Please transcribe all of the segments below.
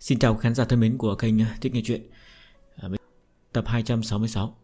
Xin chào khán giả thân mến của kênh Thích Nghe Chuyện. Tập 266.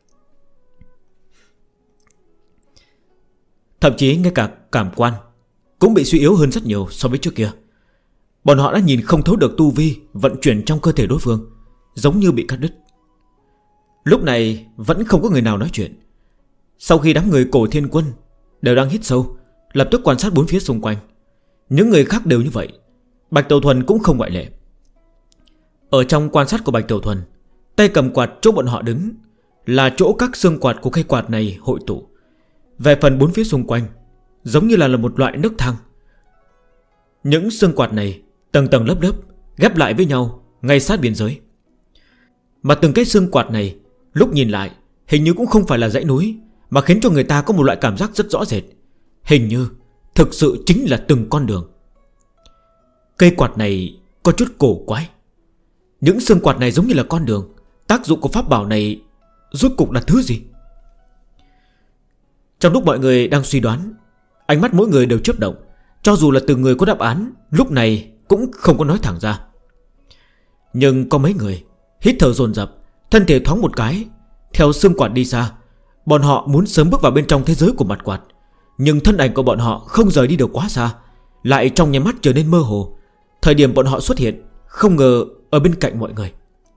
Thậm chí ngay cả cảm quan cũng bị suy yếu hơn rất nhiều so với trước kia. Bọn họ đã nhìn không thấu được tu vi vận chuyển trong cơ thể đối phương, giống như bị cắt đứt. Lúc này vẫn không có người nào nói chuyện. Sau khi đám người Cổ Thiên Quân đều đang hít sâu, lập tức quan sát bốn phía xung quanh. Những người khác đều như vậy, Bạch Tiểu Thuần cũng không ngoại lệ. Ở trong quan sát của Bạch Tiểu Thuần, tay cầm quạt chỗ bọn họ đứng là chỗ các xương quạt của cây quạt này hội tụ. Về phần bốn phía xung quanh giống như là một loại nước thang. Những xương quạt này tầng tầng lớp lớp ghép lại với nhau ngay sát biên giới. Mà từng cái xương quạt này lúc nhìn lại hình như cũng không phải là dãy núi, mà khiến cho người ta có một loại cảm giác rất rõ rệt. Hình như thực sự chính là từng con đường. Cây quạt này có chút cổ quái. Những xương quạt này giống như là con đường. Tác dụng của pháp bảo này rốt cục là thứ gì? Trong lúc mọi người đang suy đoán, ánh mắt mỗi người đều chớp động. Cho dù là từng người có đáp án, lúc này cũng không có nói thẳng ra. Nhưng có mấy người hít thở dồn dập, thân thể thoáng một cái, theo xương quạt đi xa. Bọn họ muốn sớm bước vào bên trong thế giới của mặt quạt, nhưng thân ảnh của bọn họ không rời đi được quá xa, lại trong nháy mắt trở nên mơ hồ. Thời điểm bọn họ xuất hiện, không ngờ ở bên cạnh mọi người.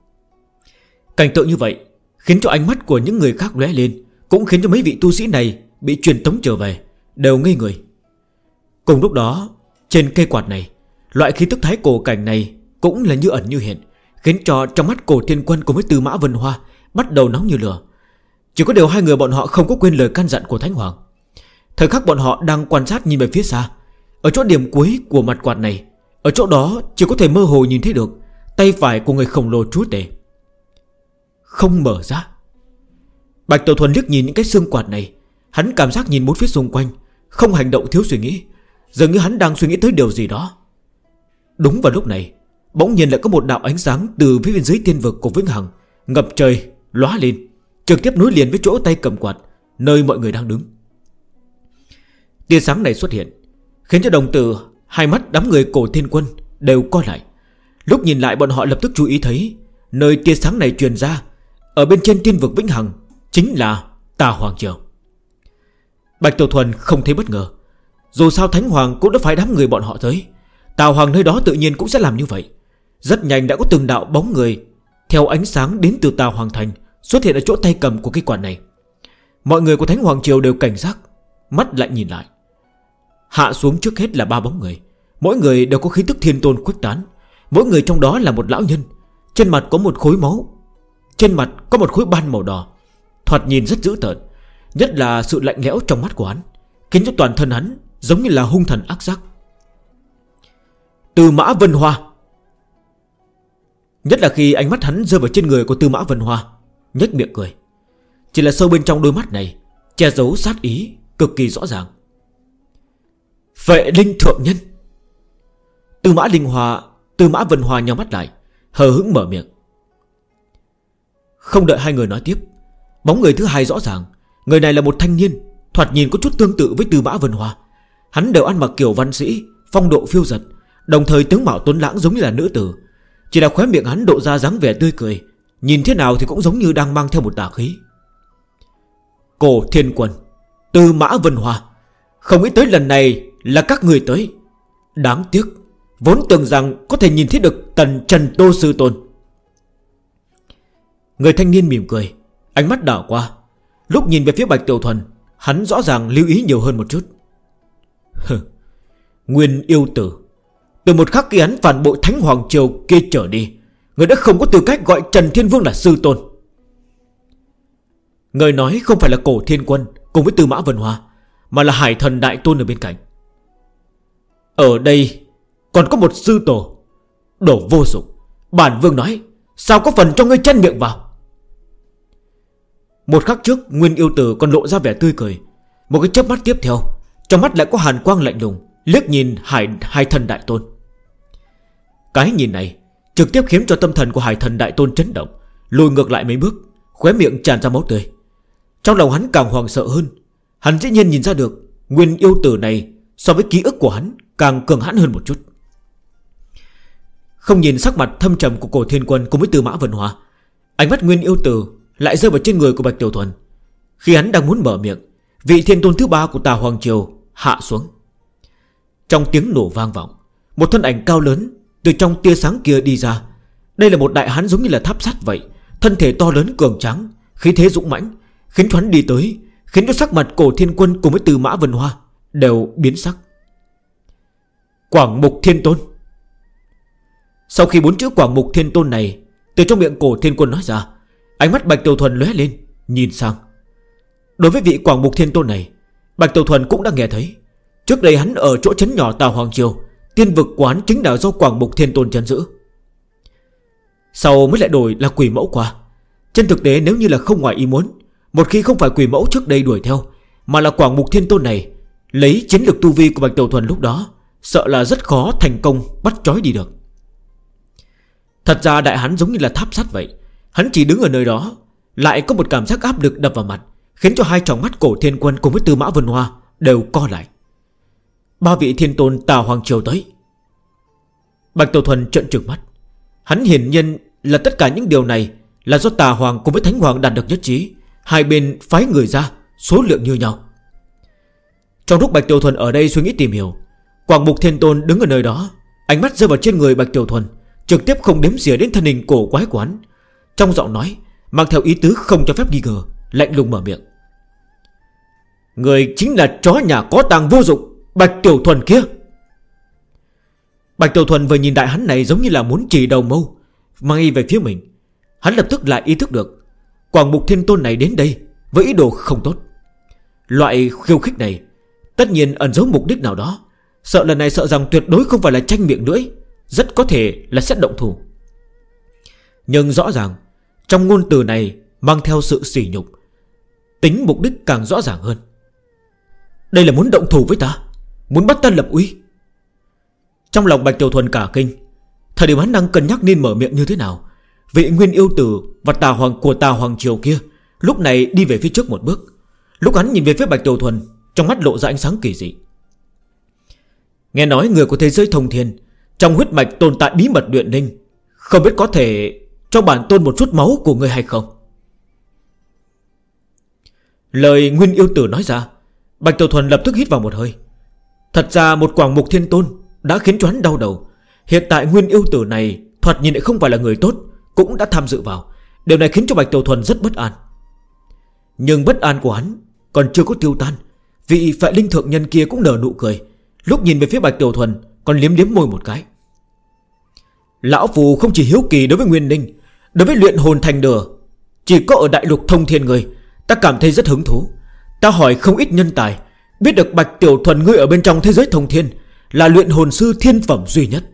Cảnh tượng như vậy khiến cho ánh mắt của những người khác lóe lên, cũng khiến cho mấy vị tu sĩ này bị truyền tống trở về, đều ngây người. Cùng lúc đó, trên cây quạt này, loại khí tức thái cổ cảnh này cũng là như ẩn như hiện, khiến cho trong mắt Cổ Thiên Quân cùng với Tư Mã Vân Hoa bắt đầu nóng như lửa. Chỉ có điều hai người bọn họ không có quên lời căn dặn của Thánh Hoàng. Thời khắc bọn họ đang quan sát nhìn về phía xa, ở chỗ điểm cuối của mặt quạt này, ở chỗ đó chỉ có thể mơ hồ nhìn thấy được tay phải của người khổng lồ chúa tể không mở ra. Bạch Tiểu Thuần liếc nhìn những cái xương quạt này, hắn cảm giác nhìn bốn phía xung quanh, không hành động thiếu suy nghĩ, dường như hắn đang suy nghĩ tới điều gì đó. Đúng vào lúc này, bỗng nhiên lại có một đạo ánh sáng từ phía bên dưới tiên vực của Vĩnh Hằng ngập trời lóa lên, trực tiếp nối liền với chỗ tay cầm quạt nơi mọi người đang đứng. Tia sáng này xuất hiện khiến cho đồng tử hai mắt đám người Cổ Thiên Quân đều co lại. Lúc nhìn lại, bọn họ lập tức chú ý thấy nơi tia sáng này truyền ra, ở bên trên tiên vực Vĩnh Hằng chính là Tà Hoàng Triều. Bạch Tiểu Thuần không thấy bất ngờ. Dù sao Thánh Hoàng cũng đã phái đám người bọn họ tới, Tà Hoàng nơi đó tự nhiên cũng sẽ làm như vậy. Rất nhanh đã có từng đạo bóng người theo ánh sáng đến từ Tà Hoàng Thành xuất hiện ở chỗ tay cầm của cây quạt này. Mọi người của Thánh Hoàng Triều đều cảnh giác, mắt lại nhìn lại. Hạ xuống trước hết là ba bóng người, mỗi người đều có khí tức thiên tôn khuếch tán. Mỗi người trong đó là một lão nhân, trên mặt có một khối máu, trên mặt có một khối ban màu đỏ, thoạt nhìn rất dữ tợn. Nhất là sự lạnh lẽo trong mắt của hắn khiến cho toàn thân hắn giống như là hung thần ác giác. Tư Mã Vân Hoa. Nhất là khi ánh mắt hắn rơi vào trên người của Tư Mã Vân Hoa, nhếch miệng cười. Chỉ là sâu bên trong đôi mắt này che giấu sát ý cực kỳ rõ ràng. Phệ Linh Thượng Nhân. Tư Mã Vân Hoa nhắm mắt lại, hờ hững mở miệng. Không đợi hai người nói tiếp, bóng người thứ hai rõ ràng. Người này là một thanh niên, thoạt nhìn có chút tương tự với Tư Mã Vân Hoa. Hắn đều ăn mặc kiểu văn sĩ, phong độ phiêu dật, đồng thời tướng mạo tuấn lãng giống như là nữ tử. Chỉ là khóe miệng hắn độ ra dáng vẻ tươi cười, nhìn thế nào thì cũng giống như đang mang theo một tà khí. Cổ Thiên Quân, Tư Mã Vân Hoa, không nghĩ tới lần này là các người tới. Đáng tiếc, vốn tưởng rằng có thể nhìn thấy được Tần Trần Tô Sư Tôn. Người thanh niên mỉm cười, ánh mắt đảo qua. Lúc nhìn về phía Bạch Tiểu Thuần, hắn rõ ràng lưu ý nhiều hơn một chút. Nguyên yêu tử, từ một khắc khi hắn phản bội Thánh Hoàng Triều kia trở đi, người đã không có tư cách gọi Trần Thiên Vương là sư tôn. Người nói không phải là Cổ Thiên Quân cùng với Tư Mã Vân Hoa, mà là Hải Thần Đại Tôn ở bên cạnh. Ở đây còn có một sư tổ, đồ vô dụng. Bản vương nói, sao có phần cho ngươi chen miệng vào. Một khắc trước Nguyên yêu tử còn lộ ra vẻ tươi cười, một cái chớp mắt tiếp theo, trong mắt lại có hàn quang lạnh lùng, liếc nhìn Hải Thần Đại Tôn. Cái nhìn này trực tiếp khiến cho tâm thần của Hải Thần Đại Tôn chấn động, lùi ngược lại mấy bước, khóe miệng tràn ra máu tươi. Trong lòng hắn càng hoảng sợ hơn. Hắn dĩ nhiên nhìn ra được Nguyên yêu tử này so với ký ức của hắn càng cường hãn hơn một chút. không nhìn sắc mặt thâm trầm của Cổ Thiên Quân cùng với Tư Mã Vân Hoa, ánh mắt Nguyên Yêu Tử lại rơi vào trên người của Bạch Tiểu Thuần. Khi hắn đang muốn mở miệng, vị thiên tôn thứ 3 của Tà Hoàng Triều hạ xuống. Trong tiếng nổ vang vọng, một thân ảnh cao lớn từ trong tia sáng kia đi ra. Đây là một đại hán giống như là tháp sắt vậy, thân thể to lớn cường tráng, khí thế dũng mãnh, khiến cho hắn đi tới, khiến cho sắc mặt Cổ Thiên Quân cùng với Tư Mã Vân Hoa đều biến sắc. Quảng Mục Thiên Tôn. Sau khi 4 chữ Quảng Mục Thiên Tôn này từ trong miệng Cổ Thiên Quân nói ra, ánh mắt Bạch Tiểu Thuần lóe lên, nhìn sang. Đối với vị Quảng Mục Thiên Tôn này, Bạch Tiểu Thuần cũng đã nghe thấy. Trước đây hắn ở chỗ trấn nhỏ Tà Hoàng Triều, tiên vực quán chính là do Quảng Mục Thiên Tôn trấn giữ. Sau mới lại đổi là Quỷ Mẫu qua. Trên thực tế nếu như là không ngoài ý muốn, một khi không phải Quỷ Mẫu trước đây đuổi theo, mà là Quảng Mục Thiên Tôn này, lấy chiến lược tu vi của Bạch Tiểu Thuần lúc đó, sợ là rất khó thành công bắt trói đi được. Thật ra đại hắn giống như là tháp sắt vậy. Hắn chỉ đứng ở nơi đó, lại có một cảm giác áp lực đập vào mặt, khiến cho hai tròng mắt Cổ Thiên Quân cùng với Tư Mã Vân Hoa đều co lại. 3 vị thiên tôn Tà Hoàng Triều tới. Bạch Tiểu Thuần trợn trừng mắt. Hắn hiển nhiên là tất cả những điều này là do Tà Hoàng cùng với Thánh Hoàng đạt được nhất trí, hai bên phái người ra, số lượng như nhau. Trong lúc Bạch Tiểu Thuần ở đây suy nghĩ tìm hiểu, Quảng Mục Thiên Tôn đứng ở nơi đó, ánh mắt rơi vào trên người Bạch Tiểu Thuần, trực tiếp không đếm xỉa đến thân hình cổ quái của hắn. Trong giọng nói mang theo ý tứ không cho phép nghi ngờ, lạnh lùng mở miệng. Người chính là chó nhà có tàng vô dụng Bạch Tiểu Thuần kia. Bạch Tiểu Thuần vừa nhìn đại hắn này giống như là muốn chỉ đầu mâu ngay về phía mình. Hắn lập tức lại ý thức được Quảng Mục Thiên Tôn này đến đây với ý đồ không tốt. Loại khiêu khích này tất nhiên ẩn giấu mục đích nào đó. Sợ lần này sợ rằng tuyệt đối không phải là tranh miệng lưỡi, rất có thể là sẽ động thủ. Nhưng rõ ràng trong ngôn từ này mang theo sự sỉ nhục, tính mục đích càng rõ ràng hơn. Đây là muốn động thủ với ta, muốn bắt ta lập uy. Trong lòng Bạch Tiểu Thuần cả kinh. Thời điểm hắn đang cân nhắc nên mở miệng như thế nào, vị Nguyên Yêu Tử và Tà Hoàng của Tà Hoàng Triều kia lúc này đi về phía trước một bước. Lúc hắn nhìn về phía Bạch Tiểu Thuần, trong mắt lộ ra ánh sáng kỳ dị. Nghe nói người của thế giới thông thiên trong huyết mạch tồn tại bí mật luyện linh, không biết có thể cho bản tôn một chút máu của người hay không? Lời Nguyên Yêu Tử nói ra, Bạch Tiểu Thuần lập tức hít vào một hơi. Thật ra một Quảng Mục Thiên Tôn đã khiến cho hắn đau đầu. Hiện tại Nguyên Yêu Tử này thoạt nhìn lại không phải là người tốt, cũng đã tham dự vào. Điều này khiến cho Bạch Tiểu Thuần rất bất an. Nhưng bất an của hắn còn chưa có tiêu tan. Vị Phệ Linh Thượng Nhân kia cũng nở nụ cười, lúc nhìn về phía Bạch Tiểu Thuần còn liếm liếm môi một cái. Lão Phù không chỉ hiếu kỳ đối với Nguyên Linh, đối với luyện hồn thành lửa, chỉ có ở đại lục thông thiên người ta cảm thấy rất hứng thú. Ta hỏi không ít nhân tài, biết được Bạch Tiểu Thuần ngươi ở bên trong thế giới thông thiên là luyện hồn sư thiên phẩm duy nhất.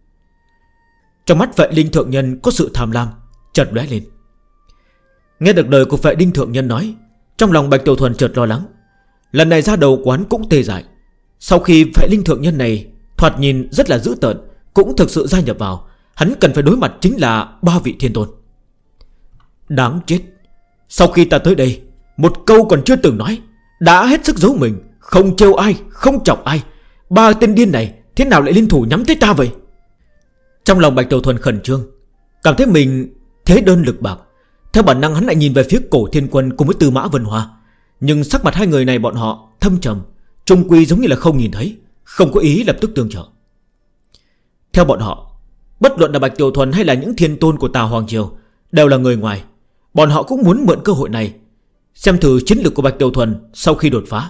Trong mắt Phệ Linh Thượng Nhân có sự tham lam chợt lóe lên. Nghe được lời của Phệ Linh Thượng Nhân nói, trong lòng Bạch Tiểu Thuần chợt lo lắng. Lần này ra đầu quán cũng tê dại. Sau khi Phệ Linh Thượng Nhân này thoạt nhìn rất là dữ tợn, cũng thực sự gia nhập vào, hắn cần phải đối mặt chính là 3 vị thiên tôn. Đáng chết. Sau khi ta tới đây, một câu còn chưa từng nói, đã hết sức giấu mình, không trêu ai, không chọc ai. 3 tên điên này thế nào lại liên thủ nhắm tới ta vậy? Trong lòng Bạch Tiểu Thuần khẩn trương, cảm thấy mình thế đơn lực bạc. Theo bản năng hắn lại nhìn về phía Cổ Thiên Quân cùng với Tư Mã Vân Hoa. Nhưng sắc mặt hai người này bọn họ thâm trầm, trung quy giống như là không nhìn thấy, không có ý lập tức tương trợ. Theo bọn họ, bất luận là Bạch Tiểu Thuần hay là những thiên tôn của Tà Hoàng Triều đều là người ngoài. Bọn họ cũng muốn mượn cơ hội này xem thử chiến lược của Bạch Tiểu Thuần sau khi đột phá.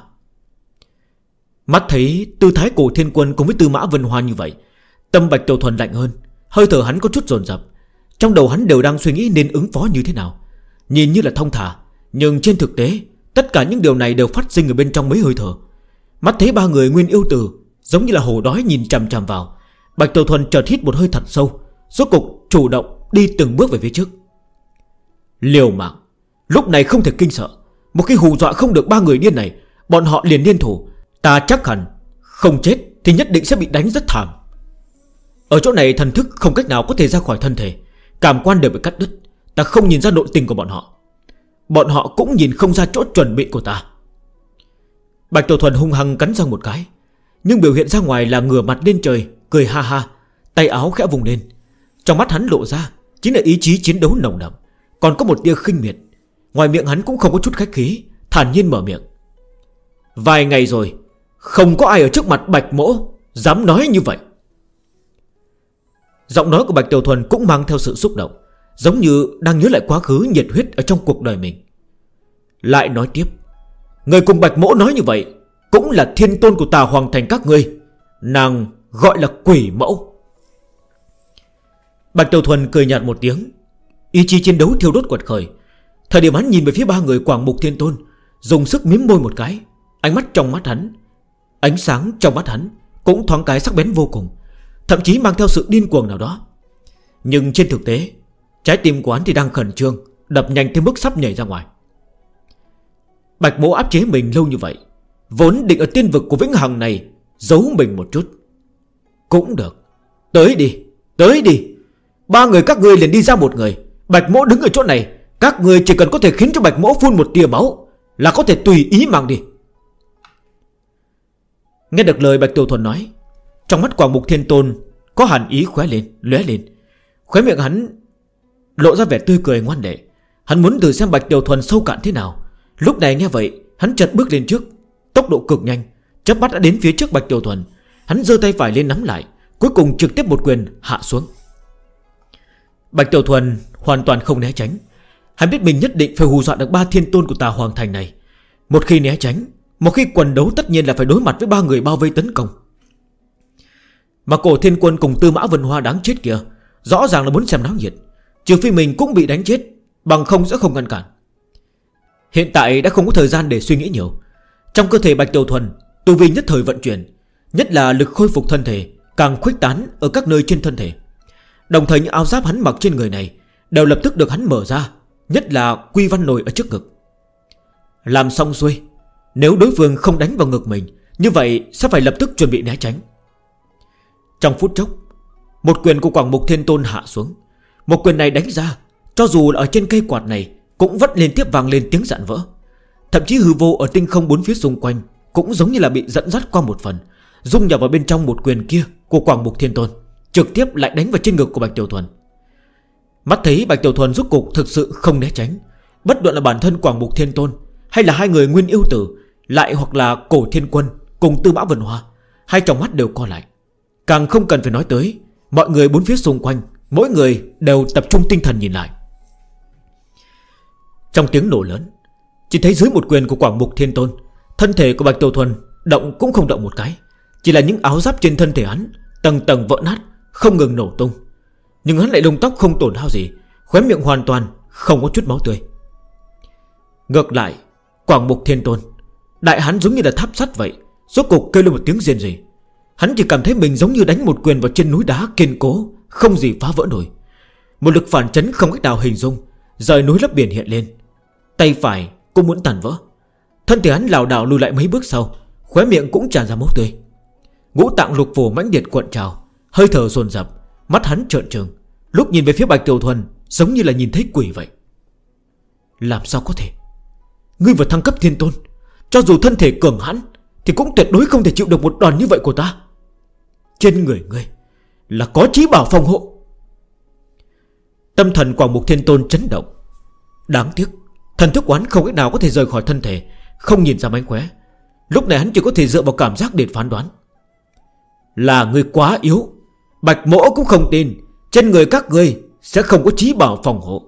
Mắt thấy tư thái Cổ Thiên Quân cùng với Tư Mã Vân Hoa như vậy, tâm Bạch Tiểu Thuần lạnh hơn, hơi thở hắn có chút dồn dập. Trong đầu hắn đều đang suy nghĩ nên ứng phó như thế nào. Nhìn như là thông thả, nhưng trên thực tế tất cả những điều này đều phát sinh ở bên trong mấy hơi thở. Mắt thấy 3 người Nguyên Yêu Tử giống như là hổ đói nhìn chằm chằm vào, Bạch Tiểu Thuần chợt hít một hơi thật sâu, rốt cục chủ động đi từng bước về phía trước. Liều mạng, lúc này không thể kinh sợ. Một khi hù dọa không được 3 người điên này, bọn họ liền liên thủ. Ta chắc hẳn không chết thì nhất định sẽ bị đánh rất thảm. Ở chỗ này thần thức không cách nào có thể ra khỏi thân thể, cảm quan đều bị cắt đứt. Ta không nhìn ra nội tình của bọn họ, bọn họ cũng nhìn không ra chỗ chuẩn bị của ta. Bạch Tiểu Thuần hung hăng cắn răng một cái, nhưng biểu hiện ra ngoài là ngửa mặt lên trời cười ha ha, tay áo khẽ vùng lên. Trong mắt hắn lộ ra chính là ý chí chiến đấu nồng đậm, còn có một tia khinh miệt. Ngoài miệng hắn cũng không có chút khách khí, thản nhiên mở miệng: vài ngày rồi, không có ai ở trước mặt Bạch Mỗ dám nói như vậy. Giọng nói của Bạch Tiểu Thuần cũng mang theo sự xúc động, giống như đang nhớ lại quá khứ nhiệt huyết ở trong cuộc đời mình. Lại nói tiếp: người cùng Bạch Mỗ nói như vậy cũng là thiên tôn của Tà Hoàng Thành các ngươi. Nàng gọi là Quỷ Mẫu. Bạch Tiểu Thuần cười nhạt một tiếng, ý chí chiến đấu thiêu đốt quật khởi. Thời điểm hắn nhìn về phía ba người Quảng Mục Thiên Tôn, dùng sức mím môi một cái. Ánh sáng trong mắt hắn cũng thoáng cái sắc bén vô cùng, thậm chí mang theo sự điên cuồng nào đó. Nhưng trên thực tế, trái tim của hắn thì đang khẩn trương, đập nhanh tới mức sắp nhảy ra ngoài. Bạch Mỗ áp chế mình lâu như vậy, vốn định ở tiên vực của Vĩnh Hằng này giấu mình một chút. Cũng được, tới đi. Ba người các ngươi liền đi ra một người. Bạch Mỗ đứng ở chỗ này, các ngươi chỉ cần có thể khiến cho Bạch Mỗ phun một tia máu là có thể tùy ý mang đi. Nghe được lời Bạch Tiểu Thuần nói, trong mắt Quảng Mục Thiên Tôn có hàn ý lóe lên. Khóe miệng hắn lộ ra vẻ tươi cười ngoan lệ. Hắn muốn thử xem Bạch Tiểu Thuần sâu cạn thế nào. Lúc này nghe vậy, hắn chợt bước lên trước, tốc độ cực nhanh, chớp mắt đã đến phía trước Bạch Tiểu Thuần. Hắn giơ tay phải lên nắm lại, cuối cùng trực tiếp một quyền hạ xuống. Bạch Tiểu Thuần hoàn toàn không né tránh. Hắn biết mình nhất định phải hù dọa được ba thiên tôn của Tà Hoàng Thành này. Một khi né tránh, một khi quần đấu, tất nhiên là phải đối mặt với ba người bao vây tấn công. Mà Cổ Thiên Quân cùng Tư Mã Vân Hoa đáng chết kìa, rõ ràng là muốn xem náo nhiệt. Trừ phi mình cũng bị đánh chết, bằng không sẽ không ngăn cản. Hiện tại đã không có thời gian để suy nghĩ nhiều. Trong cơ thể Bạch Tiểu Thuần, tu vi nhất thời vận chuyển, nhất là lực khôi phục thân thể càng khuếch tán ở các nơi trên thân thể. Đồng thời những áo giáp hắn mặc trên người này đều lập tức được hắn mở ra, nhất là quy văn nồi ở trước ngực. Làm xong xuôi, nếu đối phương không đánh vào ngực mình, như vậy sẽ phải lập tức chuẩn bị né tránh. Trong phút chốc, một quyền của Quảng Mục Thiên Tôn hạ xuống. Một quyền này đánh ra, cho dù là ở trên cây quạt này cũng vất liên tiếp vang lên tiếng rạn vỡ. Thậm chí hư vô ở tinh không bốn phía xung quanh cũng giống như là bị dẫn dắt qua một phần, dung nhập vào bên trong một quyền kia của Quảng Mục Thiên Tôn, trực tiếp lại đánh vào trên ngực của Bạch Tiểu Thuần. Mắt thấy Bạch Tiểu Thuần rốt cục thực sự không né tránh, bất luận là bản thân Quảng Mục Thiên Tôn hay là hai người Nguyên Yêu Tử, lại hoặc là Cổ Thiên Quân cùng Tư Mã Vân Hoa, hai tròng mắt đều co lại. Càng không cần phải nói tới mọi người bốn phía xung quanh, mỗi người đều tập trung tinh thần nhìn lại. Trong tiếng nổ lớn, chỉ thấy dưới một quyền của Quảng Mục Thiên Tôn, thân thể của Bạch Tiểu Thuần động cũng không động một cái, chỉ là những áo giáp trên thân thể hắn tầng tầng vỡ nát, không ngừng nổ tung. Nhưng hắn lại lông tóc không tổn hao gì, khóe miệng hoàn toàn không có chút máu tươi. Ngược lại, Quảng Mục Thiên Tôn, đại hắn giống như là tháp sắt vậy, rốt cục kêu lên một tiếng rên rỉ. Hắn chỉ cảm thấy mình giống như đánh một quyền vào trên núi đá kiên cố, không gì phá vỡ nổi. Một lực phản chấn không cách nào hình dung, rời núi lấp biển hiện lên. Tay phải cũng muốn tàn vỡ. Thân thể hắn lảo đảo lùi lại mấy bước sau, khóe miệng cũng tràn ra máu tươi. Ngũ tạng lục phủ mãnh liệt cuộn trào, hơi thở dồn dập, mắt hắn trợn trừng. Lúc nhìn về phía Bạch Tiểu Thuần, giống như là nhìn thấy quỷ vậy. Làm sao có thể? Ngươi vừa thăng cấp thiên tôn, cho dù thân thể cường hãn thì cũng tuyệt đối không thể chịu được một đòn như vậy của ta. Trên người ngươi là có chí bảo phòng hộ. Tâm thần Quảng Mục Thiên Tôn chấn động. Đáng tiếc thần thức quán không cách nào có thể rời khỏi thân thể, không nhìn ra mánh khóe. Lúc này hắn chỉ có thể dựa vào cảm giác để phán đoán. Là ngươi quá yếu. Bạch Mỗ cũng không tin trên người các ngươi sẽ không có chí bảo phòng hộ.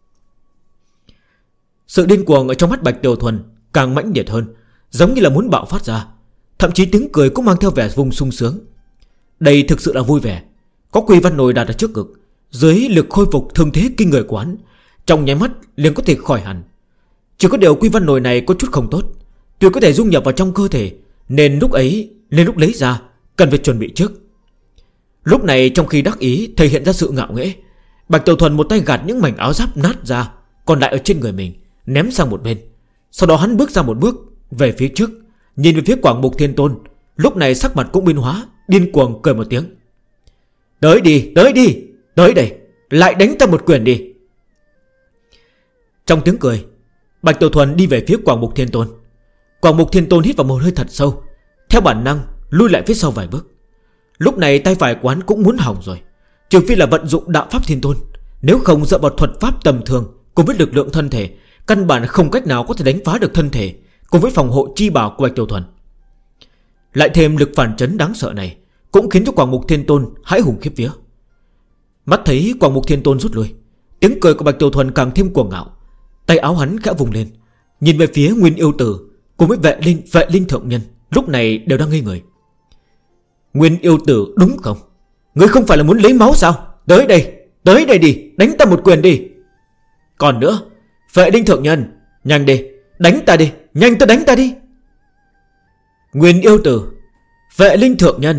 Sự điên cuồng ở trong mắt Bạch Tiểu Thuần càng mãnh liệt hơn, giống như là muốn bạo phát ra. Thậm chí tiếng cười cũng mang theo vẻ vùng sung sướng. Đây thực sự là vui vẻ. Có Quy Văn Nồi đặt ở trước ngực, dưới lực khôi phục thương thế kinh người của hắn, trong nháy mắt liền có thể khỏi hẳn. Chỉ có điều Quy Văn Nồi này có chút không tốt, tuy có thể dung nhập vào trong cơ thể, nên lúc lấy ra cần phải chuẩn bị trước. Lúc này trong khi đắc ý thể hiện ra sự ngạo nghễ, Bạch Tiểu Thuần một tay gạt những mảnh áo giáp nát ra còn lại ở trên người mình, ném sang một bên. Sau đó hắn bước ra một bước về phía trước, nhìn về phía Quảng Mục Thiên Tôn. Lúc này sắc mặt cũng biến hóa, điên cuồng cười một tiếng. Tới đi, tới đây, lại đánh ta một quyền đi. Trong tiếng cười, Bạch Tiểu Thuần đi về phía Quảng Mục Thiên Tôn. Quảng Mục Thiên Tôn hít vào một hơi thật sâu, theo bản năng lui lại phía sau vài bước. Lúc này tay phải của hắn cũng muốn hỏng rồi. Trừ phi là vận dụng đạo pháp thiên tôn, nếu không dựa vào thuật pháp tầm thường cùng với lực lượng thân thể, căn bản không cách nào có thể đánh phá được thân thể cùng với phòng hộ chi bảo của Bạch Tiểu Thuần. Lại thêm lực phản chấn đáng sợ này cũng khiến cho Quảng Mục Thiên Tôn hãi hùng khiếp vía. Mắt thấy Quảng Mục Thiên Tôn rút lui, tiếng cười của Bạch Tiểu Thuần càng thêm cuồng ngạo. Tay áo hắn khẽ vùng lên, nhìn về phía Nguyên Yêu Tử cùng với vệ linh thượng nhân, lúc này đều đang ngây người. Nguyên Yêu Tử đúng không? Ngươi không phải là muốn lấy máu sao? Tới đây đi, đánh ta một quyền đi. Còn nữa, vệ linh thượng nhân, nhanh đi, đánh ta đi, nhanh tới đánh ta đi. Nguyên Yêu Tử, vệ linh thượng nhân.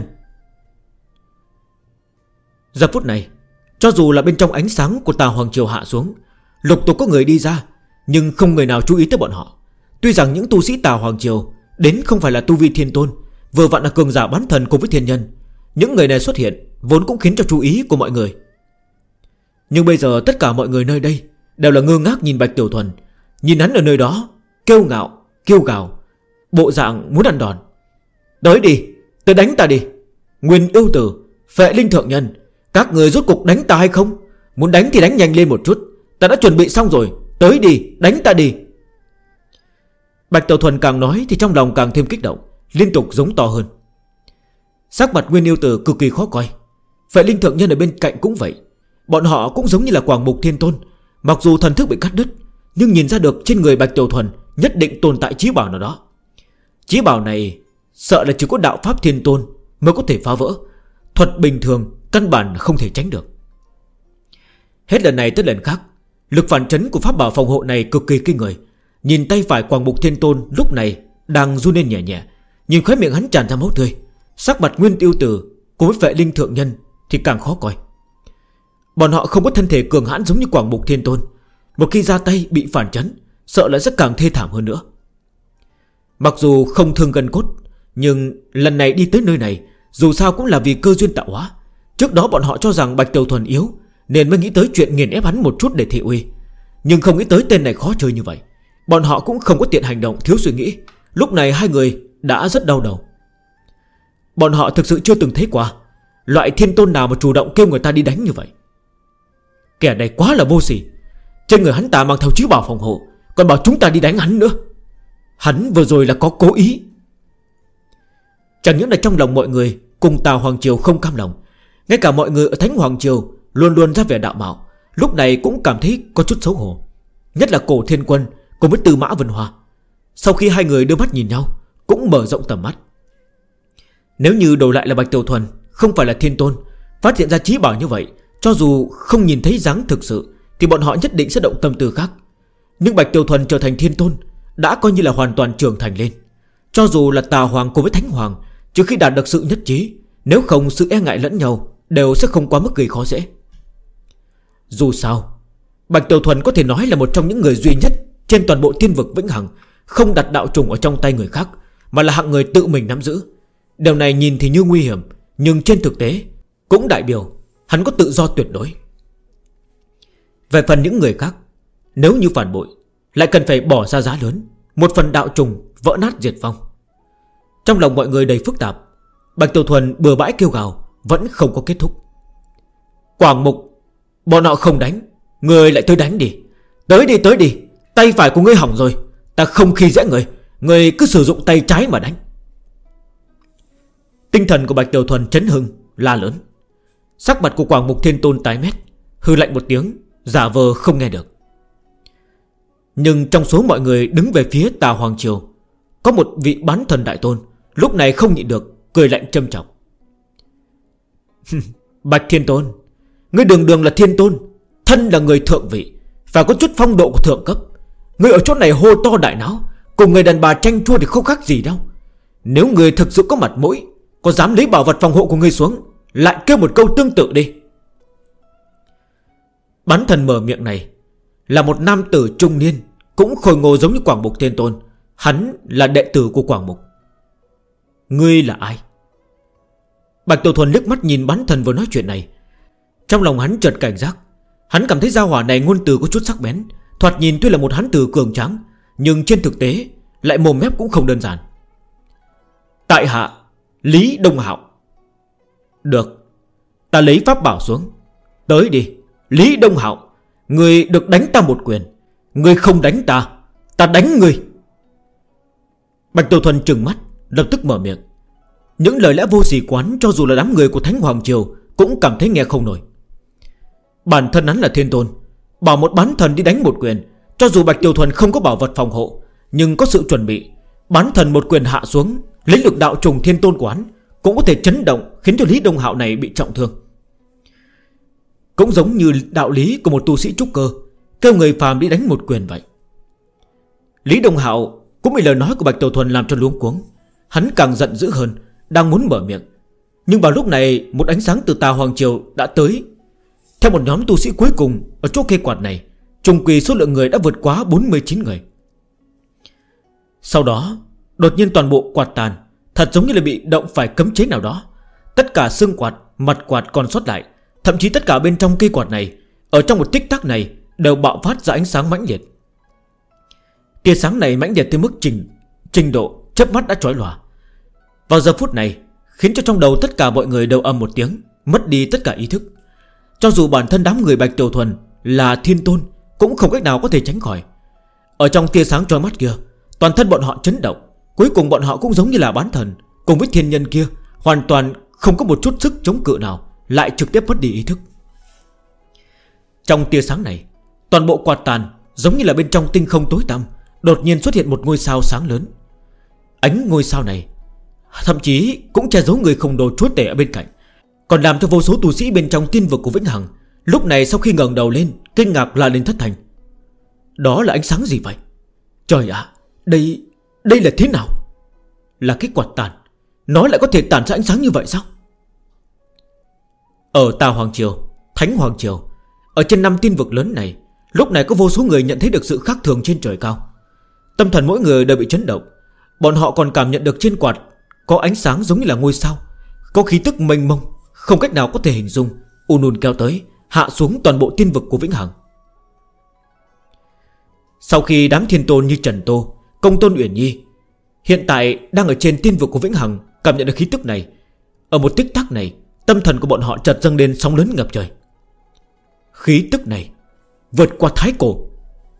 Giờ phút này, cho dù là bên trong ánh sáng của Tà Hoàng Triều hạ xuống, lục tục có người đi ra, nhưng không người nào chú ý tới bọn họ. Tuy rằng những tu sĩ Tà Hoàng Triều đến không phải là tu vi thiên tôn, vừa vặn là cường giả bán thần cùng với thiên nhân, những người này xuất hiện vốn cũng khiến cho chú ý của mọi người. Nhưng bây giờ tất cả mọi người nơi đây đều là ngơ ngác nhìn Bạch Tiểu Thuần, nhìn hắn ở nơi đó kiêu ngạo, kiêu gào, bộ dạng muốn ăn đòn. Tới đi, tới đánh ta đi. Nguyên Yêu Tử, vệ linh thượng nhân, các người rốt cục đánh ta hay không? Muốn đánh thì đánh nhanh lên một chút, ta đã chuẩn bị xong rồi. Tới đi, đánh ta đi. Bạch Tiểu Thuần càng nói thì trong lòng càng thêm kích động, liên tục giống to hơn. Sắc mặt Nguyên Yêu Tử cực kỳ khó coi. Vệ linh thượng nhân ở bên cạnh cũng vậy. Bọn họ cũng giống như là Quảng Mục Thiên Tôn, mặc dù thần thức bị cắt đứt, nhưng nhìn ra được trên người Bạch Tiểu Thuần nhất định tồn tại chí bảo nào đó. Chí bảo này sợ là chỉ có đạo pháp thiên tôn mới có thể phá vỡ, thuật bình thường căn bản không thể tránh được. Hết lần này tới lần khác, lực phản chấn của pháp bảo phòng hộ này cực kỳ kinh người. Nhìn tay phải Quảng Mục Thiên Tôn lúc này đang run lên nhẹ nhẹ, nhìn khóe miệng hắn tràn ra máu tươi. Sắc mặt Nguyên Yêu Tử cùng với vệ linh thượng nhân thì càng khó coi. Bọn họ không có thân thể cường hãn giống như Quảng Mục Thiên Tôn, một khi ra tay bị phản chấn, sợ là sẽ càng thê thảm hơn nữa. Mặc dù không thương gân cốt, nhưng lần này đi tới nơi này dù sao cũng là vì cơ duyên tạo hóa. Trước đó bọn họ cho rằng Bạch Tiểu Thuần yếu, nên mới nghĩ tới chuyện nghiền ép hắn một chút để thị uy. Nhưng không nghĩ tới tên này khó chơi như vậy. Bọn họ cũng không có tiện hành động thiếu suy nghĩ. Lúc này hai người đã rất đau đầu. Bọn họ thực sự chưa từng thấy qua loại thiên tôn nào mà chủ động kêu người ta đi đánh như vậy. Kẻ này quá là vô sỉ. Trên người hắn ta mang theo chí bảo phòng hộ, còn bảo chúng ta đi đánh hắn nữa. Hắn vừa rồi là có cố ý. Chẳng những là trong lòng mọi người cùng Tà Hoàng Triều không cam lòng, ngay cả mọi người ở Thánh Hoàng Triều luôn luôn ra vẻ đạo mạo, lúc này cũng cảm thấy có chút xấu hổ. Nhất là Cổ Thiên Quân cùng với Tư Mã Vân Hoa. Sau khi hai người đưa mắt nhìn nhau, cũng mở rộng tầm mắt. Nếu như đổi lại là Bạch Tiểu Thuần không phải là thiên tôn, phát hiện ra chí bảo như vậy, cho dù không nhìn thấy dáng thực sự thì bọn họ nhất định sẽ động tâm tư khác. Nhưng Bạch Tiểu Thuần trở thành thiên tôn đã coi như là hoàn toàn trưởng thành lên. Cho dù là Tà Hoàng cùng với Thánh Hoàng, trừ khi đạt được sự nhất trí, nếu không sự e ngại lẫn nhau đều sẽ không quá mức gây khó dễ. Dù sao, Bạch Tiểu Thuần có thể nói là một trong những người duy nhất trên toàn bộ thiên vực vĩnh hằng không đặt đạo trùng ở trong tay người khác, mà là hạng người tự mình nắm giữ. Điều này nhìn thì như nguy hiểm, nhưng trên thực tế cũng đại biểu hắn có tự do tuyệt đối. Về phần những người khác, nếu như phản bội, lại cần phải bỏ ra giá lớn, một phần đạo trùng vỡ nát diệt vong. Trong lòng mọi người đầy phức tạp. Bạch Tiểu Thuần bừa bãi kêu gào vẫn không có kết thúc. Quảng Mục, bọn họ không đánh, người lại tới đánh đi. Tới đi, tay phải của ngươi hỏng rồi, ta không khi dễ người, người cứ sử dụng tay trái mà đánh. Tinh thần của Bạch Tiểu Thuần chấn hưng la lớn. Sắc mặt của Quảng Mục Thiên Tôn tái mét, hư lạnh một tiếng, giả vờ không nghe được. Nhưng trong số mọi người đứng về phía Tà Hoàng Triều, có một vị bán thần đại tôn lúc này không nhịn được, cười lạnh châm chọc. Bạch Thiên Tôn, ngươi đường đường là thiên tôn, thân là người thượng vị, phải có chút phong độ của thượng cấp. Ngươi ở chỗ này hô to đại náo, cùng người đàn bà tranh chua thì không khác gì đâu. Nếu ngươi thực sự có mặt mũi, có dám lấy bảo vật phòng hộ của ngươi xuống, lại kêu một câu tương tự đi. Bán thần mở miệng này là một nam tử trung niên, cũng khôi ngô giống như Quảng Mục Thiên Tôn. Hắn là đệ tử của Quảng Mục. Ngươi là ai? Bạch Tiểu Thuần liếc mắt nhìn bán thần vừa nói chuyện này, trong lòng hắn chợt cảnh giác. Hắn cảm thấy gia hỏa này ngôn từ có chút sắc bén, thoạt nhìn tuy là một hán tử cường tráng, nhưng trên thực tế lại mồm mép cũng không đơn giản. Tại hạ Lý Đông Hạo. Được, ta lấy pháp bảo xuống, Tới đi Lý Đông Hạo, người được đánh ta một quyền, người không đánh ta, ta đánh người. Bạch Tiểu Thuần trừng mắt, lập tức mở miệng. Những lời lẽ vô sỉ quán cho dù là đám người của Thánh Hoàng Triều cũng cảm thấy nghe không nổi. Bản thân hắn là thiên tôn, bảo một bán thần đi đánh một quyền, cho dù Bạch Tiểu Thuần không có bảo vật phòng hộ, nhưng có sự chuẩn bị, bán thần một quyền hạ xuống, lấy lực đạo trùng thiên tôn quán cũng có thể chấn động, khiến cho Lý Đông Hạo này bị trọng thương. Cũng giống như đạo lý của một tu sĩ trúc cơ, kêu người phàm đi đánh một quyền vậy. Lý Đông Hạo cũng bị lời nói của Bạch Tiểu Thuần làm cho luống cuống. Hắn càng giận dữ hơn, đang muốn mở miệng. Nhưng vào lúc này một ánh sáng từ Tà Hoàng Triều đã tới. Theo một nhóm tu sĩ cuối cùng ở chỗ cây quạt này, trùng quỳ số lượng người đã vượt quá 49 người. Sau đó đột nhiên toàn bộ quạt tàn, thật giống như là bị động phải cấm chế nào đó. Tất cả xương quạt, mặt quạt còn sót lại, thậm chí tất cả bên trong cây quạt này, ở trong một tích tắc này đều bạo phát ra ánh sáng mãnh liệt. Tia sáng này mãnh liệt tới mức trình độ chớp mắt đã chói lòa. Vào giờ phút này khiến cho trong đầu tất cả mọi người đều ầm một tiếng, mất đi tất cả ý thức. Cho dù bản thân đám người Bạch Tiểu Thuần là thiên tôn cũng không cách nào có thể tránh khỏi. Ở trong tia sáng chói mắt kia, toàn thân bọn họ chấn động. Cuối cùng bọn họ cũng giống như là bán thần, cùng với thiên nhân kia, hoàn toàn không có một chút sức chống cự nào, lại trực tiếp mất đi ý thức. Trong tia sáng này, toàn bộ quạt tàn giống như là bên trong tinh không tối tăm, đột nhiên xuất hiện một ngôi sao sáng lớn. Ánh ngôi sao này thậm chí cũng che giấu người khổng lồ chúa tể ở bên cạnh, còn làm cho vô số tu sĩ bên trong tiên vực của Vĩnh Hằng lúc này sau khi ngẩng đầu lên, kinh ngạc la lên thất thành. Đó là ánh sáng gì vậy? Trời ạ, đây là thế nào? Là cái quạt tàn, nó lại có thể tản ra ánh sáng như vậy sao? Ở Tà Hoàng Triều, Thánh Hoàng Triều, ở trên 5 tiên vực lớn này, lúc này có vô số người nhận thấy được sự khác thường trên trời cao. Tâm thần mỗi người đều bị chấn động. Bọn họ còn cảm nhận được trên quạt có ánh sáng giống như là ngôi sao, có khí tức mênh mông, không cách nào có thể hình dung, ùn kéo tới, hạ xuống toàn bộ tiên vực của Vĩnh Hằng. Sau khi đám thiên tôn như Trần Tô, Công Tôn Uyển Nhi hiện tại đang ở trên tiên vực của Vĩnh Hằng cảm nhận được khí tức này, ở một tích tắc này, tâm thần của bọn họ chợt dâng lên sóng lớn ngập trời. Khí tức này vượt qua thái cổ.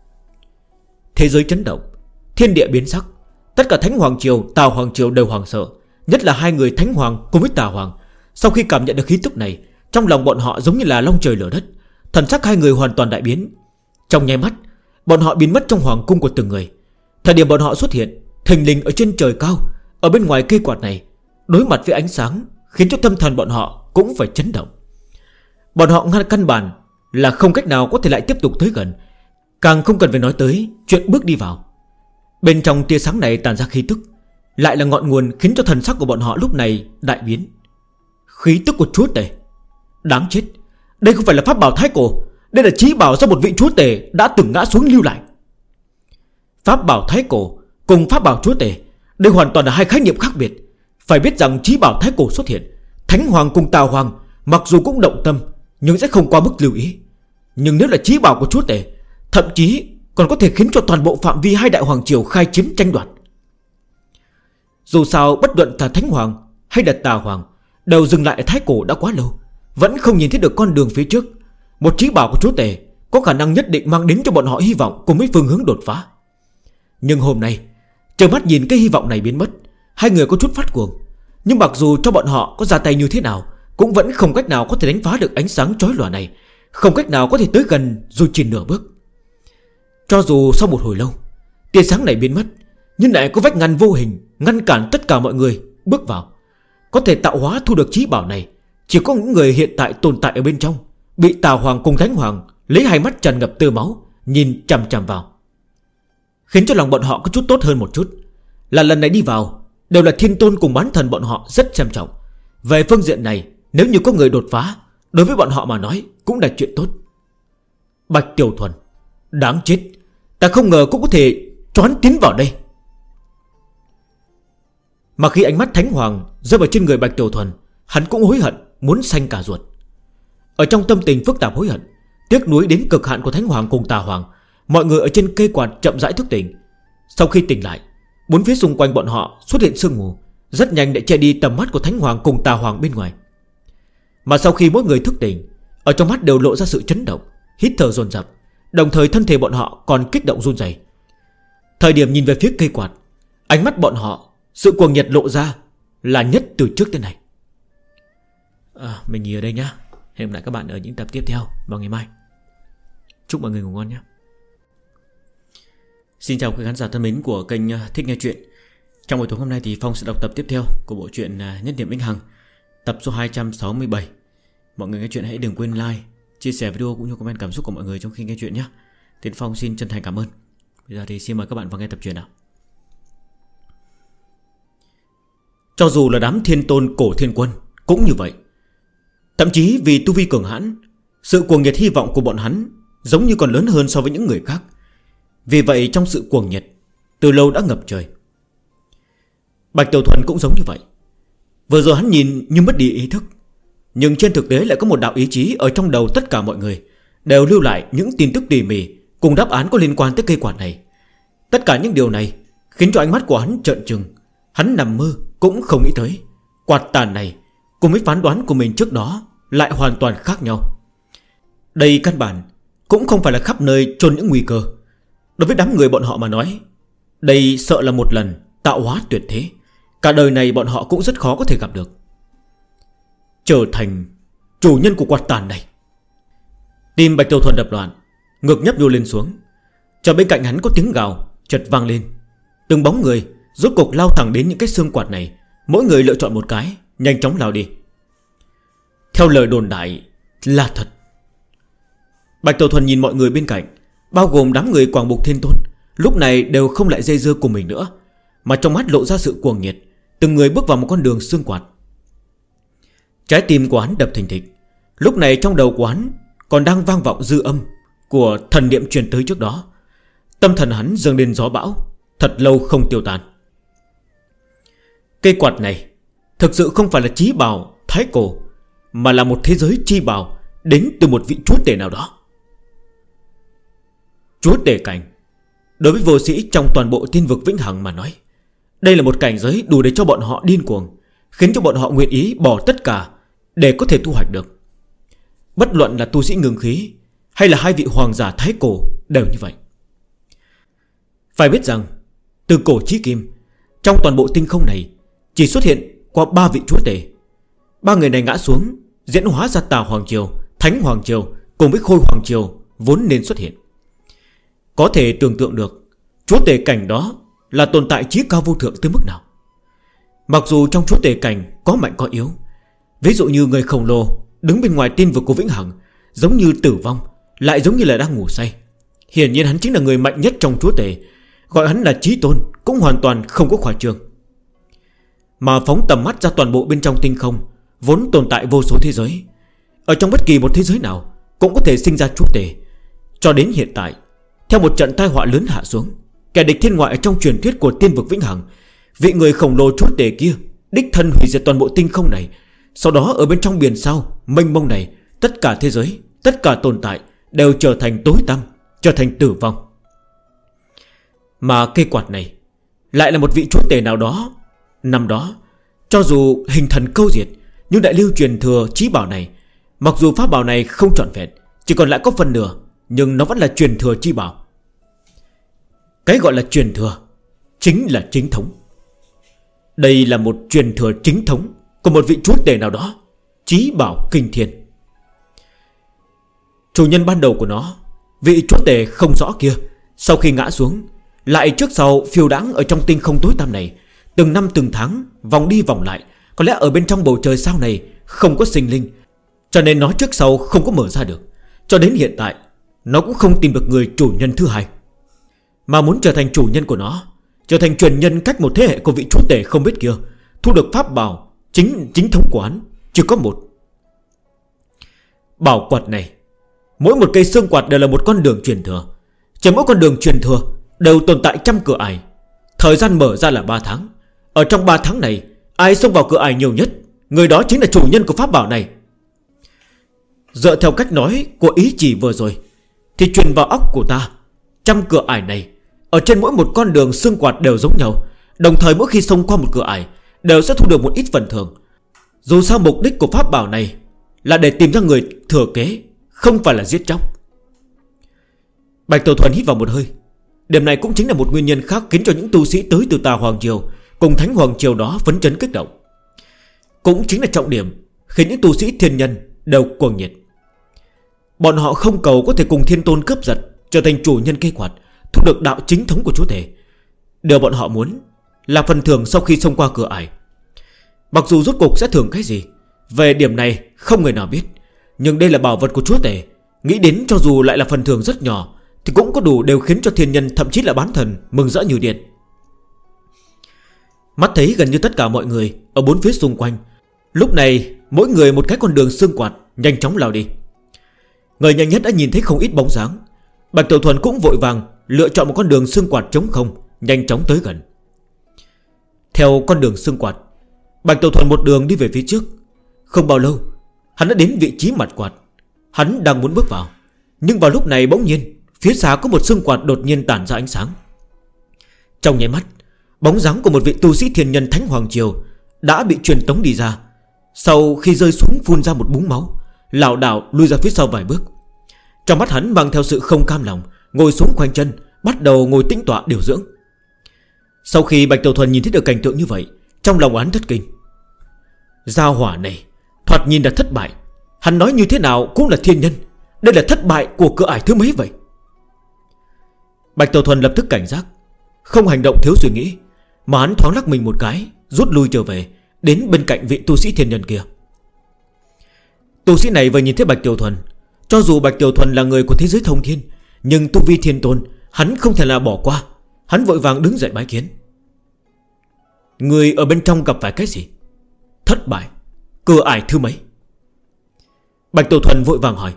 Thế giới chấn động, thiên địa biến sắc. Tất cả Thánh Hoàng Triều, Tà Hoàng Triều đều hoàng sợ. Nhất là hai người Thánh Hoàng cùng với Tà Hoàng. Sau khi cảm nhận được khí tức này, trong lòng bọn họ giống như là long trời lở đất. Thần sắc hai người hoàn toàn đại biến. Trong nháy mắt, bọn họ biến mất trong hoàng cung của từng người. Thời điểm bọn họ xuất hiện, thình lình ở trên trời cao, ở bên ngoài cây quạt này, đối mặt với ánh sáng, khiến cho tâm thần bọn họ cũng phải chấn động. Bọn họ ngăn căn bản là không cách nào có thể lại tiếp tục tới gần, càng không cần phải nói tới chuyện bước đi vào. Bên trong tia sáng này tàn ra khí tức, lại là ngọn nguồn khiến cho thần sắc của bọn họ lúc này đại biến. Khí tức của chúa tể. Đáng chết, đây không phải là pháp bảo thái cổ, đây là chí bảo do một vị chúa tể đã từng ngã xuống lưu lại. Pháp bảo thái cổ cùng pháp bảo chúa tể, đây hoàn toàn là hai khái niệm khác biệt. Phải biết rằng chí bảo thái cổ xuất hiện, Thánh Hoàng cùng Tà Hoàng mặc dù cũng động tâm, nhưng sẽ không qua mức lưu ý. Nhưng nếu là chí bảo của chúa tể, thậm chí còn có thể khiến cho toàn bộ phạm vi hai đại hoàng triều khai chiến tranh đoạt. Dù sao bất luận là Thánh Hoàng hay là Tà Hoàng đều dừng lại ở thái cổ đã quá lâu, vẫn không nhìn thấy được con đường phía trước. Một chí bảo của chúa tể có khả năng nhất định mang đến cho bọn họ hy vọng cùng với phương hướng đột phá. Nhưng hôm nay trơ mắt nhìn cái hy vọng này biến mất, hai người có chút phát cuồng. Nhưng mặc dù cho bọn họ có ra tay như thế nào, cũng vẫn không cách nào có thể đánh phá được ánh sáng chói lòa này, không cách nào có thể tới gần dù chỉ nửa bước. Cho dù sau một hồi lâu tia sáng này biến mất, nhưng lại có vách ngăn vô hình ngăn cản tất cả mọi người bước vào. Có thể tạo hóa thu được chí bảo này chỉ có những người hiện tại tồn tại ở bên trong, bị Tà Hoàng cùng Thánh Hoàng lấy hai mắt tràn ngập tơ máu nhìn chằm chằm vào. Khiến cho lòng bọn họ có chút tốt hơn một chút là lần này đi vào đều là thiên tôn cùng bán thần bọn họ rất xem trọng. Về phương diện này, nếu như có người đột phá, đối với bọn họ mà nói cũng là chuyện tốt. Bạch Tiểu Thuần, đáng chết, ta không ngờ cũng có thể choán tiến vào đây. Mà khi ánh mắt Thánh Hoàng rơi vào trên người Bạch Tiểu Thuần, hắn cũng hối hận muốn xanh cả ruột. Ở trong tâm tình phức tạp hối hận, tiếc nuối đến cực hạn của Thánh Hoàng cùng Tà Hoàng, mọi người ở trên cây quạt chậm rãi thức tỉnh. Sau khi tỉnh lại, bốn phía xung quanh bọn họ xuất hiện sương mù, rất nhanh để che đi tầm mắt của Thánh Hoàng cùng Tà Hoàng bên ngoài. Mà sau khi mỗi người thức tỉnh, ở trong mắt đều lộ ra sự chấn động, hít thở dồn dập, đồng thời thân thể bọn họ còn kích động run rẩy. Thời điểm nhìn về phía cây quạt, ánh mắt bọn họ, sự cuồng nhiệt lộ ra là nhất từ trước tới nay. Mình nghỉ ở đây nhá. Hẹn gặp lại các bạn ở những tập tiếp theo vào ngày mai. Chúc mọi người ngủ ngon nhé. Xin chào quý khán giả thân mến của kênh Thích Nghe Chuyện. Trong buổi tối hôm nay thì Phong sẽ đọc tập tiếp theo của bộ truyện Nhất Niệm Vĩnh Hằng, tập số 267. Mọi người nghe chuyện hãy đừng quên like, chia sẻ video cũng như comment cảm xúc của mọi người trong khi nghe chuyện nhé. Tiến Phong xin chân thành cảm ơn. Bây giờ thì xin mời các bạn vào nghe tập truyện nào. Cho dù là đám thiên tôn cổ thiên quân cũng như vậy. Thậm chí vì tu vi cường hãn, sự cuồng nhiệt hy vọng của bọn hắn giống như còn lớn hơn so với những người khác. Vì vậy trong sự cuồng nhiệt, từ lâu đã ngập trời. Bạch Tiểu Thuần cũng giống như vậy. Vừa rồi hắn nhìn như mất đi ý thức, nhưng trên thực tế lại có một đạo ý chí ở trong đầu tất cả mọi người, đều lưu lại những tin tức tỉ mỉ cùng đáp án có liên quan tới cây quạt này. Tất cả những điều này khiến cho ánh mắt của hắn trợn trừng. Hắn nằm mơ cũng không nghĩ tới quạt tàn này cùng với phán đoán của mình trước đó lại hoàn toàn khác nhau. Đây căn bản cũng không phải là khắp nơi chôn những nguy cơ. Đối với đám người bọn họ mà nói, đây sợ là một lần tạo hóa tuyệt thế, cả đời này bọn họ cũng rất khó có thể gặp được. Trở thành chủ nhân của quạt tàn này. Tim Bạch Tiểu Thuần đập loạn, ngực nhấp nhô lên xuống. Chờ bên cạnh hắn có tiếng gào chợt vang lên. Từng bóng người rốt cục lao thẳng đến những cái xương quạt này. Mỗi người lựa chọn một cái, nhanh chóng lao đi. Theo lời đồn đại là thật. Bạch Tiểu Thuần nhìn mọi người bên cạnh, bao gồm đám người Quảng Bục Thiên Tôn, lúc này đều không lại dây dưa cùng mình nữa, mà trong mắt lộ ra sự cuồng nhiệt. Từng người bước vào một con đường xương quạt. Trái tim của hắn đập thình thịch. Lúc này trong đầu của hắn còn đang vang vọng dư âm của thần niệm truyền tới trước đó. Tâm thần hắn dâng lên gió bão, thật lâu không tiêu tan. Cây quạt này thực sự không phải là chí bảo thái cổ, mà là một thế giới chi bảo đến từ một vị chúa tể nào đó. Chúa tể cảnh, đối với vô sĩ trong toàn bộ Tiên vực Vĩnh Hằng mà nói, đây là một cảnh giới đủ để cho bọn họ điên cuồng, khiến cho bọn họ nguyện ý bỏ tất cả để có thể thu hoạch được. Bất luận là tu sĩ ngưng khí hay là hai vị hoàng giả thái cổ đều như vậy. Phải biết rằng từ cổ chí kim, trong toàn bộ tinh không này chỉ xuất hiện qua 3 vị chúa tể. 3 người này ngã xuống, diễn hóa ra Tà Hoàng Triều, Thánh Hoàng Triều cùng với Khôi Hoàng Triều vốn nên xuất hiện. Có thể tưởng tượng được chúa tể cảnh đó là tồn tại chí cao vô thượng tới mức nào. Mặc dù trong chúa tể cảnh có mạnh có yếu, ví dụ như người khổng lồ đứng bên ngoài tiên vực của Vĩnh Hằng, giống như tử vong, lại giống như là đang ngủ say. Hiển nhiên hắn chính là người mạnh nhất trong chúa tể, gọi hắn là chí tôn cũng hoàn toàn không có khoa trương. Mà phóng tầm mắt ra toàn bộ bên trong tinh không, vốn tồn tại vô số thế giới. Ở trong bất kỳ một thế giới nào cũng có thể sinh ra chúa tể. Cho đến hiện tại, theo một trận tai họa lớn hạ xuống, kẻ địch thiên ngoại trong truyền thuyết của tiên vực Vĩnh Hằng, vị người khổng lồ chúa tể kia đích thân hủy diệt toàn bộ tinh không này. Sau đó ở bên trong biển sao mênh mông này, tất cả thế giới, tất cả tồn tại đều trở thành tối tăm, trở thành tử vong. Mà cây quạt này lại là một vị chúa tể nào đó. Năm đó, cho dù hình thần câu diệt, nhưng đại lưu truyền thừa chí bảo này, mặc dù pháp bảo này không trọn vẹn, chỉ còn lại có phần nửa, nhưng nó vẫn là truyền thừa chí bảo. Cái gọi là truyền thừa chính là chính thống. Đây là một truyền thừa chính thống của một vị chúa tể nào đó, chí bảo kinh thiên. Chủ nhân ban đầu của nó, vị chúa tể không rõ kia, sau khi ngã xuống, lại trước sau phiêu đãng ở trong tinh không tối tăm này, từng năm từng tháng vòng đi vòng lại. Có lẽ ở bên trong bầu trời sao này không có sinh linh, cho nên nó trước sau không có mở ra được. Cho đến hiện tại nó cũng không tìm được người chủ nhân thứ hai. Mà muốn trở thành chủ nhân của nó, trở thành truyền nhân cách một thế hệ của vị chúa tể không biết kia, thu được pháp bảo chính thống của hắn chỉ có một. Bảo quạt này, mỗi một cây xương quạt đều là một con đường truyền thừa. Trên mỗi con đường truyền thừa đều tồn tại 100 cửa ải. Thời gian mở ra là 3 tháng. Ở trong 3 tháng này, ai xông vào cửa ải nhiều nhất, người đó chính là chủ nhân của pháp bảo này. Dựa theo cách nói của ý chỉ vừa rồi, thì truyền vào óc của ta, 100 cửa ải này, ở trên mỗi một con đường xương quạt đều giống nhau. Đồng thời mỗi khi xông qua một cửa ải đều sẽ thu được một ít phần thưởng. Dù sao mục đích của pháp bảo này là để tìm ra người thừa kế, không phải là giết chóc. Bạch Tiểu Thuần hít vào một hơi. Điểm này cũng chính là một nguyên nhân khác khiến cho những tu sĩ tới từ Tà Hoàng Triều cùng Thánh Hoàng Triều đó phấn chấn kích động. Cũng chính là trọng điểm khiến những tu sĩ thiên nhân đều cuồng nhiệt. Bọn họ không cầu có thể cùng Thiên Tôn cướp giật, trở thành chủ nhân cây quạt, thu được đạo chính thống của chúa tể. Điều bọn họ muốn là phần thưởng sau khi xông qua cửa ải. Mặc dù rốt cuộc sẽ thưởng cái gì, về điểm này không người nào biết, nhưng đây là bảo vật của chúa tể. Nghĩ đến cho dù lại là phần thưởng rất nhỏ thì cũng có đủ đều khiến cho thiên nhân, thậm chí là bán thần mừng rỡ như điện. Mắt thấy gần như tất cả mọi người ở bốn phía xung quanh lúc này mỗi người một cái con đường xương quạt nhanh chóng lao đi. Người nhanh nhất đã nhìn thấy không ít bóng dáng. Bạch Tiểu Thuần cũng vội vàng lựa chọn một con đường xương quạt trống không, nhanh chóng tới gần. Theo con đường xương quạt, Bạch Tiểu Thuần một đường đi về phía trước. Không bao lâu hắn đã đến vị trí mặt quạt. Hắn đang muốn bước vào, nhưng vào lúc này bỗng nhiên phía xa có một xương quạt đột nhiên tản ra ánh sáng. Trong nháy mắt, bóng dáng của một vị tu sĩ thiên nhân Thánh Hoàng Triều đã bị truyền tống đi ra. Sau khi rơi xuống phun ra một búng máu, lảo đảo lui ra phía sau vài bước. Trong mắt hắn mang theo sự không cam lòng, ngồi xuống khoanh chân, bắt đầu ngồi tĩnh tọa điều dưỡng. Sau khi Bạch Tiểu Thuần nhìn thấy được cảnh tượng như vậy, trong lòng hắn thất kinh. Gia hỏa này thoạt nhìn là thất bại. Hắn nói như thế nào cũng là thiên nhân. Đây là thất bại của cửa ải thứ mấy vậy? Bạch Tiểu Thuần lập tức cảnh giác, không hành động thiếu suy nghĩ, mà hắn thoáng lắc mình một cái, rút lui trở về, đến bên cạnh vị tu sĩ thiên nhân kia. Tu sĩ này vừa nhìn thấy Bạch Tiểu Thuần, cho dù Bạch Tiểu Thuần là người của thế giới thông thiên, nhưng tu vi thiên tôn hắn không thể là bỏ qua. Hắn vội vàng đứng dậy bái kiến. Người ở bên trong gặp phải cái gì? Thất bại? Cửa ải thứ mấy? Bạch Tiểu Thuần vội vàng hỏi.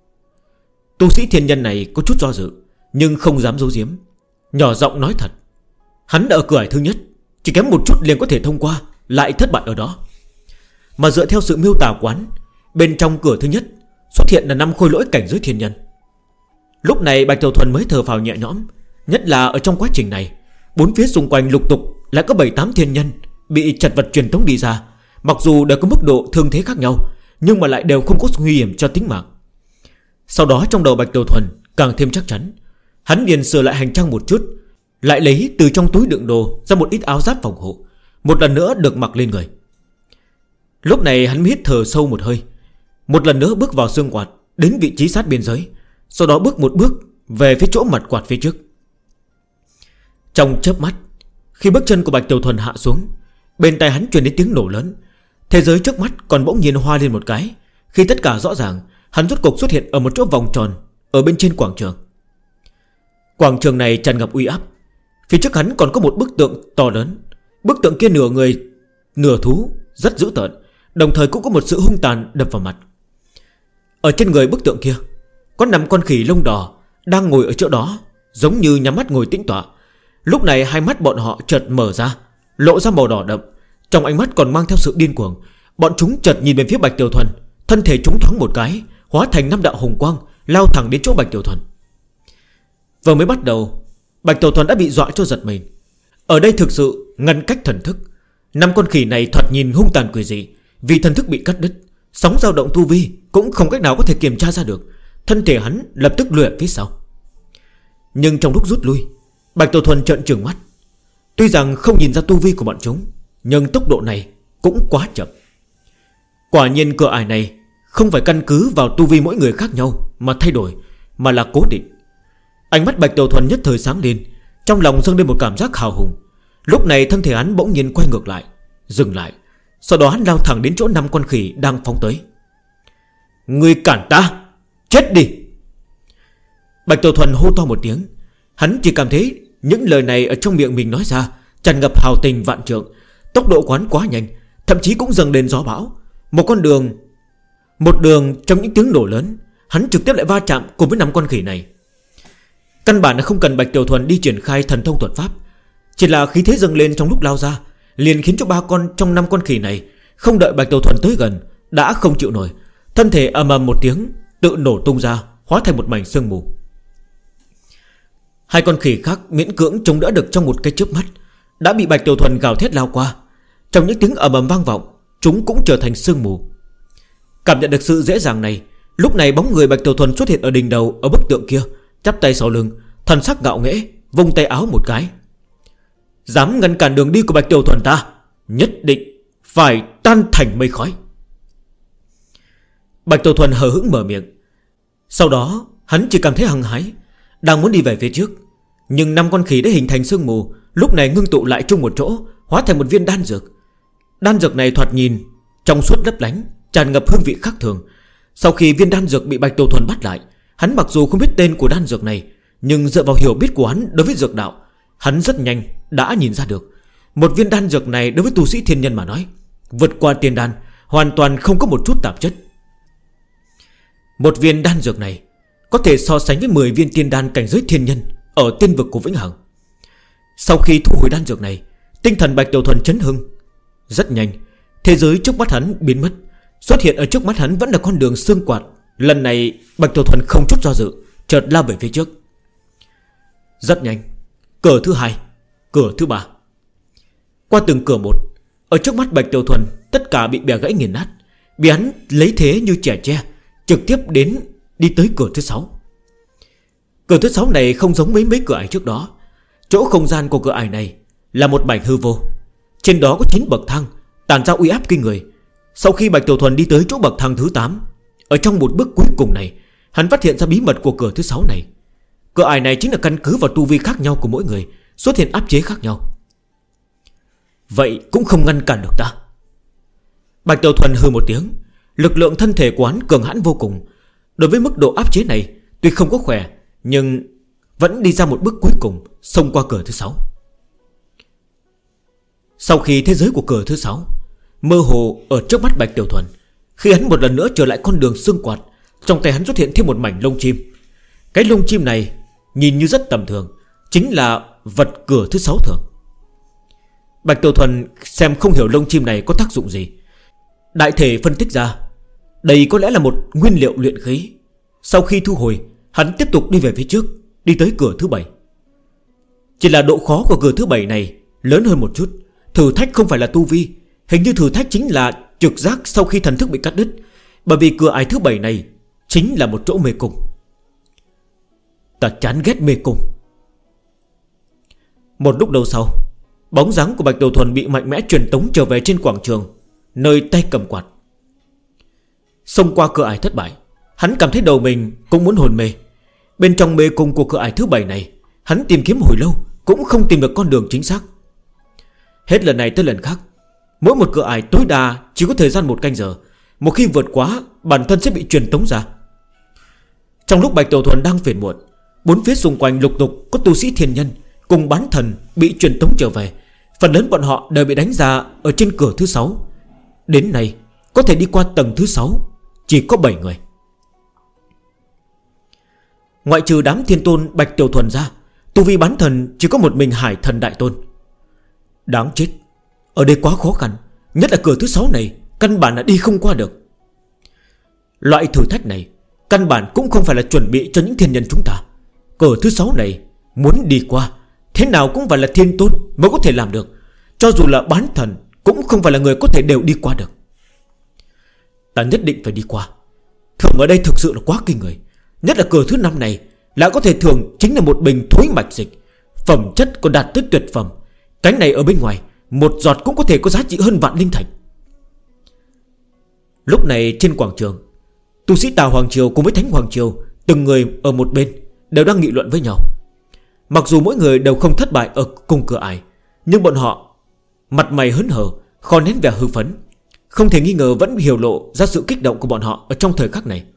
Tu sĩ thiên nhân này có chút do dự, nhưng không dám giấu giếm, nhỏ giọng nói thật. Hắn đã ở cửa ải thứ nhất, chỉ kém một chút liền có thể thông qua, lại thất bại ở đó. Mà dựa theo sự miêu tả quán, bên trong cửa thứ nhất xuất hiện là 5 khôi lỗi cảnh giới thiên nhân. Lúc này Bạch Tiểu Thuần mới thở phào nhẹ nhõm. Nhất là ở trong quá trình này, bốn phía xung quanh lục tục lại có 7-8 thiên nhân bị chật vật truyền tống đi ra. Mặc dù đều có mức độ thương thế khác nhau, nhưng mà lại đều không có nguy hiểm cho tính mạng. Sau đó trong đầu Bạch Tiểu Thuần càng thêm chắc chắn. Hắn liền sửa lại hành trang một chút, lại lấy từ trong túi đựng đồ ra một ít áo giáp phòng hộ, một lần nữa được mặc lên người. Lúc này hắn hít thở sâu một hơi, một lần nữa bước vào xương quạt, đến vị trí sát biên giới. Sau đó bước một bước về phía chỗ mặt quạt phía trước. Trong chớp mắt, khi bước chân của Bạch Tiểu Thuần hạ xuống, bên tai hắn truyền đến tiếng nổ lớn. Thế giới trước mắt còn bỗng nhiên hoa lên một cái. Khi tất cả rõ ràng, hắn rốt cục xuất hiện ở một chỗ vòng tròn ở bên trên quảng trường. Quảng trường này tràn ngập uy áp. Phía trước hắn còn có một bức tượng to lớn. Bức tượng kia nửa người nửa thú, rất dữ tợn, đồng thời cũng có một sự hung tàn đập vào mặt. Ở trên người bức tượng kia có 5 con khỉ lông đỏ đang ngồi ở chỗ đó, giống như nhắm mắt ngồi tĩnh tọa. Lúc này hai mắt bọn họ chợt mở ra, lộ ra màu đỏ đậm, trong ánh mắt còn mang theo sự điên cuồng. Bọn chúng chợt nhìn về phía Bạch Tiểu Thuần, thân thể chúng thoáng một cái, hóa thành 5 đạo hồng quang, lao thẳng đến chỗ Bạch Tiểu Thuần. Vừa mới bắt đầu, Bạch Tiểu Thuần đã bị dọa cho giật mình. Ở đây thực sự ngăn cách thần thức. 5 con khỉ này thoạt nhìn hung tàn quỷ dị, vì thần thức bị cắt đứt, sóng dao động tu vi cũng không cách nào có thể kiểm tra ra được. Thân thể hắn lập tức lùi phía sau. Nhưng trong lúc rút lui, Bạch Tiểu Thuần trợn trừng mắt. Tuy rằng không nhìn ra tu vi của bọn chúng, nhưng tốc độ này cũng quá chậm. Quả nhiên cửa ải này không phải căn cứ vào tu vi mỗi người khác nhau mà thay đổi, mà là cố định. Ánh mắt Bạch Tiểu Thuần nhất thời sáng lên, trong lòng dâng lên một cảm giác hào hùng. Lúc này thân thể hắn bỗng nhiên quay ngược lại, dừng lại. Sau đó hắn lao thẳng đến chỗ 5 con khỉ đang phóng tới. Người cản ta, chết đi! Bạch Tiểu Thuần hô to một tiếng. Hắn chỉ cảm thấy những lời này ở trong miệng mình nói ra tràn ngập hào tình vạn trượng. Tốc độ quán quá nhanh, thậm chí cũng dâng lên gió bão. Một đường trong những tiếng nổ lớn, hắn trực tiếp lại va chạm cùng với 5 con khỉ này. Căn bản là không cần Bạch Tiểu Thuần đi triển khai thần thông thuật pháp, chỉ là khí thế dâng lên trong lúc lao ra liền khiến cho 3 con trong 5 con khỉ này không đợi Bạch Tiểu Thuần tới gần đã không chịu nổi, thân thể ầm ầm một tiếng tự nổ tung ra, hóa thành một mảnh sương mù. 2 con khỉ khác miễn cưỡng chống đỡ được trong một cái chớp mắt, đã bị Bạch Tiểu Thuần gào thét lao qua. Trong những tiếng ầm ầm vang vọng, chúng cũng trở thành sương mù. Cảm nhận được sự dễ dàng này, lúc này bóng người Bạch Tiểu Thuần xuất hiện ở đỉnh đầu, ở bức tượng kia, chắp tay sau lưng, thần sắc ngạo nghễ, vung tay áo một cái. Dám ngăn cản đường đi của Bạch Tiểu Thuần ta, nhất định phải tan thành mây khói. Bạch Tiểu Thuần hờ hững mở miệng. Sau đó hắn chỉ cảm thấy hăng hái, đang muốn đi về phía trước, nhưng 5 con khỉ đã hình thành sương mù, lúc này ngưng tụ lại chung một chỗ, hóa thành một viên đan dược. Đan dược này thoạt nhìn trong suốt lấp lánh, tràn ngập hương vị khác thường. Sau khi viên đan dược bị Bạch Tiểu Thuần bắt lại, hắn mặc dù không biết tên của đan dược này, nhưng dựa vào hiểu biết của hắn đối với dược đạo, hắn rất nhanh đã nhìn ra được, một viên đan dược này đối với tu sĩ thiên nhân mà nói, vượt qua tiên đan, hoàn toàn không có một chút tạp chất. Một viên đan dược này có thể so sánh với 10 viên tiên đan cảnh giới thiên nhân ở tiên vực của Vĩnh Hằng. Sau khi thu hồi đan dược này, tinh thần Bạch Tiểu Thuần chấn hưng. Rất nhanh, thế giới trước mắt hắn biến mất. Xuất hiện ở trước mắt hắn vẫn là con đường xương quạt. Lần này Bạch Tiểu Thuần không chút do dự, chợt lao về phía trước. Rất nhanh, cửa thứ 2, cửa thứ 3. Qua từng cửa một, ở trước mắt Bạch Tiểu Thuần tất cả bị bẻ gãy nghiền nát, bị hắn lấy thế như chẻ tre, trực tiếp đi tới cửa thứ 6. Cửa thứ 6 này không giống với mấy cửa ải trước đó. Chỗ không gian của cửa ải này là một mảnh hư vô, trên đó có 9 bậc thang tản ra uy áp kinh người. Sau khi Bạch Tiểu Thuần đi tới chỗ bậc thang thứ 8, ở trong một bước cuối cùng này, hắn phát hiện ra bí mật của cửa thứ 6 này. Cửa ải này chính là căn cứ vào tu vi khác nhau của mỗi người, xuất hiện áp chế khác nhau. Vậy cũng không ngăn cản được ta. Bạch Tiểu Thuần hừ một tiếng. Lực lượng thân thể của hắn cường hãn vô cùng. Đối với mức độ áp chế này, tuy không có khỏe, nhưng vẫn đi ra một bước cuối cùng, xông qua cửa thứ 6. Sau khi thế giới của cửa thứ 6 mơ hồ ở trước mắt Bạch Tiểu Thuần, khi hắn một lần nữa trở lại con đường xương quạt, trong tay hắn xuất hiện thêm một mảnh lông chim. Cái lông chim này nhìn như rất tầm thường, chính là vật cửa thứ 6 thường. Bạch Tiểu Thuần xem không hiểu lông chim này có tác dụng gì. Đại thể phân tích ra, đây có lẽ là một nguyên liệu luyện khí. Sau khi thu hồi, hắn tiếp tục đi về phía trước, đi tới cửa thứ 7. Chỉ là độ khó của cửa thứ 7 này lớn hơn một chút. Thử thách không phải là tu vi, hình như thử thách chính là trực giác sau khi thần thức bị cắt đứt. Bởi vì cửa ải thứ 7 này chính là một chỗ mê cung. Ta chán ghét mê cung. Một lúc đầu sau, bóng dáng của Bạch Tiểu Thuần bị mạnh mẽ truyền tống trở về trên quảng trường, nơi tay cầm quạt. Xông qua cửa ải thất bại, hắn cảm thấy đầu mình cũng muốn hồn mê. Bên trong mê cung của cửa ải thứ 7 này, hắn tìm kiếm hồi lâu cũng không tìm được con đường chính xác. Hết lần này tới lần khác, mỗi một cửa ải tối đa chỉ có thời gian 1 canh giờ. Một khi vượt quá, bản thân sẽ bị truyền tống ra. Trong lúc Bạch Tiểu Thuần đang phiền muộn, bốn phía xung quanh lục tục có tu sĩ thiên nhân cùng bán thần bị truyền tống trở về. Phần lớn bọn họ đều bị đánh ra ở trên cửa thứ 6. Đến nay có thể đi qua tầng thứ 6 chỉ có 7 người. Ngoại trừ đám thiên tôn Bạch Tiểu Thuần ra, tu vi bán thần chỉ có một mình Hải Thần Đại Tôn. Đáng chết, ở đây quá khó khăn, nhất là cửa thứ 6 này căn bản là đi không qua được. Loại thử thách này căn bản cũng không phải là chuẩn bị cho những thiên nhân chúng ta. Cửa thứ 6 này muốn đi qua, thế nào cũng phải là thiên tôn mới có thể làm được. Cho dù là bán thần cũng không phải là người có thể đều đi qua được. Ta nhất định phải đi qua. Thưởng ở đây thực sự là quá kinh người. Nhất là cửa thứ 5 này lại có thể thưởng chính là một bình thối mạch dịch, phẩm chất còn đạt tới tuyệt phẩm. Cánh này ở bên ngoài, một giọt cũng có thể có giá trị hơn vạn linh thạch. Lúc này trên quảng trường, tu sĩ Tà Hoàng Triều cùng với Thánh Hoàng Triều, từng người ở một bên đều đang nghị luận với nhau. Mặc dù mỗi người đều không thất bại ở cùng cửa ải, nhưng bọn họ mặt mày hớn hở, khó nén vẻ hư phấn. Không thể nghi ngờ vẫn hiểu lộ ra sự kích động của bọn họ ở trong thời khắc này.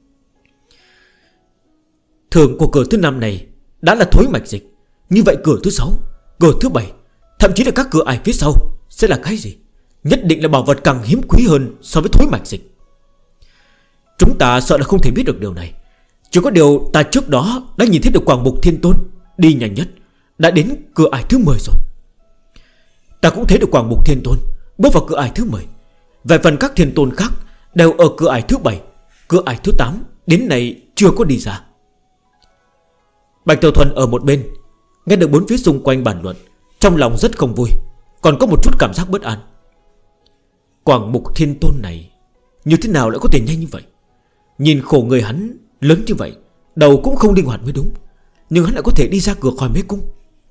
Thưởng của cửa thứ 5 này đã là thối mạch dịch. Như vậy cửa thứ 6, cửa thứ 7, thậm chí là các cửa ải phía sau sẽ là cái gì? Nhất định là bảo vật càng hiếm quý hơn so với thối mạch dịch. Chúng ta sợ là không thể biết được điều này. Chỉ có điều ta trước đó đã nhìn thấy được Quảng Mục Thiên Tôn đi nhanh nhất, đã đến cửa ải thứ 10 rồi. Ta cũng thấy được Quảng Mục Thiên Tôn bước vào cửa ải thứ 10. Về phần các thiên tôn khác đều ở cửa ải thứ 7, cửa ải thứ 8 đến nay chưa có đi ra. Bạch Tiểu Thuần ở một bên nghe được bốn phía xung quanh bàn luận, trong lòng rất không vui, còn có một chút cảm giác bất an. Quảng Mục Thiên Tôn này như thế nào lại có thể nhanh như vậy? Nhìn khổ người hắn lớn như vậy, đầu cũng không linh hoạt mới đúng, nhưng hắn lại có thể đi ra cửa khỏi mê cung.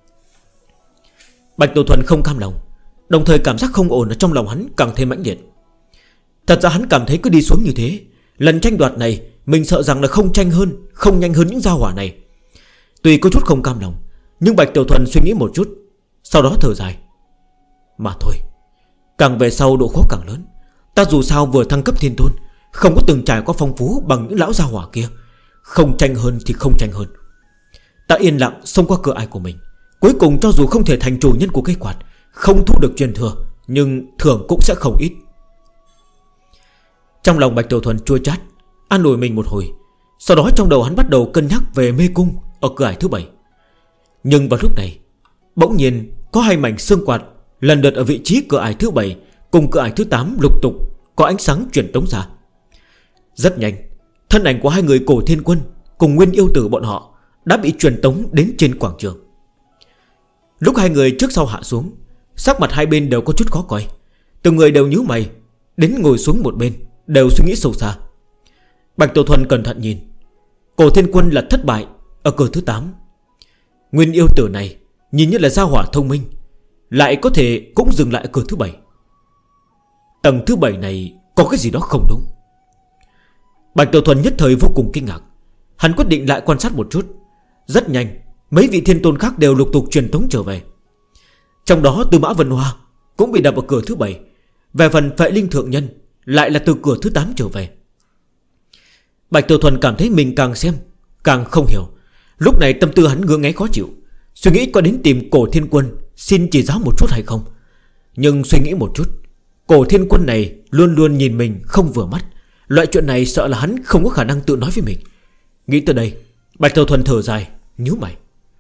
Bạch Tiểu Thuần không cam lòng, đồng thời cảm giác không ổn ở trong lòng hắn càng thêm mãnh liệt. Thật ra hắn cảm thấy cứ đi xuống như thế, lần tranh đoạt này mình sợ rằng là không nhanh hơn những gia hỏa này. Tuy có chút không cam lòng, nhưng Bạch Tiểu Thuần suy nghĩ một chút, sau đó thở dài. Mà thôi, càng về sau độ khó càng lớn. Ta dù sao vừa thăng cấp thiên tôn, không có từng trải qua phong phú bằng những lão gia hỏa kia. Không tranh hơn thì không tranh hơn. Ta yên lặng xông qua cửa ải của mình. Cuối cùng cho dù không thể thành chủ nhân của cây quạt, không thu được truyền thừa, nhưng thưởng cũng sẽ không ít. Trong lòng Bạch Tiểu Thuần chua chát, an ủi mình một hồi. Sau đó trong đầu hắn bắt đầu cân nhắc về mê cung ở cửa ải thứ 7. Nhưng vào lúc này, bỗng nhiên có hai mảnh xương quạt lần lượt ở vị trí cửa ải thứ 7 cùng cửa ải thứ 8 lục tục có ánh sáng truyền tống ra. Rất nhanh, thân ảnh của hai người Cổ Thiên Quân cùng Nguyên Yêu Tử bọn họ đã bị truyền tống đến trên quảng trường. Lúc hai người trước sau hạ xuống, sắc mặt hai bên đều có chút khó coi. Từng người đều nhíu mày, đến ngồi xuống một bên, đều suy nghĩ sâu xa. Bạch Tiểu Thuần cẩn thận nhìn, Cổ Thiên Quân là thất bại ở cửa thứ 8. Nguyên Yêu Tử này nhìn như là gia hỏa thông minh, lại có thể cũng dừng lại ở cửa thứ 7. Tầng thứ 7 này có cái gì đó không đúng. Bạch Tiểu Thuần nhất thời vô cùng kinh ngạc. Hắn quyết định lại quan sát một chút. Rất nhanh, mấy vị thiên tôn khác đều lục tục truyền tống trở về. Trong đó Tư Mã Vân Hoa cũng bị đập ở cửa thứ 7. Về phần Phệ Linh Thượng Nhân lại là từ cửa thứ 8 trở về. Bạch Tiểu Thuần cảm thấy mình càng xem càng không hiểu. Lúc này tâm tư hắn ngứa ngáy khó chịu, suy nghĩ có đến tìm Cổ Thiên Quân xin chỉ giáo một chút hay không. Nhưng suy nghĩ một chút, Cổ Thiên Quân này luôn luôn nhìn mình không vừa mắt. Loại chuyện này sợ là hắn không có khả năng tự nói với mình. Nghĩ tới đây, Bạch Tiểu Thuần thở dài, nhíu mày.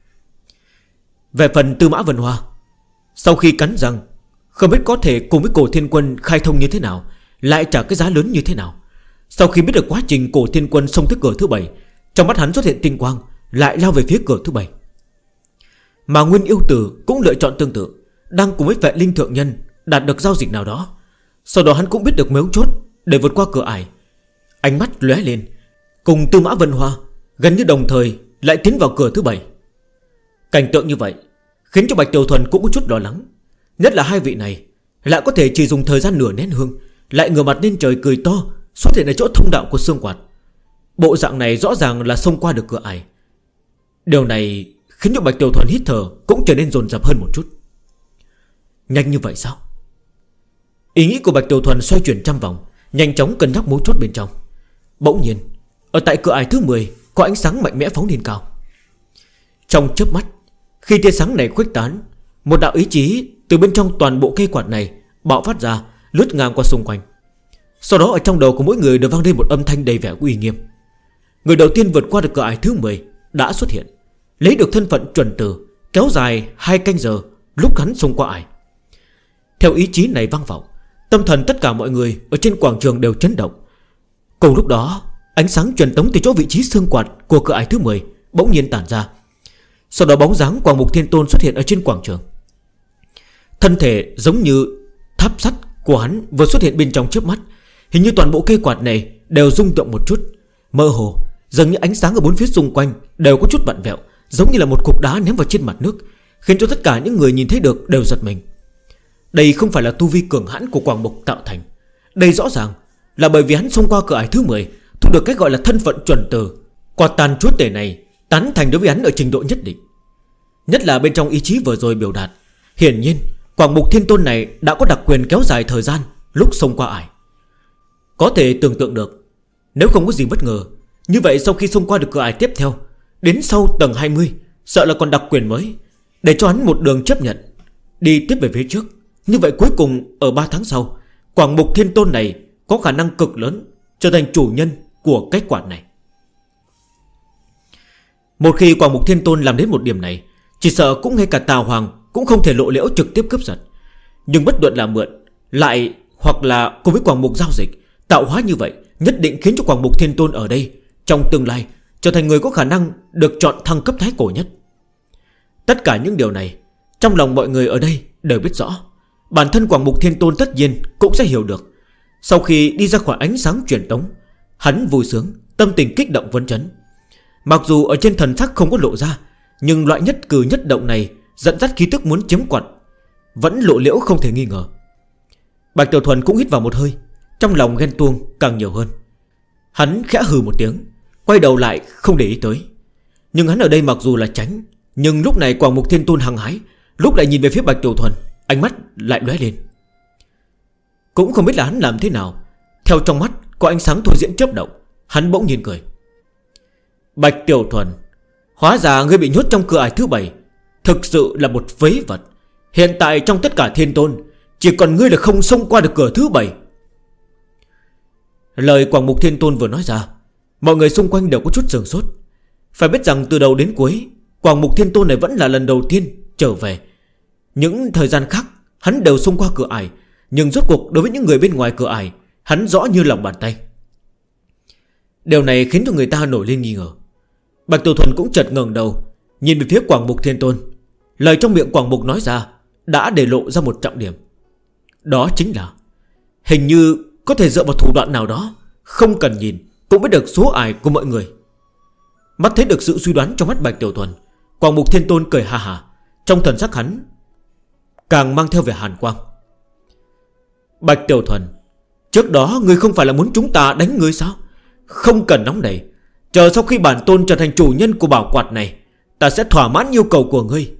Về phần Tư Mã Vân Hoa, sau khi cắn răng, không biết có thể cùng với Cổ Thiên Quân khai thông như thế nào, lại trả cái giá lớn như thế nào. Sau khi biết được quá trình Cổ Thiên Quân xông tới cửa thứ 7, trong mắt hắn xuất hiện tinh quang, lại lao về phía cửa thứ 7. Mà Nguyên Yêu Tử cũng lựa chọn tương tự, đang cùng với Phệ Linh Thượng Nhân đạt được giao dịch nào đó. Sau đó hắn cũng biết được mấu chốt để vượt qua cửa ải. Ánh mắt lóe lên, cùng Tư Mã Vân Hoa gần như đồng thời lại tiến vào cửa thứ 7. Cảnh tượng như vậy khiến cho Bạch Tiểu Thuần cũng có chút lo lắng. Nhất là hai vị này lại có thể chỉ dùng thời gian nửa nén hương, lại ngửa mặt lên trời cười to, xuất hiện ở chỗ thông đạo của xương quạt. Bộ dạng này rõ ràng là xông qua được cửa ải. Điều này khiến cho Bạch Tiểu Thuần hít thở cũng trở nên dồn dập hơn một chút. Nhanh như vậy sao? Ý nghĩ của Bạch Tiểu Thuần xoay chuyển trăm vòng, nhanh chóng cân nhắc mấu chốt bên trong. Bỗng nhiên, ở tại cửa ải thứ 10 có ánh sáng mạnh mẽ phóng lên cao. Trong chớp mắt, khi tia sáng này khuếch tán, một đạo ý chí từ bên trong toàn bộ cây quạt này bạo phát ra, lướt ngang qua xung quanh. Sau đó ở trong đầu của mỗi người đều vang lên một âm thanh đầy vẻ uy nghiêm. Người đầu tiên vượt qua được cửa ải thứ 10 đã xuất hiện, lấy được thân phận chuẩn tử, kéo dài 2 canh giờ lúc hắn xông qua ải. Theo ý chí này vang vọng, tâm thần tất cả mọi người ở trên quảng trường đều chấn động. Cùng lúc đó, ánh sáng truyền tống từ chỗ vị trí xương quạt của cửa ải thứ 10 bỗng nhiên tản ra. Sau đó bóng dáng Quang Mục Thiên Tôn xuất hiện ở trên quảng trường. Thân thể giống như tháp sắt của hắn vừa xuất hiện bên trong chớp mắt. Hình như toàn bộ cây quạt này đều rung động một chút, mơ hồ, dường như ánh sáng ở bốn phía xung quanh đều có chút vặn vẹo, giống như là một cục đá ném vào trên mặt nước, khiến cho tất cả những người nhìn thấy được đều giật mình. Đây không phải là tu vi cường hãn của Quang Mục tạo thành. Đây rõ ràng là bởi vì hắn xông qua cửa ải thứ 10, thu được cái gọi là thân phận chuẩn tử. Quạt tàn chúa tể này tán thành đối với hắn ở trình độ nhất định. Nhất là bên trong ý chí vừa rồi biểu đạt, hiển nhiên Quang Mục Thiên Tôn này đã có đặc quyền kéo dài thời gian lúc xông qua ải. Có thể tưởng tượng được, nếu không có gì bất ngờ, như vậy sau khi xông qua được cửa ải tiếp theo, đến sau tầng 20 sợ là còn đặc quyền mới, để cho hắn một đường chấp nhận đi tiếp về phía trước. Như vậy cuối cùng ở 3 tháng sau, Quang Mục Thiên Tôn này có khả năng cực lớn trở thành chủ nhân của cái quạt này. Một khi Quang Mục Thiên Tôn làm đến một điểm này, chỉ sợ cũng ngay cả Tào Hoàng cũng không thể lộ liễu trực tiếp cướp giật. Nhưng bất luận là mượn lại hoặc là cùng với Quang Mục giao dịch, tạo hóa như vậy nhất định khiến cho Quang Mục Thiên Tôn ở đây trong tương lai trở thành người có khả năng được chọn thăng cấp thái cổ nhất. Tất cả những điều này trong lòng mọi người ở đây đều biết rõ. Bản thân Quang Mục Thiên Tôn tất nhiên cũng sẽ hiểu được. Sau khi đi ra khỏi ánh sáng truyền tống, hắn vui sướng, tâm tình kích động phấn chấn. Mặc dù ở trên thần sắc không có lộ ra, nhưng loại nhất cử nhất động này dẫn dắt khí tức muốn chiếm quặn vẫn lộ liễu không thể nghi ngờ. Bạch Tiểu Thuần cũng hít vào một hơi, trong lòng ghen tuông càng nhiều hơn. Hắn khẽ hừ một tiếng, quay đầu lại không để ý tới. Nhưng hắn ở đây mặc dù là tránh, nhưng lúc này Quảng Mục Thiên Tôn hăng hái, lúc lại nhìn về phía Bạch Tiểu Thuần, ánh mắt lại lóe lên. Cũng không biết là hắn làm thế nào, theo trong mắt có ánh sáng thôi diễn chớp động, hắn bỗng nhiên cười. Bạch Tiểu Thuần, hóa ra ngươi bị nhốt trong cửa ải thứ 7, thực sự là một phế vật. Hiện tại trong tất cả thiên tôn, chỉ còn ngươi là không xông qua được cửa thứ 7. Lời Quảng Mục Thiên Tôn vừa nói ra, mọi người xung quanh đều có chút sửng sốt. Phải biết rằng từ đầu đến cuối, Quảng Mục Thiên Tôn này vẫn là lần đầu tiên trở về. Những thời gian khác hắn đều xông qua cửa ải, nhưng rốt cuộc đối với những người bên ngoài cửa ải, hắn rõ như lòng bàn tay. Điều này khiến cho người ta nổi lên nghi ngờ. Bạch Tiểu Thuần cũng chợt ngẩng đầu, nhìn về phía Quảng Mục Thiên Tôn. Lời trong miệng Quảng Mục nói ra đã để lộ ra một trọng điểm. Đó chính là hình như có thể dựa vào thủ đoạn nào đó, không cần nhìn cũng biết được số ải của mọi người. Mắt thấy được sự suy đoán trong mắt Bạch Tiểu Thuần, Quảng Mục Thiên Tôn cười ha ha, trong thần sắc hắn càng mang theo vẻ hàn quang. Bạch Tiểu Thuần, trước đó ngươi không phải là muốn chúng ta đánh ngươi sao? Không cần nóng nảy, chờ sau khi bản tôn trở thành chủ nhân của bảo quạt này, ta sẽ thỏa mãn yêu cầu của ngươi.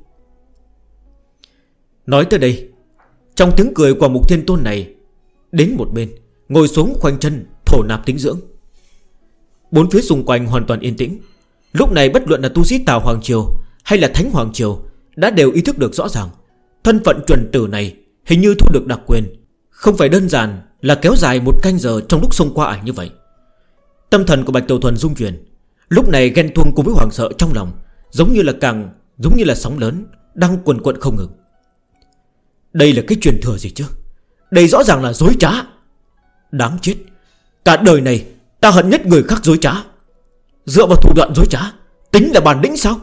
Nói tới đây, trong tiếng cười của Mục Thiên Tôn này, đến một bên ngồi xuống khoanh chân thổ nạp tĩnh dưỡng. Bốn phía xung quanh hoàn toàn yên tĩnh. Lúc này bất luận là tu sĩ Tào Hoàng Triều hay là Thánh Hoàng Triều đã đều ý thức được rõ ràng, thân phận chuẩn tử này hình như thu được đặc quyền, không phải đơn giản là kéo dài một canh giờ trong lúc xông qua ải như vậy. Tâm thần của Bạch Tiểu Thuần rung chuyển. Lúc này ghen tuông cùng với hoàng sợ trong lòng giống như là sóng lớn đang quần quận không ngừng. Đây là cái truyền thừa gì chứ? Đây rõ ràng là dối trá. Đáng chết, cả đời này ta hận nhất người khác dối trá. Dựa vào thủ đoạn dối trá tính là bản lĩnh sao?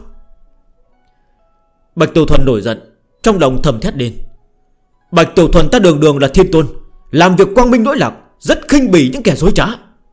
Bạch Tiểu Thuần nổi giận, trong lòng thầm thét lên. Bạch Tiểu Thuần ta đường đường là thiên tôn, làm việc quang minh lỗi lạc, rất khinh bỉ những kẻ dối trá.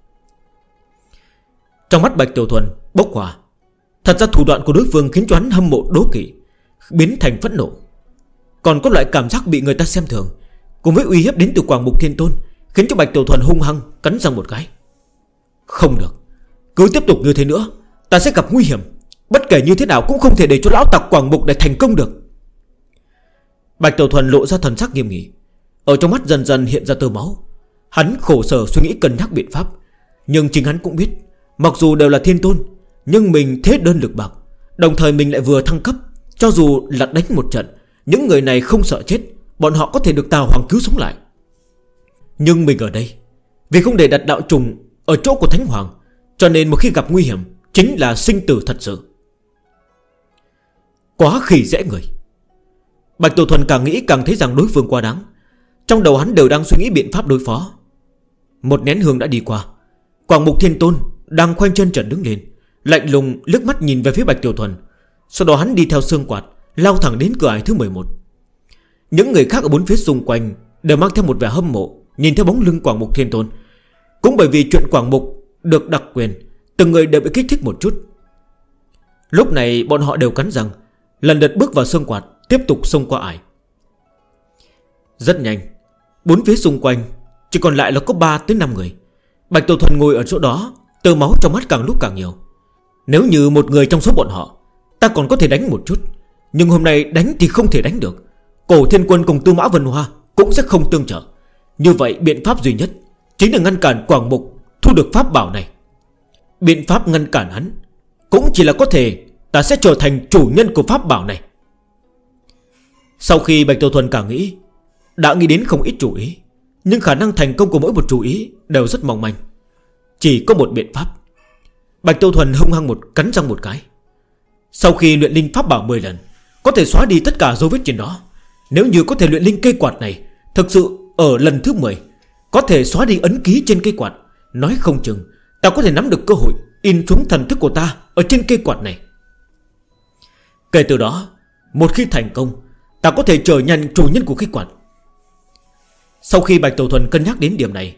Trong mắt Bạch Tiểu Thuần bốc hỏa. Thật ra thủ đoạn của đối phương khiến cho hắn hâm mộ đố kỵ, biến thành phẫn nộ. Còn có loại cảm giác bị người ta xem thường, cùng với uy hiếp đến từ Quảng Mục Thiên Tôn, khiến cho Bạch Tiểu Thuần hung hăng cắn răng một cái. Không được, cứ tiếp tục như thế nữa ta sẽ gặp nguy hiểm. Bất kể như thế nào cũng không thể để cho lão tặc Quảng Mục này thành công được. Bạch Tiểu Thuần lộ ra thần sắc nghiêm nghị, ở trong mắt dần dần hiện ra tơ máu. Hắn khổ sở suy nghĩ cân nhắc biện pháp, nhưng chính hắn cũng biết, mặc dù đều là thiên tôn, nhưng mình thế đơn lực bạc, đồng thời mình lại vừa thăng cấp. Cho dù là đánh một trận, những người này không sợ chết, bọn họ có thể được Tào Hoàng cứu sống lại. Nhưng mình ở đây vì không để đặt đạo trùng ở chỗ của Thánh Hoàng, cho nên một khi gặp nguy hiểm chính là sinh tử thật sự. Quá khỉ dễ người. Bạch Tiểu Thuần càng nghĩ càng thấy rằng đối phương quá đáng. Trong đầu hắn đều đang suy nghĩ biện pháp đối phó. Một nén hương đã đi qua, Quảng Mục Thiên Tôn đang khoanh chân trần đứng lên, lạnh lùng liếc mắt nhìn về phía Bạch Tiểu Thuần. Sau đó hắn đi theo xương quạt, lao thẳng đến cửa ải thứ 11. Những người khác ở bốn phía xung quanh đều mang theo một vẻ hâm mộ, nhìn theo bóng lưng Quảng Mục Thiên Tôn. Cũng bởi vì chuyện Quảng Mục được đặc quyền, từng người đều bị kích thích một chút. Lúc này bọn họ đều cắn răng, lần lượt bước vào xương quạt, tiếp tục xông qua ải. Rất nhanh, bốn phía xung quanh chỉ còn lại là có 3 tới 5 người. Bạch Tiểu Thuần ngồi ở chỗ đó, tơ máu trong mắt càng lúc càng nhiều. Nếu như một người trong số bọn họ, ta còn có thể đánh một chút, nhưng hôm nay đánh thì không thể đánh được. Cổ Thiên Quân cùng Tư Mã Vân Hoa cũng sẽ không tương trợ. Như vậy biện pháp duy nhất chính là ngăn cản Quảng Mục thu được pháp bảo này. Biện pháp ngăn cản hắn cũng chỉ là có thể ta sẽ trở thành chủ nhân của pháp bảo này. Sau khi Bạch Tiểu Thuần càng nghĩ, đã nghĩ đến không ít chủ ý, nhưng khả năng thành công của mỗi một chủ ý đều rất mong manh. Chỉ có một biện pháp. Bạch Tiểu Thuần hung hăng cắn răng một cái. Sau khi luyện linh pháp bảo 10 lần, có thể xóa đi tất cả dấu vết trên đó. Nếu như có thể luyện linh cây quạt này, thực sự ở lần thứ 10 có thể xóa đi ấn ký trên cây quạt, nói không chừng ta có thể nắm được cơ hội in xuống thần thức của ta ở trên cây quạt này. Kể từ đó, một khi thành công, ta có thể trở thành chủ nhân của cây quạt. Sau khi Bạch Tiểu Thuần cân nhắc đến điểm này,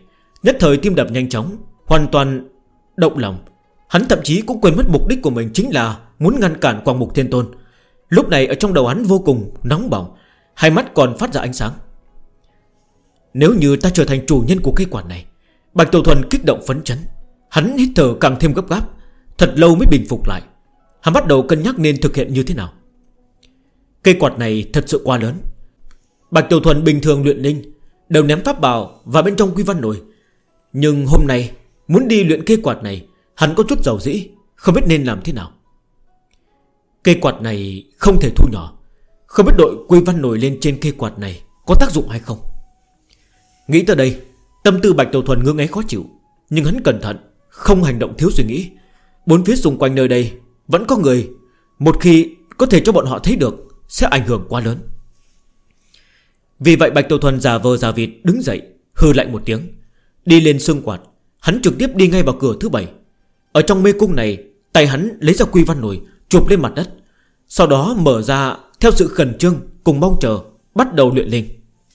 Nhất thời tim đập nhanh chóng, hoàn toàn động lòng. Hắn thậm chí cũng quên mất mục đích của mình chính là muốn ngăn cản Quang Mục Thiên Tôn. Lúc này ở trong đầu hắn vô cùng nóng bỏng, hai mắt còn phát ra ánh sáng. Nếu như ta trở thành chủ nhân của cây quạt này. Bạch Tiểu Thuần kích động phấn chấn. Hắn hít thở càng thêm gấp gáp, thật lâu mới bình phục lại. Hắn bắt đầu cân nhắc nên thực hiện như thế nào. Cây quạt này thật sự quá lớn. Bạch Tiểu Thuần bình thường luyện linh đều ném pháp bảo vào bên trong quy văn nồi, nhưng hôm nay muốn đi luyện cây quạt này, hắn có chút dầu dĩ, không biết nên làm thế nào. Cây quạt này không thể thu nhỏ, không biết đội quy văn nồi lên trên cây quạt này có tác dụng hay không. Nghĩ tới đây, tâm tư Bạch Tiểu Thuần ngưỡng ấy khó chịu. Nhưng hắn cẩn thận, không hành động thiếu suy nghĩ. Bốn phía xung quanh nơi đây vẫn có người, một khi có thể cho bọn họ thấy được sẽ ảnh hưởng quá lớn. Vì vậy Bạch Tiểu Thuần giả vờ giả vịt đứng dậy, hừ lạnh một tiếng, đi lên xương quạt. Hắn trực tiếp đi ngay vào cửa thứ 7. Ở trong mê cung này, tay hắn lấy ra quy văn nồi, chụp lên mặt đất, sau đó mở ra theo sự khẩn trương cùng mong chờ, bắt đầu luyện linh.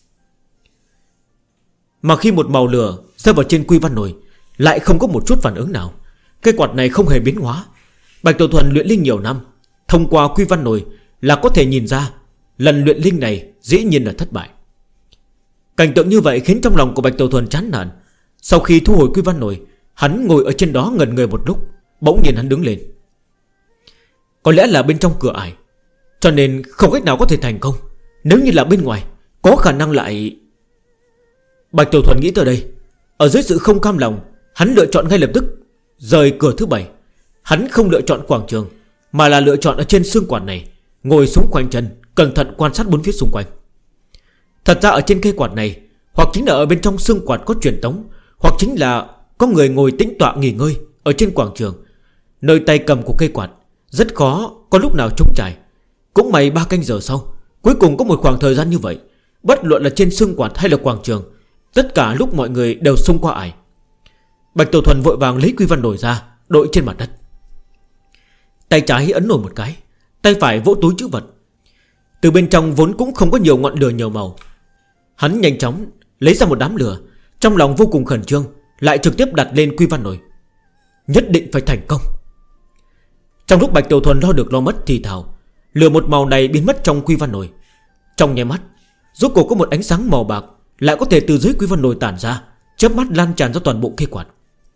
Mà khi một màu lửa rơi vào trên quy văn nồi, lại không có một chút phản ứng nào. Cây quạt này không hề biến hóa. Bạch Tiểu Thuần luyện linh nhiều năm, thông qua quy văn nồi là có thể nhìn ra lần luyện linh này dĩ nhiên là thất bại. Cảnh tượng như vậy khiến trong lòng của Bạch Tiểu Thuần chán nản. Sau khi thu hồi quy văn nồi, hắn ngồi ở trên đó ngẩn người một lúc. Bỗng nhiên hắn đứng lên. Có lẽ là bên trong cửa ải, cho nên không cách nào có thể thành công. Nếu như là bên ngoài, có khả năng lại... Bạch Tiểu Thuần nghĩ tới đây, ở dưới sự không cam lòng, hắn lựa chọn ngay lập tức rời cửa thứ 7. Hắn không lựa chọn quảng trường, mà là lựa chọn ở trên xương quạt này, ngồi xuống khoanh chân, cẩn thận quan sát bốn phía xung quanh. Thật ra ở trên cây quạt này, hoặc chính là ở bên trong xương quạt có truyền tống, hoặc chính là có người ngồi tĩnh tọa nghỉ ngơi ở trên quảng trường. Nơi tay cầm của cây quạt rất khó có lúc nào trống trải. Cũng may 3 canh giờ sau, cuối cùng có một khoảng thời gian như vậy. Bất luận là trên xương quạt hay là quảng trường, tất cả lúc mọi người đều xông qua ải. Bạch Tiểu Thuần vội vàng lấy quy văn nồi ra, đội trên mặt đất. Tay trái ấn nổi một cái, tay phải vỗ túi trữ vật. Từ bên trong vốn cũng không có nhiều ngọn lửa nhiều màu. Hắn nhanh chóng lấy ra một đám lửa, trong lòng vô cùng khẩn trương, lại trực tiếp đặt lên quy văn nồi. Nhất định phải thành công. Trong lúc Bạch Tiểu Thuần lo được lo mất thì thào, lửa một màu này biến mất trong quy văn nồi. Trong nháy mắt, rốt cuộc có một ánh sáng màu bạc lại có thể từ dưới quy văn nồi tản ra, chớp mắt lan tràn ra toàn bộ cây quạt.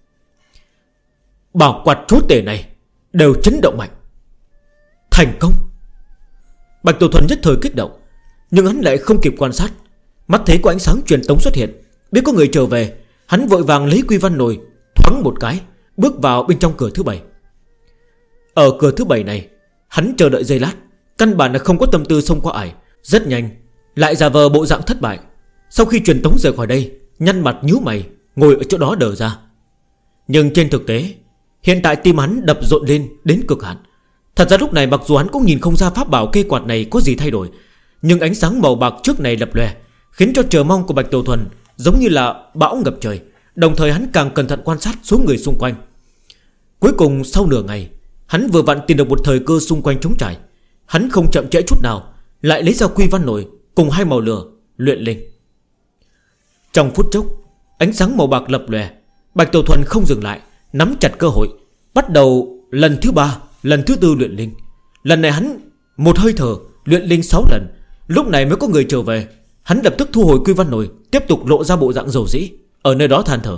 Bảo quạt chúa tể này đều chấn động mạnh. Thành công. Bạch Tiểu Thuần nhất thời kích động, nhưng hắn lại không kịp quan sát. Mắt thấy có ánh sáng truyền tống xuất hiện, biết có người trở về, hắn vội vàng lấy quy văn nồi, thoáng một cái bước vào bên trong cửa thứ 7. Ở cửa thứ 7 này, hắn chờ đợi giây lát, căn bản là không có tâm tư xông qua ải. Rất nhanh lại giả vờ bộ dạng thất bại. Sau khi truyền tống rời khỏi đây, nhăn mặt nhíu mày, ngồi ở chỗ đó đờ ra. Nhưng trên thực tế, hiện tại tim hắn đập rộn lên đến cực hạn. Thật ra lúc này mặc dù hắn cũng nhìn không ra pháp bảo cây quạt này có gì thay đổi, nhưng ánh sáng màu bạc trước này lập lòe, khiến cho chờ mong của Bạch Tiểu Thuần giống như là bão ngập trời. Đồng thời hắn càng cẩn thận quan sát số người xung quanh. Cuối cùng sau nửa ngày, hắn vừa vặn tìm được một thời cơ xung quanh trống trải. Hắn không chậm trễ chút nào, lại lấy ra quy văn nồi cùng 2 màu lửa luyện linh. Trong phút chốc, ánh sáng màu bạc lập lòe. Bạch Tiểu Thuần không dừng lại, nắm chặt cơ hội, bắt đầu lần thứ 3, lần thứ 4 luyện linh. Lần này hắn một hơi thở luyện linh 6 lần. Lúc này mới có người trở về. Hắn lập tức thu hồi quy văn nồi, tiếp tục lộ ra bộ dạng dầu dĩ, ở nơi đó than thở.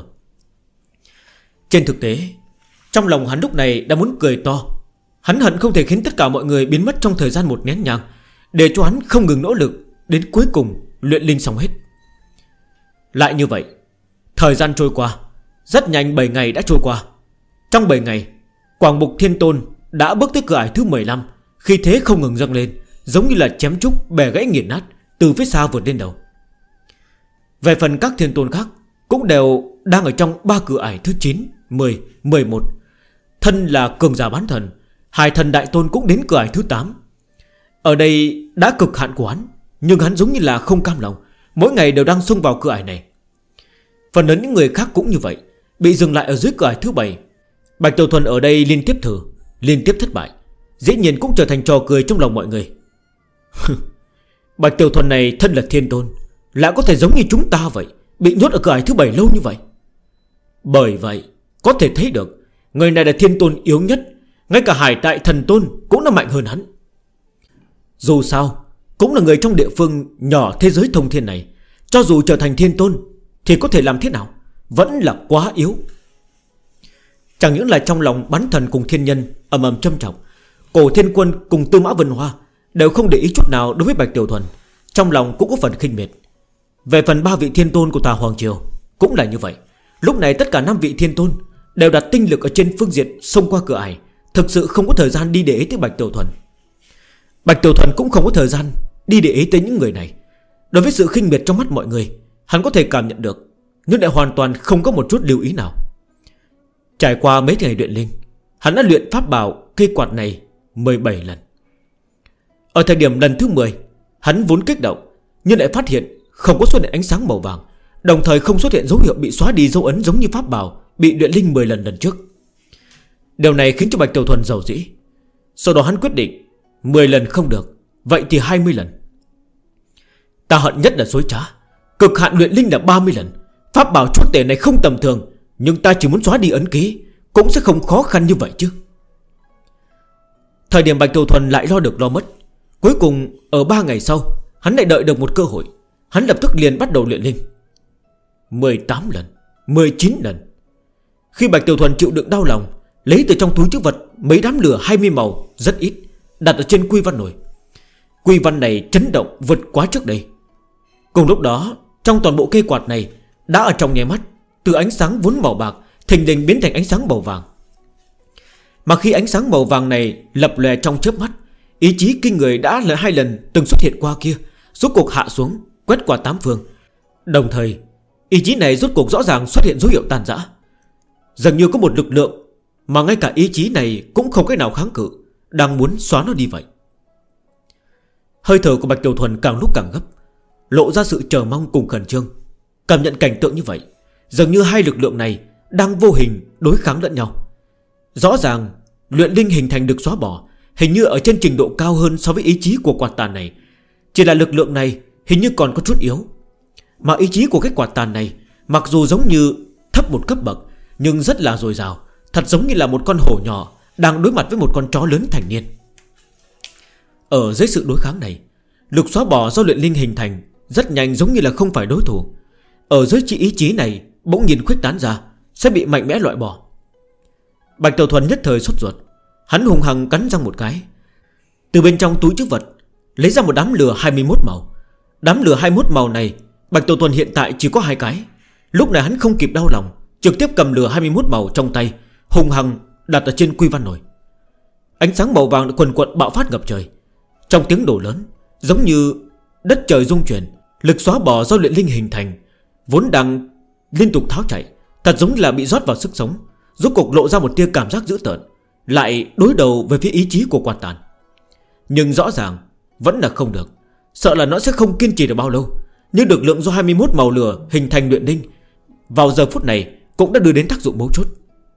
Trên thực tế, trong lòng hắn lúc này đã muốn cười to. Hắn hận không thể khiến tất cả mọi người biến mất trong thời gian một nén nhang, để cho hắn không ngừng nỗ lực, đến cuối cùng luyện linh xong hết. Lại như vậy, thời gian trôi qua, rất nhanh 7 ngày đã trôi qua. Trong 7 ngày, Quảng Mục Thiên Tôn đã bước tới cửa ải thứ 15, khi thế không ngừng dâng lên, giống như là chém trúc bẻ gãy nghiền nát, từ phía xa vượt lên đầu. Về phần các thiên tôn khác cũng đều đang ở trong 3 cửa ải thứ 9, 10, 11. Thân là cường giả bán thần, 2 thần đại tôn cũng đến cửa ải thứ 8. Ở đây đã cực hạn của hắn, nhưng hắn giống như là không cam lòng, mỗi ngày đều đang xông vào cửa ải này. Phần lớn những người khác cũng như vậy, bị dừng lại ở dưới cửa ải thứ 7. Bạch Tiểu Thuần ở đây liên tiếp thử, liên tiếp thất bại, dĩ nhiên cũng trở thành trò cười trong lòng mọi người. Bạch Tiểu Thuần này thân là thiên tôn, lại có thể giống như chúng ta vậy, bị nhốt ở cửa ải thứ 7 lâu như vậy. Bởi vậy có thể thấy được người này là thiên tôn yếu nhất, ngay cả Hải Tại Thần Tôn cũng là mạnh hơn hắn. Dù sao cũng là người trong địa phương nhỏ thế giới thông thiên này, cho dù trở thành thiên tôn thì có thể làm thế nào, vẫn là quá yếu. Chẳng những là trong lòng bắn thần cùng thiên nhân ầm ầm châm trọng, Cổ Thiên Quân cùng Tư Mã Vân Hoa đều không để ý chút nào đối với Bạch Tiểu Thuần, trong lòng cũng có phần khinh miệt. Về phần 3 vị thiên tôn của Tà Hoàng Triều cũng là như vậy. Lúc này tất cả 5 vị thiên tôn đều đặt tinh lực ở trên phương diện xông qua cửa ải, thực sự không có thời gian đi để ý tới Bạch Tiểu Thuần. Bạch Tiểu Thuần cũng không có thời gian đi để ý tới những người này. Đối với sự khinh miệt trong mắt mọi người, hắn có thể cảm nhận được, nhưng lại hoàn toàn không có một chút lưu ý nào. Trải qua mấy ngày luyện linh, hắn đã luyện pháp bảo cây quạt này 17 lần. Ở thời điểm lần thứ 10, hắn vốn kích động, nhưng lại phát hiện không có xuất hiện ánh sáng màu vàng, đồng thời không xuất hiện dấu hiệu bị xóa đi dấu ấn giống như pháp bảo bị luyện linh 10 lần trước. Điều này khiến cho Bạch Tiểu Thuần giàu dĩ. Sau đó hắn quyết định 10 lần không được, vậy thì 20 lần. Ta hận nhất là dối trá, cực hạn luyện linh là 30 lần. Pháp bảo chúa tể này không tầm thường, nhưng ta chỉ muốn xóa đi ấn ký cũng sẽ không khó khăn như vậy chứ. Thời điểm Bạch Tiểu Thuần lại lo được lo mất. Cuối cùng ở 3 ngày sau, hắn lại đợi được một cơ hội. Hắn lập tức liền bắt đầu luyện linh 18 lần, 19 lần. Khi Bạch Tiểu Thuần chịu đựng đau lòng, lấy từ trong túi trữ vật mấy đám lửa 20 màu rất ít, đặt ở trên quy văn nổi. Quy văn này chấn động vượt quá trước đây. Cùng lúc đó, trong toàn bộ cây quạt này đã ở trong nháy mắt, từ ánh sáng vốn màu bạc thình lình biến thành ánh sáng màu vàng. Mà khi ánh sáng màu vàng này lập lòe trong chớp mắt, ý chí kinh người đã là 2 lần từng xuất hiện qua kia rốt cuộc hạ xuống, quét qua 8 phương. Đồng thời ý chí này rốt cuộc rõ ràng xuất hiện dấu hiệu tàn rã. Dường như có một lực lượng mà ngay cả ý chí này cũng không cách nào kháng cự, đang muốn xóa nó đi vậy. Hơi thở của Bạch Tiểu Thuần càng lúc càng gấp, lộ ra sự chờ mong cùng khẩn trương. Cảm nhận cảnh tượng như vậy, dường như hai lực lượng này đang vô hình đối kháng lẫn nhau. Rõ ràng luyện linh hình thành được xóa bỏ, hình như ở trên trình độ cao hơn so với ý chí của quạt tàn này. Chỉ là lực lượng này hình như còn có chút yếu. Mà ý chí của cái quạt tàn này mặc dù giống như thấp một cấp bậc, nhưng rất là dồi dào, thật giống như là một con hổ nhỏ đang đối mặt với một con chó lớn thành niên. Ở dưới sự đối kháng này, lực xóa bỏ do luyện linh hình thành rất nhanh, giống như là không phải đối thủ. Ở dưới ý chí này bỗng nhìn khuếch tán ra, sẽ bị mạnh mẽ loại bỏ. Bạch Tiểu Thuần nhất thời sốt ruột, hắn hùng hăng cắn răng một cái, từ bên trong túi trữ vật lấy ra một đám lửa 21 màu. Đám lửa 21 màu này Bạch Tiểu Thuần hiện tại chỉ có 2 cái. Lúc này hắn không kịp đau lòng, trực tiếp cầm lửa 21 màu trong tay, hùng hăng đặt ở trên quy văn nổi. Ánh sáng màu vàng quần quật bạo phát ngập trời. Trong tiếng nổ lớn, giống như đất trời rung chuyển, lực xóa bỏ do luyện linh hình thành vốn đang liên tục tháo chạy, thật giống là bị rót vào sức sống, rốt cuộc lộ ra một tia cảm giác dữ tợn, lại đối đầu với phía ý chí của quạt tàn. Nhưng rõ ràng vẫn là không được, sợ là nó sẽ không kiên trì được bao lâu. Nhưng lực lượng do 21 màu lửa hình thành luyện linh vào giờ phút này cũng đã đưa đến tác dụng mấu chốt.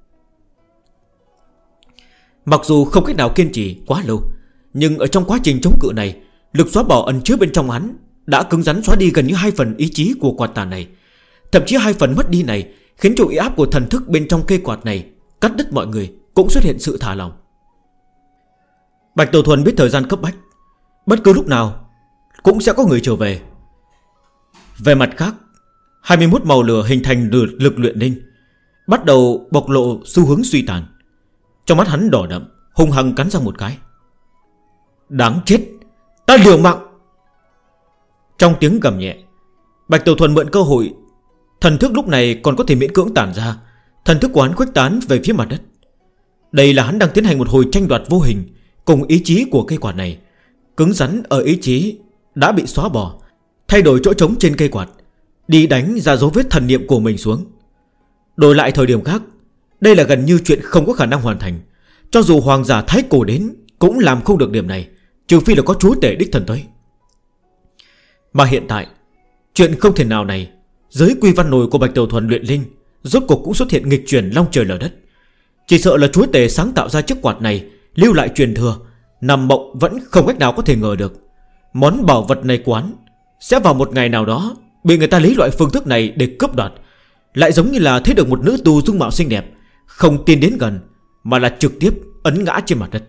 Mặc dù không cách nào kiên trì quá lâu, nhưng ở trong quá trình chống cự này, lực xóa bỏ ẩn chứa bên trong hắn đã cứng rắn xóa đi gần như 2 phần ý chí của quạt tàn này. Thậm chí 2 phần mất đi này khiến cho uy áp của thần thức bên trong cây quạt này cắt đứt mọi người, cũng xuất hiện sự thả lỏng. Bạch Tiểu Thuần biết thời gian cấp bách, bất cứ lúc nào cũng sẽ có người trở về. Về mặt khác, 21 màu lửa hình thành lực luyện linh bắt đầu bộc lộ xu hướng suy tàn. Trong mắt hắn đỏ đậm, hung hăng cắn răng một cái. Đáng chết, ta liều mạng. Trong tiếng gầm nhẹ, Bạch Tiểu Thuần mượn cơ hội, thần thức lúc này còn có thể miễn cưỡng tản ra. Thần thức của hắn khuếch tán về phía mặt đất. Đây là hắn đang tiến hành một hồi tranh đoạt vô hình cùng ý chí của cây quạt này. Cứng rắn ở ý chí đã bị xóa bỏ, thay đổi chỗ trống trên cây quạt, đi đánh ra dấu vết thần niệm của mình xuống. Đổi lại thời điểm khác, đây là gần như chuyện không có khả năng hoàn thành. Cho dù hoàng giả thái cổ đến cũng làm không được điểm này, trừ phi là có chúa tể đích thần tới. Mà hiện tại, chuyện không thể nào này, dưới quy văn nồi của Bạch Tiểu Thuần luyện linh rốt cuộc cũng xuất hiện nghịch chuyển long trời lở đất. Chỉ sợ là chúa tể sáng tạo ra chiếc quạt này lưu lại truyền thừa, nằm mộng vẫn không cách nào có thể ngờ được món bảo vật này quán sẽ vào một ngày nào đó bị người ta lấy loại phương thức này để cướp đoạt, lại giống như là thấy được một nữ tu dung mạo xinh đẹp, không tiến đến gần mà là trực tiếp ấn ngã trên mặt đất.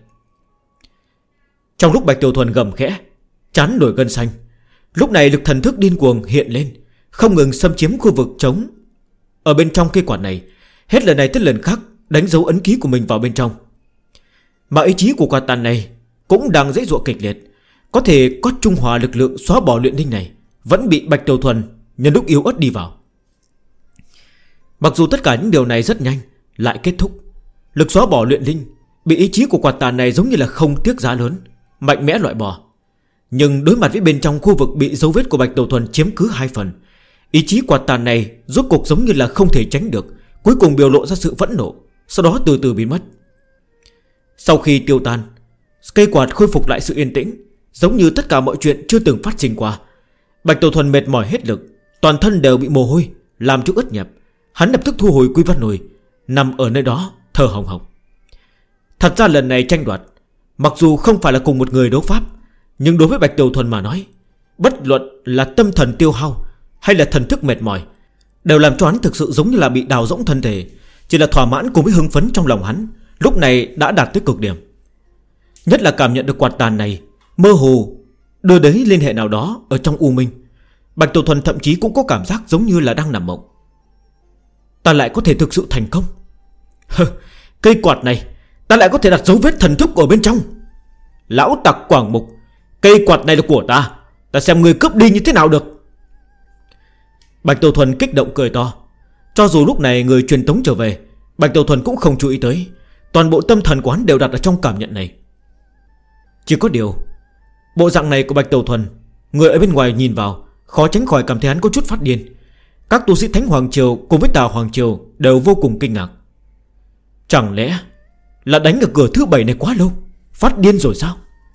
Trong lúc Bạch Tiểu Thuần gầm khẽ, trán nổi gân xanh, lúc này lực thần thức điên cuồng hiện lên, không ngừng xâm chiếm khu vực trống ở bên trong cây quạt này, hết lần này tới lần khác đánh dấu ấn ký của mình vào bên trong. Mà ý chí của quạt tàn này cũng đang dãy dụa kịch liệt, có thể có trung hòa lực lượng xóa bỏ luyện linh này, vẫn bị Bạch Tiểu Thuần nhân lúc yếu ớt đi vào. Mặc dù tất cả những điều này rất nhanh lại kết thúc, lực xóa bỏ luyện linh bị ý chí của quạt tàn này giống như là không tiếc giá lớn mạnh mẽ loại bỏ. Nhưng đối mặt với bên trong khu vực bị dấu vết của Bạch Tiểu Thuần chiếm cứ 2 phần, ý chí quạt tàn này rốt cuộc giống như là không thể tránh được, cuối cùng biểu lộ ra sự phẫn nộ, sau đó từ từ biến mất. Sau khi tiêu tan, cây quạt khôi phục lại sự yên tĩnh, giống như tất cả mọi chuyện chưa từng phát sinh qua. Bạch Tiểu Thuần mệt mỏi hết lực, toàn thân đều bị mồ hôi làm cho ướt nhẹp. Hắn lập tức thu hồi quy văn nồi, nằm ở nơi đó thở hồng hộc. Thật ra lần này tranh đoạt, mặc dù không phải là cùng một người đấu pháp, nhưng đối với Bạch Tiểu Thuần mà nói, bất luận là tâm thần tiêu hao hay là thần thức mệt mỏi, đều làm cho hắn thực sự giống như là bị đào rỗng thân thể. Chỉ là thỏa mãn cùng với hưng phấn trong lòng hắn lúc này đã đạt tới cực điểm. Nhất là cảm nhận được quạt tàn này mơ hồ đưa đến liên hệ nào đó ở trong u minh, Bạch Tiểu Thuần thậm chí cũng có cảm giác giống như là đang nằm mộng. Ta lại có thể thực sự thành công. Cây quạt này ta lại có thể đặt dấu vết thần thức ở bên trong. Lão tặc Quảng Mục, cây quạt này là của ta, ta xem người cướp đi như thế nào được. Bạch Tiểu Thuần kích động cười to. Cho dù lúc này người truyền tống trở về, Bạch Tiểu Thuần cũng không chú ý tới, toàn bộ tâm thần quán đều đặt ở trong cảm nhận này. Chỉ có điều, bộ dạng này của Bạch Tiểu Thuần, người ở bên ngoài nhìn vào khó tránh khỏi cảm thấy hắn có chút phát điên. Các tu sĩ Thánh Hoàng Triều cùng với Tà Hoàng Triều đều vô cùng kinh ngạc. Chẳng lẽ là đánh ở cửa thứ 7 này quá lâu, phát điên rồi sao?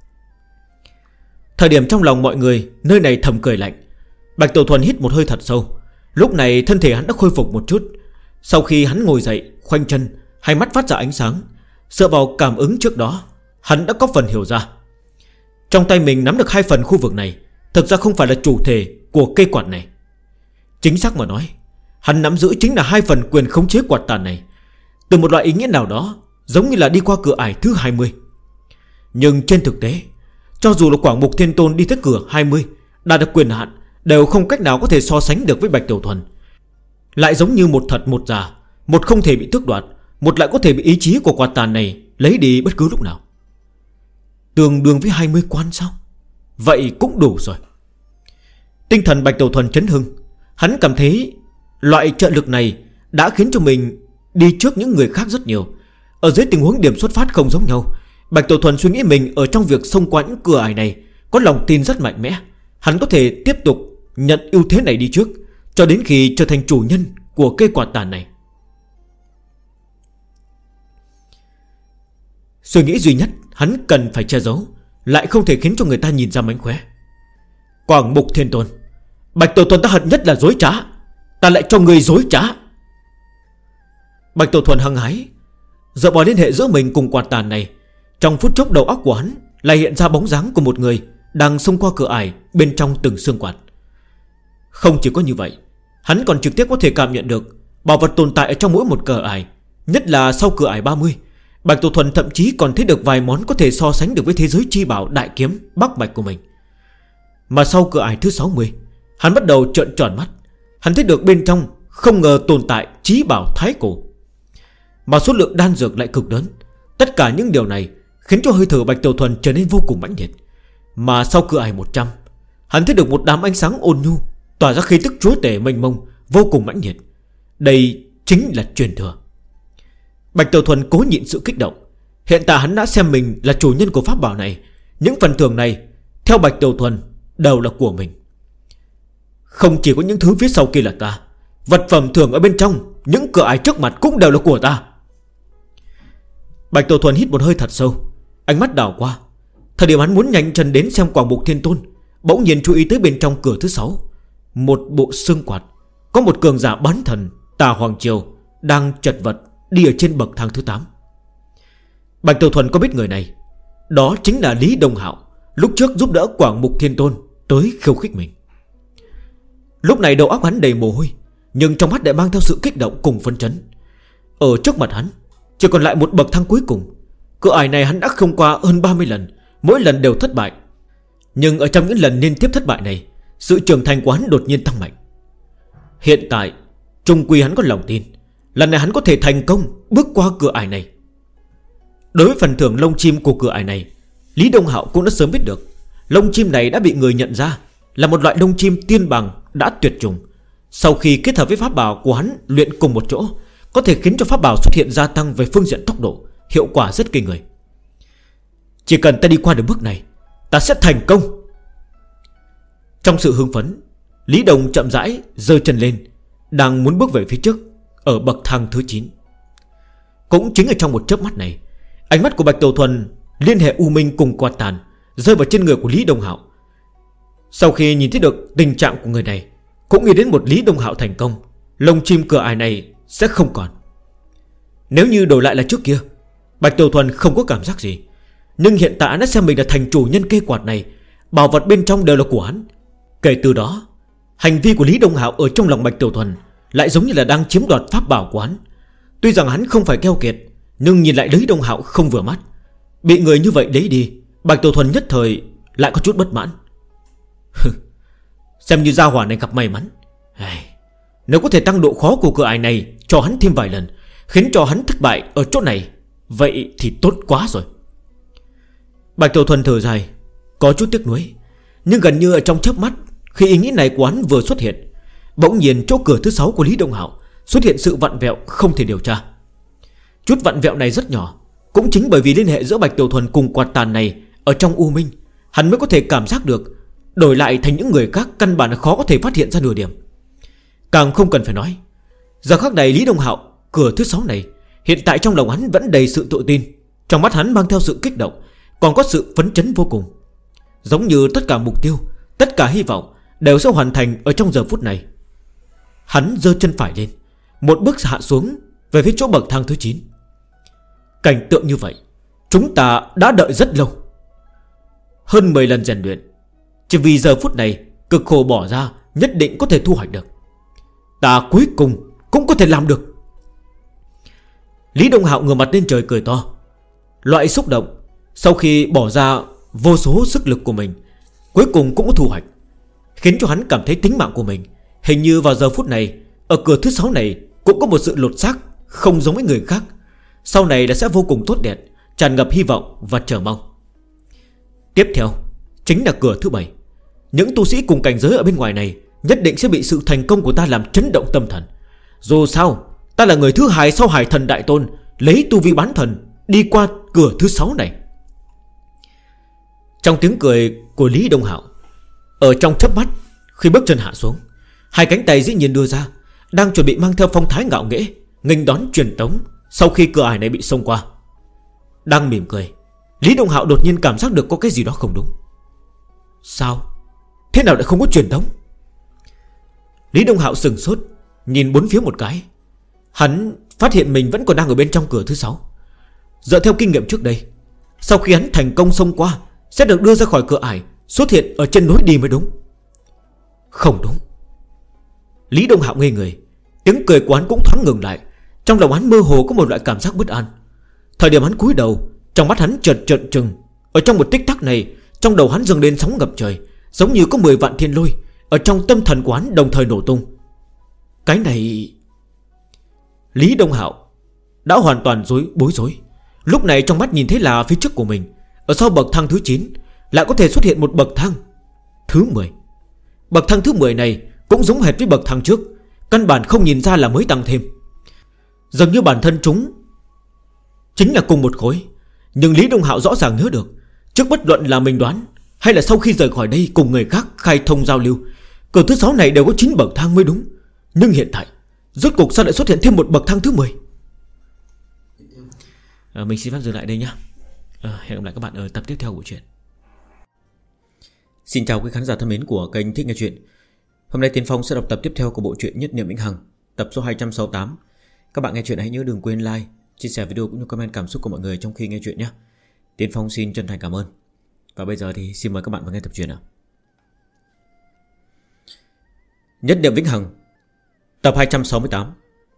Thời điểm trong lòng mọi người nơi này thầm cười lạnh. Bạch Tiểu Thuần hít một hơi thật sâu. Lúc này thân thể hắn đã khôi phục một chút. Sau khi hắn ngồi dậy, khoanh chân, hai mắt phát ra ánh sáng, dựa vào cảm ứng trước đó, hắn đã có phần hiểu ra. Trong tay mình nắm được 2 phần khu vực này thực ra không phải là chủ thể của cây quạt này. Chính xác mà nói, hắn nắm giữ chính là 2 phần quyền khống chế quạt tàn này. Từ một loại ý nghĩa nào đó, giống như là đi qua cửa ải thứ 20. Nhưng trên thực tế, cho dù là Quảng Mục Thiên Tôn đi tới cửa 20, đạt được quyền hạn, đều không cách nào có thể so sánh được với Bạch Tiểu Thuần. Lại giống như một thật một giả, một không thể bị tước đoạt, một lại có thể bị ý chí của quạt tàn này lấy đi bất cứ lúc nào. Tương đương với 20 quan sao? Vậy cũng đủ rồi. Tinh thần Bạch Tiểu Thuần chấn hưng. Hắn cảm thấy loại trợ lực này đã khiến cho mình đi trước những người khác rất nhiều. Ở dưới tình huống điểm xuất phát không giống nhau, Bạch Tiểu Thuần suy nghĩ mình ở trong việc xông qua những cửa ải này có lòng tin rất mạnh mẽ. Hắn có thể tiếp tục nhận ưu thế này đi trước, cho đến khi trở thành chủ nhân của cây quạt tàn này. Suy nghĩ duy nhất hắn cần phải che giấu, lại không thể khiến cho người ta nhìn ra mánh khóe. Quảng Mục Thiên Tôn, Bạch Tiểu Thuần ta hận nhất là dối trá, ta lại cho người dối trá. Bạch Tiểu Thuần hăng hái, dựa vào liên hệ giữa mình cùng quạt tàn này. Trong phút chốc đầu óc của hắn lại hiện ra bóng dáng của một người đang xông qua cửa ải bên trong từng xương quạt. Không chỉ có như vậy, hắn còn trực tiếp có thể cảm nhận được bảo vật tồn tại ở trong mỗi một cửa ải. Nhất là sau cửa ải 30, Bạch Tiểu Thuần thậm chí còn thấy được vài món có thể so sánh được với thế giới chi bảo đại kiếm Bắc Mạch của mình. Mà sau cửa ải thứ 60, hắn bắt đầu trợn tròn mắt. Hắn thấy được bên trong không ngờ tồn tại chí bảo thái cổ, mà số lượng đan dược lại cực lớn. Tất cả những điều này khiến cho hơi thở Bạch Tiểu Thuần trở nên vô cùng mãnh liệt. Mà sau cửa ải 100, hắn thấy được một đám ánh sáng ôn nhu tỏa ra khí tức chúa tể mênh mông, vô cùng mãnh liệt. Đây chính là truyền thừa. Bạch Tiểu Thuần cố nhịn sự kích động. Hiện tại hắn đã xem mình là chủ nhân của pháp bảo này. Những phần thưởng này theo Bạch Tiểu Thuần đều là của mình. Không chỉ có những thứ phía sau kia là ta, vật phẩm thưởng ở bên trong những cửa ải trước mặt cũng đều là của ta. Bạch Tiểu Thuần hít một hơi thật sâu, ánh mắt đảo qua. Thời điểm hắn muốn nhanh chân đến xem Quảng Mục Thiên Tôn, bỗng nhiên chú ý tới bên trong cửa thứ 6, một bộ xương quạt. Có một cường giả bán thần Tà Hoàng Triều đang chật vật đi ở trên bậc thang thứ 8. Bạch Tiểu Thuần có biết người này, đó chính là Lý Đông Hạo, lúc trước giúp đỡ Quảng Mục Thiên Tôn tới khiêu khích mình. Lúc này đầu óc hắn đầy mồ hôi, nhưng trong mắt lại mang theo sự kích động cùng phấn chấn. Ở trước mặt hắn chỉ còn lại một bậc thang cuối cùng. Cửa ải này hắn đã không qua hơn 30 lần, mỗi lần đều thất bại. Nhưng ở trong những lần liên tiếp thất bại này, sự trưởng thành của hắn đột nhiên tăng mạnh. Hiện tại trung quy hắn có lòng tin lần này hắn có thể thành công bước qua cửa ải này. Đối với phần thưởng lông chim của cửa ải này, Lý Đông Hạo cũng đã sớm biết được. Lông chim này đã bị người nhận ra là một loại lông chim tiên bằng đã tuyệt chủng. Sau khi kết hợp với pháp bảo của hắn luyện cùng một chỗ, có thể khiến cho pháp bảo xuất hiện gia tăng về phương diện tốc độ, hiệu quả rất kinh người. Chỉ cần ta đi qua được bước này, ta sẽ thành công. Trong sự hưng phấn, Lý Đồng chậm rãi giơ chân lên, đang muốn bước về phía trước, ở bậc thang thứ 9. Cũng chính ở trong một chớp mắt này, ánh mắt của Bạch Tiểu Thuần liên hệ U Minh cùng quạt tàn rơi vào trên người của Lý Đông Hạo. Sau khi nhìn thấy được tình trạng của người này, cũng nghĩ đến một Lý Đông Hạo thành công, lông chim cửa ải này sẽ không còn. Nếu như đổi lại là trước kia, Bạch Tiểu Thuần không có cảm giác gì. Nhưng hiện tại nó xem mình là thành chủ nhân cây quạt này, bảo vật bên trong đều là của hắn. Kể từ đó, hành vi của Lý Đông Hạo ở trong lòng Bạch Tiểu Thuần lại giống như là đang chiếm đoạt pháp bảo của hắn. Tuy rằng hắn không phải keo kiệt, nhưng nhìn lại Lý Đông Hạo không vừa mắt. Bị người như vậy lấy đi, Bạch Tiểu Thuần nhất thời lại có chút bất mãn. Xem như gia hỏa này gặp may mắn. Nếu có thể tăng độ khó của cửa ải này cho hắn thêm vài lần, khiến cho hắn thất bại ở chỗ này, vậy thì tốt quá rồi. Bạch Tiểu Thuần thở dài, có chút tiếc nuối. Nhưng gần như ở trong chớp mắt, khi ý nghĩ này của hắn vừa xuất hiện, bỗng nhiên chỗ cửa thứ 6 của Lý Đông Hạo xuất hiện sự vặn vẹo không thể điều tra. Chút vặn vẹo này rất nhỏ, cũng chính bởi vì liên hệ giữa Bạch Tiểu Thuần cùng quạt tàn này ở trong U Minh, hắn mới có thể cảm giác được. Đổi lại thành những người khác căn bản là khó có thể phát hiện ra nửa điểm. Càng không cần phải nói, giờ khắc này Lý Đông Hạo cửa thứ 6 này, hiện tại trong lòng hắn vẫn đầy sự tự tin. Trong mắt hắn mang theo sự kích động, còn có sự phấn chấn vô cùng. Giống như tất cả mục tiêu, tất cả hy vọng đều sẽ hoàn thành ở trong giờ phút này. Hắn giơ chân phải lên, một bước hạ xuống về phía chỗ bậc thang thứ 9. Cảnh tượng như vậy chúng ta đã đợi rất lâu. Hơn 10 lần rèn luyện, chỉ vì giờ phút này cực khổ bỏ ra, nhất định có thể thu hoạch được. Ta cuối cùng cũng có thể làm được. Lý Đông Hạo ngửa mặt lên trời cười to. Loại xúc động sau khi bỏ ra vô số sức lực của mình, cuối cùng cũng có thu hoạch, khiến cho hắn cảm thấy tính mạng của mình hình như vào giờ phút này, ở cửa thứ 6 này cũng có một sự lột xác, không giống với người khác. Sau này là sẽ vô cùng tốt đẹp, tràn ngập hy vọng và chờ mong. Tiếp theo chính là cửa thứ 7. Những tu sĩ cùng cảnh giới ở bên ngoài này nhất định sẽ bị sự thành công của ta làm chấn động tâm thần. Dù sao, ta là người thứ 2 sau Hải Thần Đại Tôn lấy tu vi bán thần đi qua cửa thứ 6 này. Trong tiếng cười của Lý Đông Hạo, ở trong chớp mắt, khi bước chân hạ xuống, hai cánh tay dĩ nhiên đưa ra, đang chuẩn bị mang theo phong thái ngạo nghễ nghênh đón truyền tống sau khi cửa ải này bị xông qua. Đang mỉm cười, Lý Đông Hạo đột nhiên cảm giác được có cái gì đó không đúng. Sao? Thế nào lại không có truyền tống? Lý Đông Hạo sừng sốt, nhìn bốn phía một cái. Hắn phát hiện mình vẫn còn đang ở bên trong cửa thứ 6. Dựa theo kinh nghiệm trước đây, sau khi hắn thành công xông qua, sẽ được đưa ra khỏi cửa ải, xuất hiện ở trên lối đi mới đúng. Không đúng. Lý Đông Hạo ngây người, tiếng cười của hắn cũng thoáng ngừng lại. Trong lòng hắn mơ hồ có một loại cảm giác bất an. Thời điểm hắn cúi đầu, trong mắt hắn chợt trợn trừng. Ở trong một tích tắc này, trong đầu hắn dâng lên sóng ngập trời, giống như có 10 vạn thiên lôi ở trong tâm thần của hắn đồng thời nổ tung. Cái này... Lý Đông Hạo đã hoàn toàn bối rối. Lúc này trong mắt nhìn thấy là phía trước của mình, ở sau bậc thang thứ 9 lại có thể xuất hiện một bậc thang thứ 10. Bậc thang thứ 10 này cũng giống hệt với bậc thang trước, căn bản không nhìn ra là mới tăng thêm. Dường như bản thân chúng chính là cùng một khối. Nhưng Lý Đông Hạo rõ ràng nhớ được, trước bất luận là mình đoán hay là sau khi rời khỏi đây cùng người khác khai thông giao lưu, cửa thứ 6 này đều có 9 bậc thang mới đúng. Nhưng hiện tại rốt cuộc sao lại xuất hiện thêm một bậc thang thứ 10? Mình xin phép dừng lại đây nhé. Hẹn gặp lại các bạn ở tập tiếp theo của chuyện. Xin chào quý khán giả thân mến của kênh Thích Nghe Chuyện. Hôm nay Tiến Phong sẽ đọc tập tiếp theo của bộ truyện Nhất Niệm Vĩnh Hằng, tập số 268. Các bạn nghe chuyện hãy nhớ đừng quên like, chia sẻ video cũng như comment cảm xúc của mọi người trong khi nghe chuyện nhé. Tiến Phong xin chân thành cảm ơn. Và bây giờ thì xin mời các bạn vào nghe tập truyện nào. Nhất Niệm Vĩnh Hằng, Tập 268.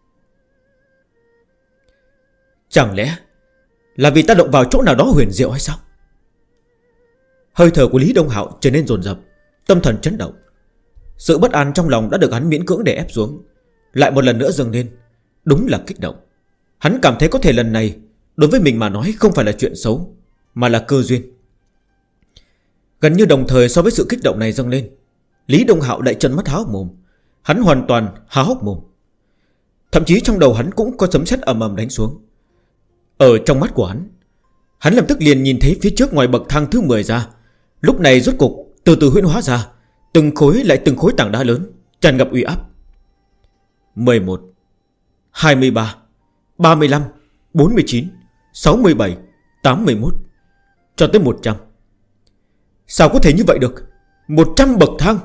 Chẳng lẽ là vì ta động vào chỗ nào đó huyền diệu hay sao? Hơi thở của Lý Đông Hạo trở nên dồn dập, tâm thần chấn động. Sự bất an trong lòng đã được hắn miễn cưỡng đè ép xuống, lại một lần nữa dâng lên. Đúng là kích động. Hắn cảm thấy có thể lần này đối với mình mà nói không phải là chuyện xấu, mà là cơ duyên. Gần như đồng thời so với sự kích động này dâng lên, Lý Đông Hạo lại trợn mắt há hốc mồm. Hắn hoàn toàn há hốc mồm. Thậm chí trong đầu hắn cũng có sấm sét ầm ầm đánh xuống. Ở trong mắt của hắn lập tức liền nhìn thấy phía trước ngoài bậc thang thứ 10 ra. Lúc này rốt cục từ từ huyễn hóa ra từng khối tảng đá lớn, tràn ngập uy áp. 11, 23, 35, 49, 67, 81, cho tới 100. Sao có thể như vậy được? 100 bậc thang.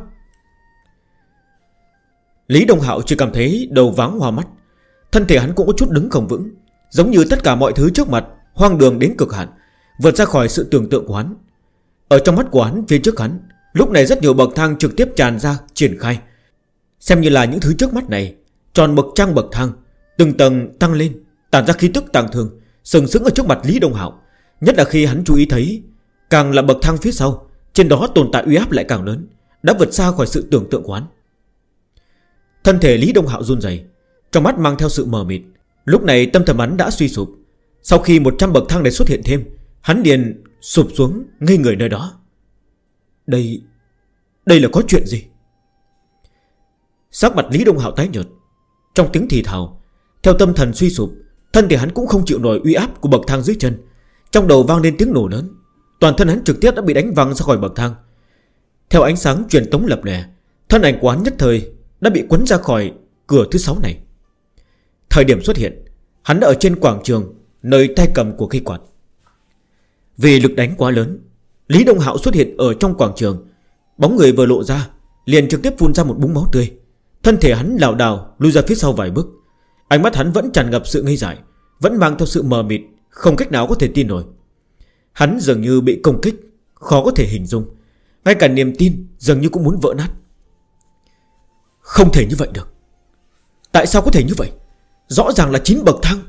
Lý Đông Hạo chỉ cảm thấy đầu váng hoa mắt. Thân thể hắn cũng có chút đứng không vững, giống như tất cả mọi thứ trước mặt hoang đường đến cực hạn, vượt ra khỏi sự tưởng tượng của hắn. Ở trong mắt của hắn, phía trước hắn lúc này rất nhiều bậc thang trực tiếp tràn ra, triển khai. Xem như là những thứ trước mắt này tròn bậc trang bậc thang, từng tầng tăng lên, tản ra khí tức tàng thường, sừng sững ở trước mặt Lý Đông Hạo. Nhất là khi hắn chú ý thấy, càng là bậc thang phía sau, trên đó tồn tại uy áp lại càng lớn, đã vượt xa khỏi sự tưởng tượng của hắn. Thân thể Lý Đông Hạo run rẩy, trong mắt mang theo sự mờ mịt. Lúc này tâm thần hắn đã suy sụp. Sau khi 100 bậc thang này xuất hiện thêm, hắn liền sụp xuống ngây người nơi đó. Đây là có chuyện gì? Sắc mặt Lý Đông Hạo tái nhợt, trong tiếng thì thào. Theo tâm thần suy sụp, thân thể hắn cũng không chịu nổi uy áp của bậc thang dưới chân. Trong đầu vang lên tiếng nổ lớn, toàn thân hắn trực tiếp đã bị đánh văng ra khỏi bậc thang. Theo ánh sáng truyền tống lập lòe, thân ảnh của hắn nhất thời đã bị quấn ra khỏi cửa thứ 6 này. Thời điểm xuất hiện, hắn đã ở trên quảng trường, nơi tay cầm của cây quạt. Vì lực đánh quá lớn, Lý Đông Hạo xuất hiện ở trong quảng trường. Bóng người vừa lộ ra liền trực tiếp phun ra một búng máu tươi. Thân thể hắn lảo đảo lùi ra phía sau vài bước. Ánh mắt hắn vẫn tràn ngập sự ngây dại, vẫn mang theo sự mờ mịt, không cách nào có thể tin nổi. Hắn dường như bị công kích, khó có thể hình dung. Ngay cả niềm tin dường như cũng muốn vỡ nát. Không thể như vậy được. Tại sao có thể như vậy? Rõ ràng là 9 bậc thang.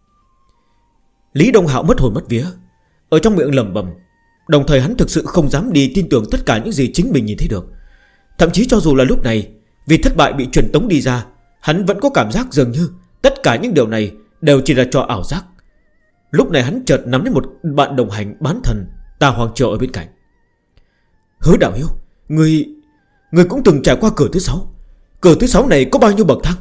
Lý Đông Hạo mất hồn mất vía, ở trong miệng lẩm bẩm. Đồng thời hắn thực sự không dám đi tin tưởng tất cả những gì chính mình nhìn thấy được. Thậm chí cho dù là lúc này, vì thất bại bị truyền tống đi ra, hắn vẫn có cảm giác dường như tất cả những điều này đều chỉ là trò ảo giác. Lúc này hắn chợt nắm lấy một bạn đồng hành bán thần Tà Hoàng Triều ở bên cạnh. Hứa Đạo Hiếu, Người cũng từng trải qua cửa thứ 6. Cửa thứ 6 này có bao nhiêu bậc thang?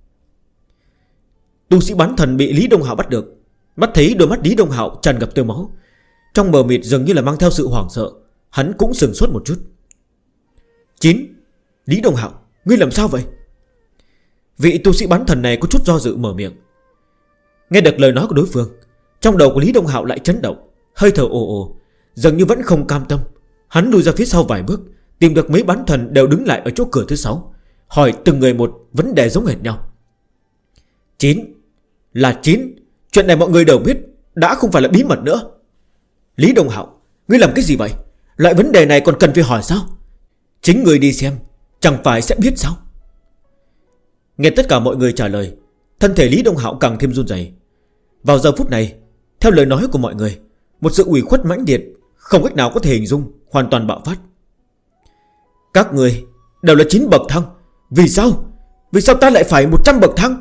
Tu sĩ bán thần bị Lý Đông Hạo bắt được, mắt thấy đôi mắt Lý Đông Hạo tràn ngập tơ máu, trong mờ mịt dường như là mang theo sự hoảng sợ. Hắn cũng sừng sốt một chút. 9. Lý Đông Hạo, ngươi làm sao vậy? Vị tu sĩ bán thần này có chút do dự mở miệng. Nghe được lời nói của đối phương, trong đầu của Lý Đông Hạo lại chấn động, hơi thở ồ ồ, dường như vẫn không cam tâm. Hắn lùi ra phía sau vài bước, tìm được mấy bán thần đều đứng lại ở chỗ cửa thứ 6, hỏi từng người một vấn đề giống hệt nhau. 9. Là 9. Chuyện này mọi người đều biết, đã không phải là bí mật nữa. Lý Đông Hạo, ngươi làm cái gì vậy? Loại vấn đề này còn cần phải hỏi sao? Chính ngươi đi xem, chẳng phải sẽ biết sao? Nghe tất cả mọi người trả lời, thân thể Lý Đông Hạo càng thêm run rẩy. Vào giờ phút này, theo lời nói của mọi người, một sự ủy khuất mãnh liệt không cách nào có thể hình dung hoàn toàn bạo phát. Các người đều là 9 bậc thang. Vì sao? Vì sao ta lại phải 100 bậc thang?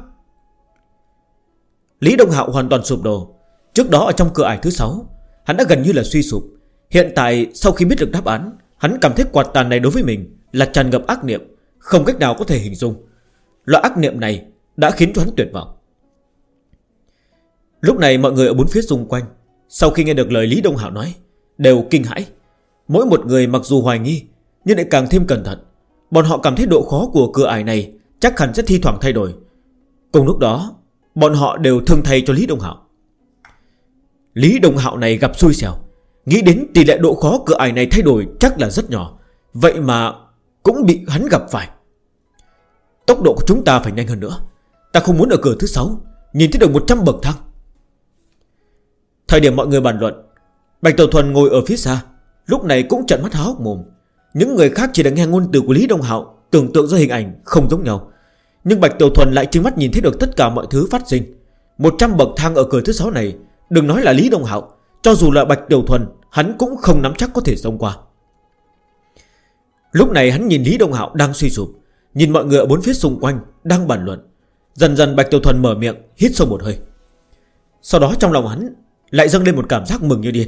Lý Đông Hạo hoàn toàn sụp đổ. Trước đó ở trong cửa ải thứ 6, hắn đã gần như là suy sụp. Hiện tại sau khi biết được đáp án, hắn cảm thấy quạt tàn này đối với mình là tràn ngập ác niệm, không cách nào có thể hình dung. Loại ác niệm này đã khiến cho hắn tuyệt vọng. Lúc này mọi người ở bốn phía xung quanh, sau khi nghe được lời Lý Đông Hạo nói, đều kinh hãi. Mỗi một người mặc dù hoài nghi, nhưng lại càng thêm cẩn thận. Bọn họ cảm thấy độ khó của cửa ải này chắc hẳn sẽ thi thoảng thay đổi. Cùng lúc đó, bọn họ đều thương thay cho Lý Đông Hạo. Lý Đông Hạo này gặp xui xẻo, nghĩ đến tỷ lệ độ khó cửa ải này thay đổi chắc là rất nhỏ, vậy mà cũng bị hắn gặp phải. Tốc độ của chúng ta phải nhanh hơn nữa. Ta không muốn ở cửa thứ 6 nhìn thấy được 100 bậc thang. Thời điểm mọi người bàn luận, Bạch Tiểu Thuần ngồi ở phía xa, lúc này cũng trợn mắt há hốc mồm. Những người khác chỉ đã nghe ngôn từ của Lý Đông Hạo, tưởng tượng ra hình ảnh không giống nhau. Nhưng Bạch Tiểu Thuần lại trừng mắt nhìn thấy được tất cả mọi thứ phát sinh. 100 bậc thang ở cửa thứ 6 này, đừng nói là Lý Đông Hạo, cho dù là Bạch Tiểu Thuần, hắn cũng không nắm chắc có thể xông qua. Lúc này hắn nhìn Lý Đông Hạo đang suy sụp, nhìn mọi người ở bốn phía xung quanh đang bàn luận. Dần dần Bạch Tiểu Thuần mở miệng hít sâu một hơi. Sau đó trong lòng hắn lại dâng lên một cảm giác mừng như điên.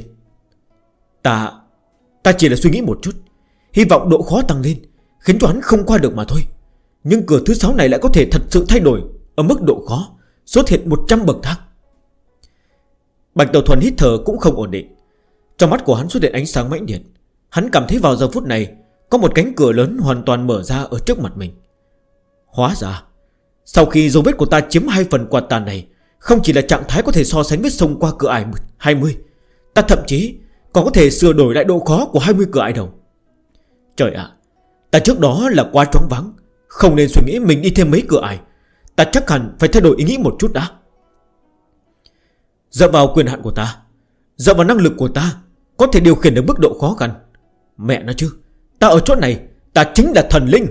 Ta chỉ là suy nghĩ một chút, hy vọng độ khó tăng lên, khiến cho hắn không qua được mà thôi. Nhưng cửa thứ 6 này lại có thể thật sự thay đổi ở mức độ khó, xuất hiện 100 bậc thang. Bạch Tiểu Thuần hít thở cũng không ổn định. Trong mắt của hắn xuất hiện ánh sáng mãnh liệt. Hắn cảm thấy vào giờ phút này có một cánh cửa lớn hoàn toàn mở ra ở trước mặt mình. Hóa ra sau khi dấu vết của ta chiếm 2 phần quạt tàn này, không chỉ là trạng thái có thể so sánh với xông qua cửa ải 20, ta thậm chí còn có thể sửa đổi lại độ khó của 20 cửa ải đầu. Trời ạ, ta trước đó là quá choáng váng, không nên suy nghĩ mình đi thêm mấy cửa ải. Ta chắc hẳn phải thay đổi ý nghĩ một chút đã. Dựa vào quyền hạn của ta, dựa vào năng lực của ta, có thể điều khiển được mức độ khó khăn. Mẹ nó chứ, ta ở chỗ này, ta chính là thần linh.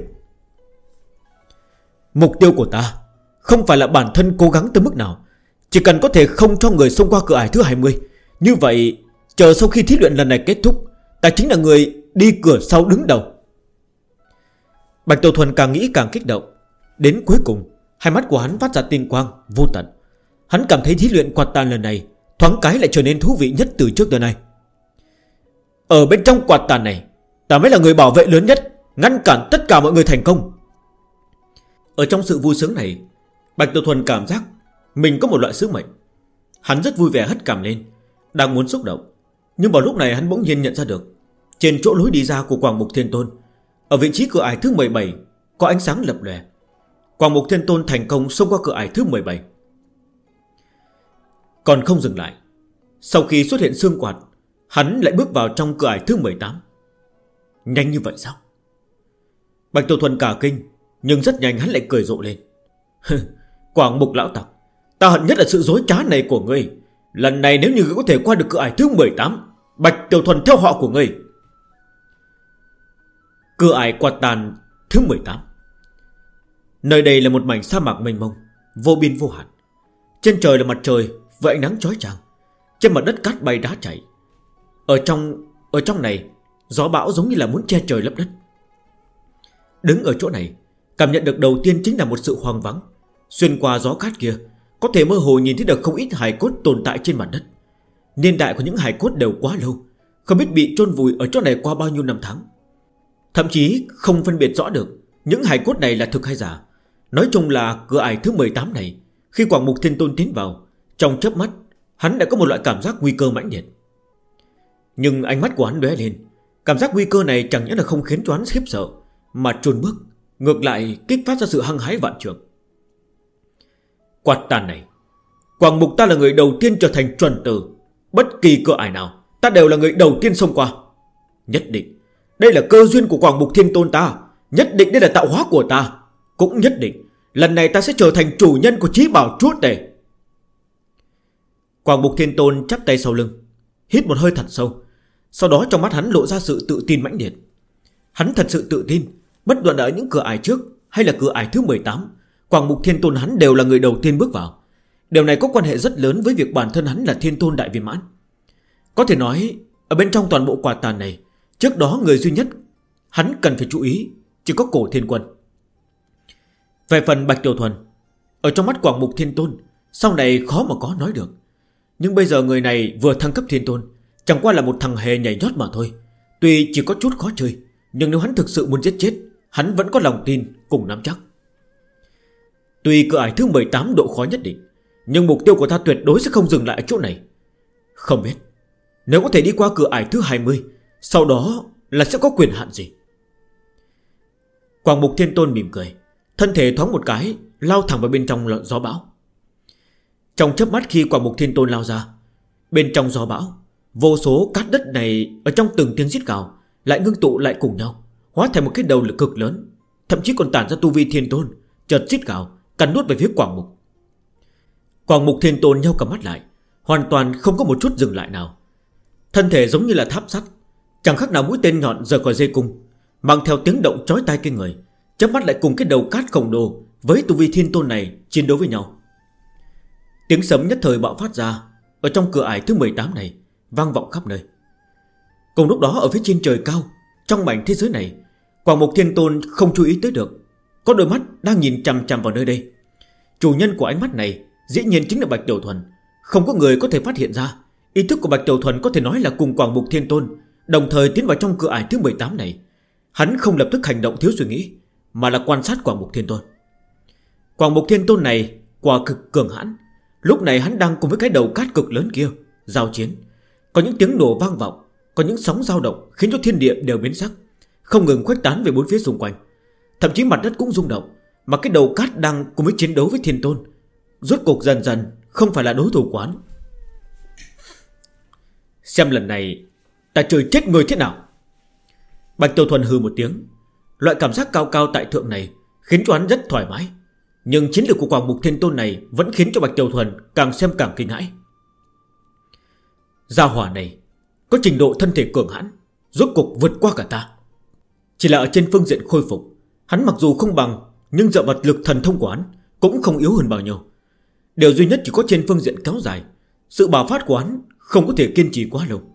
Mục tiêu của ta không phải là bản thân cố gắng tới mức nào, chỉ cần có thể không cho người xông qua cửa ải thứ 20. Như vậy chờ sau khi thí luyện lần này kết thúc, ta chính là người đi cửa sau đứng đầu. Bạch Tiểu Thuần càng nghĩ càng kích động. Đến cuối cùng, hai mắt của hắn phát ra tinh quang vô tận. Hắn cảm thấy thí luyện quạt tàn lần này thoáng cái lại trở nên thú vị nhất từ trước tới nay. Ở bên trong quạt tàn này, ta mới là người bảo vệ lớn nhất, ngăn cản tất cả mọi người thành công. Ở trong sự vui sướng này, Bạch Tiểu Thuần cảm giác mình có một loại sứ mệnh. Hắn rất vui vẻ hất cằm lên, đang muốn xúc động. Nhưng vào lúc này hắn bỗng nhiên nhận ra được, trên chỗ lối đi ra của Quảng Mục Thiên Tôn, ở vị trí cửa ải thứ 17 có ánh sáng lập lòe. Quảng Mục Thiên Tôn thành công xông qua cửa ải thứ 17. Còn không dừng lại, sau khi xuất hiện xương quạt, hắn lại bước vào trong cửa ải thứ 18. Nhanh như vậy sao? Bạch Tiểu Thuần cả kinh, nhưng rất nhanh hắn lại cười rộ lên. Quảng Mục lão tặc, ta hận nhất là sự dối trá này của ngươi. Lần này nếu như ngươi có thể qua được cửa ải thứ 18, Bạch Tiểu Thuần theo họ của ngươi. Cửa ải quạt tàn thứ 18. Nơi đây là một mảnh sa mạc mênh mông, vô biên vô hạn. Trên trời là mặt trời với ánh nắng chói chang, trên mặt đất cát bay đá chảy. Ở trong này, gió bão giống như là muốn che trời lấp đất. Đứng ở chỗ này, cảm nhận được đầu tiên chính là một sự hoang vắng. Xuyên qua gió cát kia, có thể mơ hồ nhìn thấy được không ít hài cốt tồn tại trên mặt đất. Niên đại của những hài cốt đều quá lâu, không biết bị chôn vùi ở chỗ này qua bao nhiêu năm tháng. Thậm chí không phân biệt rõ được những hài cốt này là thực hay giả. Nói chung là cửa ải thứ 18 này, khi Quảng Mục Thiên Tôn tiến vào, trong chớp mắt hắn đã có một loại cảm giác nguy cơ mãnh liệt. Nhưng ánh mắt của hắn lóe lên, cảm giác nguy cơ này chẳng những là không khiến cho hắn khiếp sợ, mà chôn bước, ngược lại kích phát ra sự hăng hái vạn trượng. Quạt tàn này, Quảng Mục ta là người đầu tiên trở thành chuẩn tử. Bất kỳ cửa ải nào, ta đều là người đầu tiên xông qua. Nhất định đây là cơ duyên của Quảng Mục Thiên Tôn ta, nhất định đây là tạo hóa của ta. Cũng nhất định lần này ta sẽ trở thành chủ nhân của Chí Bảo Chúa Tể. Quảng Mục Thiên Tôn chắp tay sau lưng, hít một hơi thật sâu. Sau đó trong mắt hắn lộ ra sự tự tin mãnh liệt. Hắn thật sự tự tin, bất luận ở những cửa ải trước hay là cửa ải thứ 18, Quảng Mục Thiên Tôn hắn đều là người đầu tiên bước vào. Điều này có quan hệ rất lớn với việc bản thân hắn là Thiên Tôn Đại Viên Mãn. Có thể nói ở bên trong toàn bộ quạt tàn này, trước đó người duy nhất hắn cần phải chú ý chỉ có Cổ Thiên Quân. Về phần Bạch Tiểu Thuần, ở trong mắt Quảng Mục Thiên Tôn sau này khó mà có nói được. Nhưng bây giờ người này vừa thăng cấp Thiên Tôn, chẳng qua là một thằng hề nhảy nhót mà thôi. Tuy chỉ có chút khó chơi, nhưng nếu hắn thực sự muốn giết chết, hắn vẫn có lòng tin cùng nắm chắc. Tuy cửa ải thứ 18 độ khó nhất định, nhưng mục tiêu của ta tuyệt đối sẽ không dừng lại ở chỗ này. Không biết nếu có thể đi qua cửa ải thứ 20, sau đó là sẽ có quyền hạn gì. Quảng Mục Thiên Tôn mỉm cười, thân thể thoáng một cái lao thẳng vào bên trong gió bão. Trong chớp mắt khi Quảng Mục Thiên Tôn lao ra, bên trong gió bão, vô số cát đất này ở trong từng tiếng rít gào lại ngưng tụ lại cùng nhau, hóa thành một cái đầu lực cực lớn, thậm chí còn tản ra tu vi Thiên Tôn, chợt rít gào cắn nuốt về phía Quảng Mục. Quảng Mục Thiên Tôn nheo cả mắt lại, hoàn toàn không có một chút dừng lại nào. Thân thể giống như là tháp sắt, chẳng khác nào mũi tên nhọn rời khỏi dây cung, mang theo tiếng động chói tai kinh người, chớp mắt lại cùng cái đầu cát khổng lồ với tu vi thiên tôn này chiến đấu với nhau. Tiếng sấm nhất thời bạo phát ra ở trong cửa ải thứ 18 này, vang vọng khắp nơi. Cùng lúc đó ở phía trên trời cao, trong mảnh thế giới này, Quảng Mục Thiên Tôn không chú ý tới được có đôi mắt đang nhìn chằm chằm vào nơi đây. Chủ nhân của ánh mắt này dĩ nhiên chính là Bạch Tiểu Thuần. Không có người có thể phát hiện ra ý thức của Bạch Tiểu Thuần có thể nói là cùng Quảng Mục Thiên Tôn đồng thời tiến vào trong cửa ải thứ 18 này. Hắn không lập tức hành động thiếu suy nghĩ, mà là quan sát Quảng Mục Thiên Tôn. Quảng Mục Thiên Tôn này quả cực cường hãn. Lúc này hắn đang cùng với cái đầu cát cực lớn kia giao chiến. Có những tiếng nổ vang vọng, có những sóng dao động khiến cho thiên địa đều biến sắc, không ngừng khuếch tán về bốn phía xung quanh. Thậm chí mặt đất cũng rung động. Mà cái đầu cát đang cùng với chiến đấu với Thiên Tôn rốt cuộc dần dần không phải là đối thủ quán. Xem lần này ta chơi chết người thế nào. Bạch Tiểu Thuần hừ một tiếng. Loại cảm giác cao cao tại thượng này khiến cho hắn rất thoải mái. Nhưng chiến lược của Quảng Mục Thiên Tôn này vẫn khiến cho Bạch Tiểu Thuần càng xem càng kinh hãi. Gia hỏa này có trình độ thân thể cường hãn, rốt cuộc vượt qua cả ta. Chỉ là ở trên phương diện khôi phục, hắn mặc dù không bằng, nhưng dựa vào lực thần thông của hắn cũng không yếu hơn bao nhiêu. Điều duy nhất chỉ có trên phương diện kéo dài, sự bạo phát của hắn không có thể kiên trì quá lâu.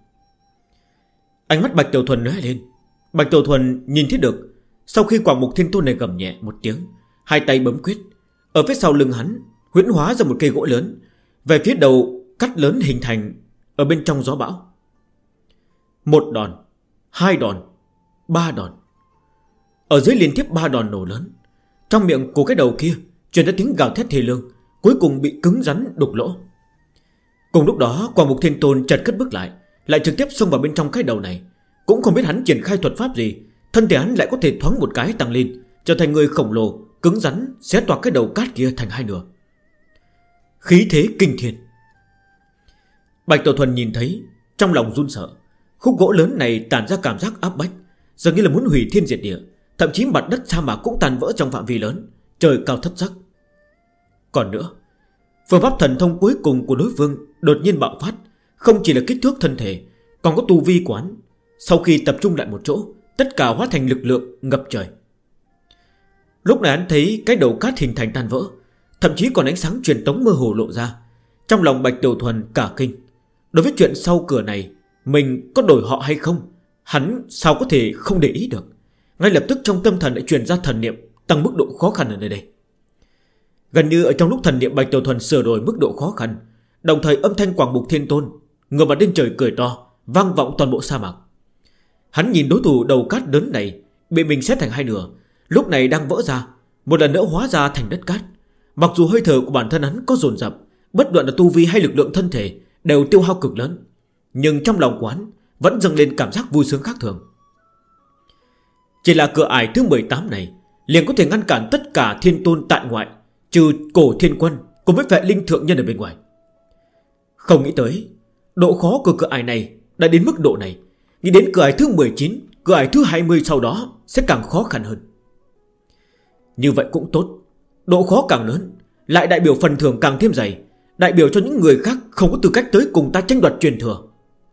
Ánh mắt Bạch Tiểu Thuần lóe lên. Bạch Tiểu Thuần nhìn thấy được, sau khi Quảng Mục Thiên Tôn này gầm nhẹ một tiếng, hai tay bấm quyết, ở phía sau lưng hắn huyễn hóa ra một cây gỗ lớn, về phía đầu cắt lớn hình thành ở bên trong gió bão. Một đòn, hai đòn, ba đòn. Ở dưới liên tiếp ba đòn nổ lớn. Trong miệng của cái đầu kia truyền ra tiếng gào thét thê lương, cuối cùng bị cứng rắn đục lỗ. Cùng lúc đó Quảng Mục Thiên Tôn chợt cất bước lại trực tiếp xông vào bên trong cái đầu này. Cũng không biết hắn triển khai thuật pháp gì, thân thể hắn lại có thể thoáng một cái tăng lên, trở thành người khổng lồ cứng rắn, xé toạc cái đầu cát kia thành hai nửa. Khí thế kinh thiên. Bạch Tiểu Thuần nhìn thấy, trong lòng run sợ. Khúc gỗ lớn này tản ra cảm giác áp bách, dường như là muốn hủy thiên diệt địa. Thậm chí mặt đất sa mạc cũng tan vỡ trong phạm vi lớn, trời cao thất sắc. Còn nữa, phương pháp thần thông cuối cùng của đối phương đột nhiên bạo phát, không chỉ là kích thước thân thể, còn có tu vi quán. Sau khi tập trung lại một chỗ, tất cả hóa thành lực lượng ngập trời. Lúc này hắn thấy cái đầu cát hình thành tan vỡ, thậm chí còn ánh sáng truyền tống mơ hồ lộ ra. Trong lòng Bạch Tiểu Thuần cả kinh. Đối với chuyện sau cửa này, mình có đổi họ hay không, hắn sao có thể không để ý được. Ngay lập tức trong tâm thần lại truyền ra thần niệm, tăng mức độ khó khăn ở nơi đây. Gần như ở trong lúc thần niệm Bạch Tiểu Thuần sửa đổi mức độ khó khăn, đồng thời âm thanh Quảng Mục Thiên Tôn ngửa mặt lên trời cười to, vang vọng toàn bộ sa mạc. Hắn nhìn đối thủ đầu cát lớn này bị mình xếp thành hai nửa, lúc này đang vỡ ra, một lần nữa hóa ra thành đất cát. Mặc dù hơi thở của bản thân hắn có dồn dập, bất luận là tu vi hay lực lượng thân thể đều tiêu hao cực lớn, nhưng trong lòng quán vẫn dâng lên cảm giác vui sướng khác thường. Chỉ là cửa ải thứ 18 này liền có thể ngăn cản tất cả thiên tôn tại ngoại, trừ Cổ Thiên Quân cùng với vệ linh thượng nhân ở bên ngoài. Không nghĩ tới độ khó của cửa ải này đã đến mức độ này. Nghĩ đến cửa ải thứ 19, cửa ải thứ 20 sau đó sẽ càng khó khăn hơn. Như vậy cũng tốt, độ khó càng lớn lại đại biểu phần thưởng càng thêm dày, đại biểu cho những người khác không có tư cách tới cùng ta tranh đoạt truyền thừa.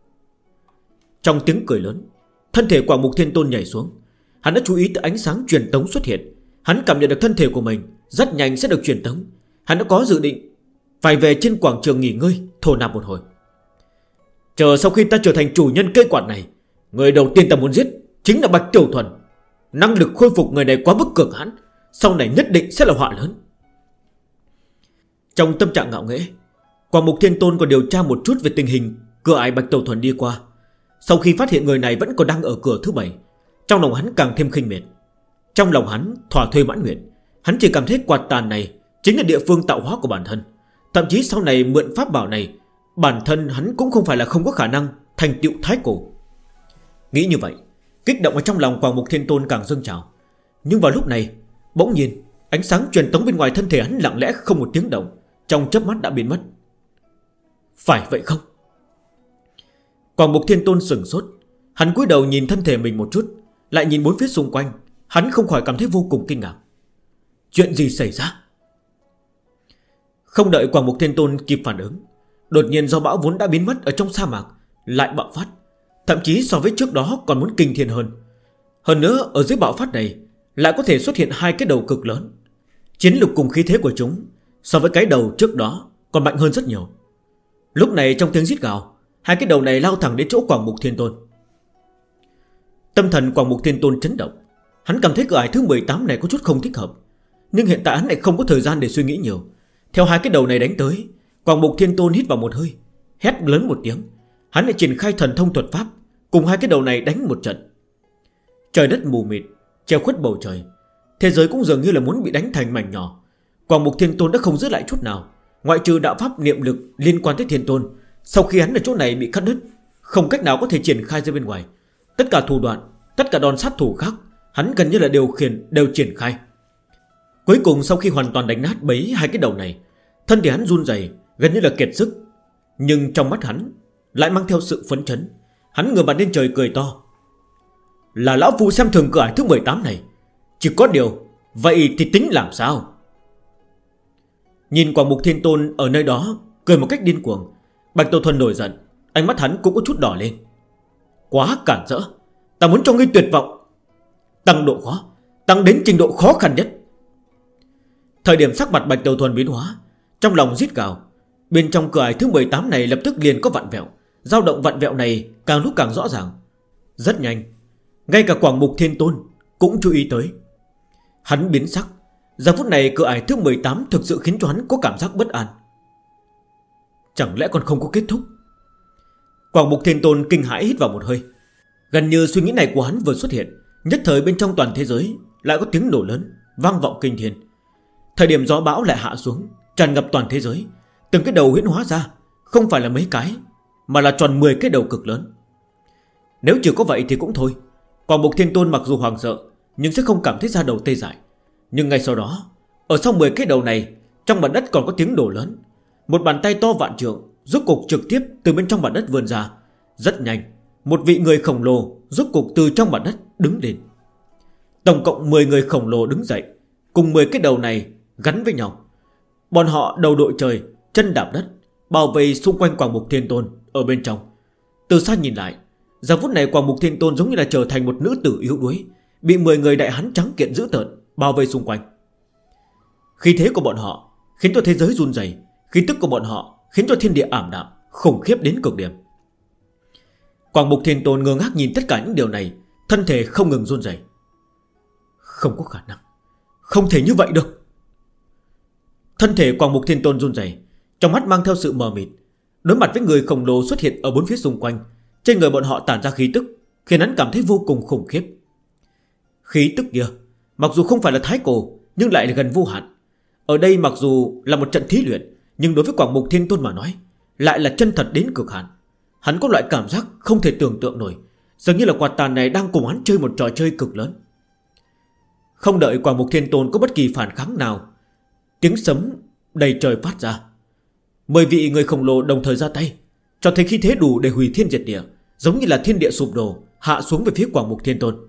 Trong tiếng cười lớn, thân thể Quảng Mục Thiên Tôn nhảy xuống. Hắn đã chú ý tới ánh sáng truyền tống xuất hiện. Hắn cảm nhận được thân thể của mình rất nhanh sẽ được truyền tống. Hắn đã có dự định phải về trên quảng trường nghỉ ngơi, thổ nạp một hồi. Chờ sau khi ta trở thành chủ nhân cây quạt này, người đầu tiên ta muốn giết chính là Bạch Tiểu Thuần. Năng lực khôi phục người này quá mức cường hãn, sau này nhất định sẽ là họa lớn. Trong tâm trạng ngạo nghễ, Quảng Mục Thiên Tôn còn điều tra một chút về tình hình cửa ải Bạch Tiểu Thuần đi qua. Sau khi phát hiện người này vẫn còn đang ở cửa thứ 7, trong lòng hắn càng thêm khinh miệt. Trong lòng hắn thỏa thuê mãn nguyện. Hắn chỉ cảm thấy quạt tàn này chính là địa phương tạo hóa của bản thân. Thậm chí sau này mượn pháp bảo này, bản thân hắn cũng không phải là không có khả năng thành tựu thái cổ. Nghĩ như vậy, kích động ở trong lòng Quảng Mục Thiên Tôn càng dâng trào. Nhưng vào lúc này, bỗng nhiên ánh sáng truyền tống bên ngoài thân thể hắn lặng lẽ không một tiếng động, trong chớp mắt đã biến mất. Phải vậy không? Quảng Mục Thiên Tôn sửng sốt. Hắn cúi đầu nhìn thân thể mình một chút, lại nhìn bốn phía xung quanh. Hắn không khỏi cảm thấy vô cùng kinh ngạc. Chuyện gì xảy ra? Không đợi Quảng Mục Thiên Tôn kịp phản ứng, đột nhiên gió bão vốn đã biến mất ở trong sa mạc lại bạo phát, thậm chí so với trước đó còn muốn kinh thiên hơn. Hơn nữa ở dưới bạo phát này lại có thể xuất hiện hai cái đầu cực lớn. Chiến lực cùng khí thế của chúng so với cái đầu trước đó còn mạnh hơn rất nhiều. Lúc này trong tiếng rít gào, hai cái đầu này lao thẳng đến chỗ Quảng Mục Thiên Tôn. Tâm thần Quảng Mục Thiên Tôn chấn động. Hắn cảm thấy cửa ải thứ 18 này có chút không thích hợp, nhưng hiện tại hắn lại không có thời gian để suy nghĩ nhiều. Theo hai cái đầu này đánh tới, Quảng Mục Thiên Tôn hít vào một hơi, hét lớn một tiếng. Hắn lại triển khai thần thông thuật pháp, cùng hai cái đầu này đánh một trận. Trời đất mù mịt, che khuất bầu trời. Thế giới cũng dường như là muốn bị đánh thành mảnh nhỏ. Quảng Mục Thiên Tôn đã không giữ lại chút nào, ngoại trừ đạo pháp niệm lực liên quan tới Thiên Tôn. Sau khi hắn ở chỗ này bị cắt đứt, không cách nào có thể triển khai ra bên ngoài. Tất cả thủ đoạn, tất cả đòn sát thủ khác, hắn gần như là đều triển khai. Cuối cùng sau khi hoàn toàn đánh nát bấy hai cái đầu này, thân thể hắn run rẩy, gần như là kiệt sức. Nhưng trong mắt hắn lại mang theo sự phấn chấn. Hắn ngửa mặt lên trời cười to. Là lão phu xem thường cửa ải thứ 18 này. Chỉ có điều, vậy thì tính làm sao? Nhìn Quảng Mục Thiên Tôn ở nơi đó cười một cách điên cuồng, Bạch Tổ Thuần nổi giận, ánh mắt hắn cũng có chút đỏ lên. Quá cản rỡ, ta muốn cho ngươi tuyệt vọng. Tăng độ khó, tăng đến trình độ khó khăn nhất. Thời điểm sắc mặt Bạch Tổ Thuần biến hóa, trong lòng rít gào. Bên trong cửa ải thứ 18 này lập tức liền có vặn vẹo. Dao động vặn vẹo này càng lúc càng rõ ràng. Rất nhanh, ngay cả Quảng Mục Thiên Tôn cũng chú ý tới. Hắn biến sắc. Giờ phút này cửa ải thứ 18 thực sự khiến cho hắn có cảm giác bất an. Chẳng lẽ còn không có kết thúc? Quảng Mục Thiên Tôn kinh hãi hít vào một hơi. Gần như suy nghĩ này của hắn vừa xuất hiện, nhất thời bên trong toàn thế giới lại có tiếng nổ lớn vang vọng kinh thiên. Thời điểm gió bão lại hạ xuống, tràn ngập toàn thế giới. Từng cái đầu huyễn hóa ra, không phải là mấy cái, mà là tròn 10 cái đầu cực lớn. Nếu chỉ có vậy thì cũng thôi. Quảng Mục Thiên Tôn mặc dù hoàng sợ, nhưng sẽ không cảm thấy da đầu tê dại. Nhưng ngay sau đó, ở sau 10 cái đầu này, trong mặt đất còn có tiếng nổ lớn. Một bàn tay to vạn trượng rốt cục trực tiếp từ bên trong mặt đất vươn ra. Rất nhanh, một vị người khổng lồ rốt cục từ trong mặt đất đứng lên. Tổng cộng 10 người khổng lồ đứng dậy, cùng 10 cái đầu này gắn với nhau. Bọn họ đầu đội trời, chân đạp đất, bảo vệ xung quanh Quảng Mục Thiên Tôn ở bên trong. Từ xa nhìn lại, giờ phút này Quảng Mục Thiên Tôn giống như là trở thành một nữ tử yếu đuối, bị 10 người đại hán trắng kiện dữ tợn bao vây xung quanh. Khí thế của bọn họ khiến cho thế giới run rẩy, khí tức của bọn họ khiến cho thiên địa ảm đạm, khủng khiếp đến cực điểm. Quảng Mục Thiên Tôn ngơ ngác nhìn tất cả những điều này, thân thể không ngừng run rẩy. Không có khả năng, không thể như vậy được. Thân thể Quảng Mục Thiên Tôn run rẩy, trong mắt mang theo sự mờ mịt. Đối mặt với người khổng lồ xuất hiện ở bốn phía xung quanh, trên người bọn họ tản ra khí tức khiến hắn cảm thấy vô cùng khủng khiếp. Khí tức kia mặc dù không phải là thái cổ, nhưng lại là gần vô hạn. Ở đây mặc dù là một trận thí luyện, nhưng đối với Quảng Mục Thiên Tôn mà nói lại là chân thật đến cực hạn. Hắn có loại cảm giác không thể tưởng tượng nổi, dường như là quạt tàn này đang cùng hắn chơi một trò chơi cực lớn. Không đợi Quảng Mục Thiên Tôn có bất kỳ phản kháng nào, tiếng sấm đầy trời phát ra. 10 vị người khổng lồ đồng thời ra tay, cho thấy khí thế đủ để hủy thiên diệt địa, giống như là thiên địa sụp đổ hạ xuống về phía Quảng Mục Thiên Tôn.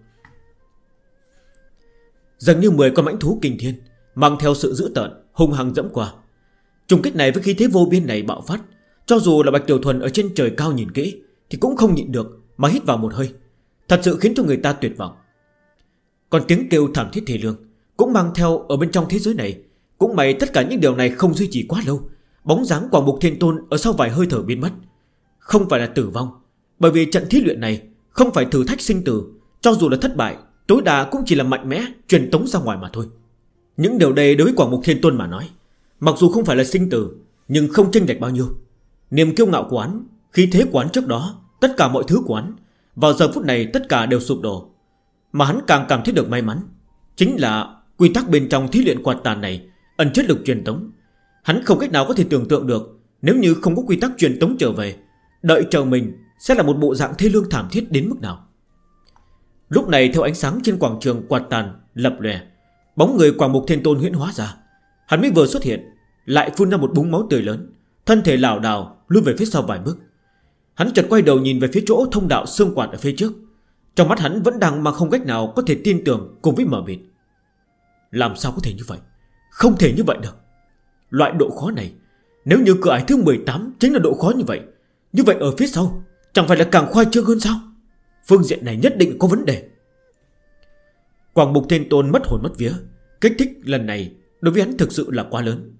Dường như 10 con mãnh thú kinh thiên mang theo sự dữ tợn hung hăng dẫm qua. Trùng kích này với khí thế vô biên này bạo phát, cho dù là Bạch Tiểu Thuần ở trên trời cao nhìn kỹ thì cũng không nhịn được mà hít vào một hơi. Thật sự khiến cho người ta tuyệt vọng. Còn tiếng kêu thảm thiết thê lương cũng mang theo ở bên trong thế giới này. Cũng may tất cả những điều này không duy trì quá lâu. Bóng dáng Quảng Mục Thiên Tôn ở sau vài hơi thở biến mất. Không phải là tử vong, bởi vì trận thí luyện này không phải thử thách sinh tử. Cho dù là thất bại, tối đa cũng chỉ là mạnh mẽ truyền tống ra ngoài mà thôi. Những điều đây đối với Quảng Mục Thiên Tôn mà nói, mặc dù không phải là sinh tử, nhưng không chênh lệch bao nhiêu. Niềm kiêu ngạo của hắn, khí thế của hắn trước đó, tất cả mọi thứ của hắn, vào giờ phút này tất cả đều sụp đổ. Mà hắn càng cảm thấy được may mắn, chính là quy tắc bên trong thí luyện quạt tàn này ẩn chứa lực truyền tống. Hắn không cách nào có thể tưởng tượng được, nếu như không có quy tắc truyền tống trở về, đợi chờ mình sẽ là một bộ dạng thê lương thảm thiết đến mức nào. Lúc này theo ánh sáng trên quảng trường quạt tàn lập lòe, bóng người Quảng Mục Thiên Tôn huyễn hóa ra. Hắn mới vừa xuất hiện, lại phun ra một búng máu tươi lớn, thân thể lảo đảo lùi về phía sau vài bước. Hắn chợt quay đầu nhìn về phía chỗ thông đạo xương quạt ở phía trước. Trong mắt hắn vẫn đang mà không cách nào có thể tin tưởng cùng với mờ mịt. Làm sao có thể như vậy? Không thể như vậy được. Loại độ khó này, nếu như cửa ải thứ 18 chính là độ khó như vậy ở phía sau chẳng phải là càng khoai trương hơn sao? Phương diện này nhất định có vấn đề. Quảng Mục Thiên Tôn mất hồn mất vía. Kích thích lần này đối với hắn thực sự là quá lớn.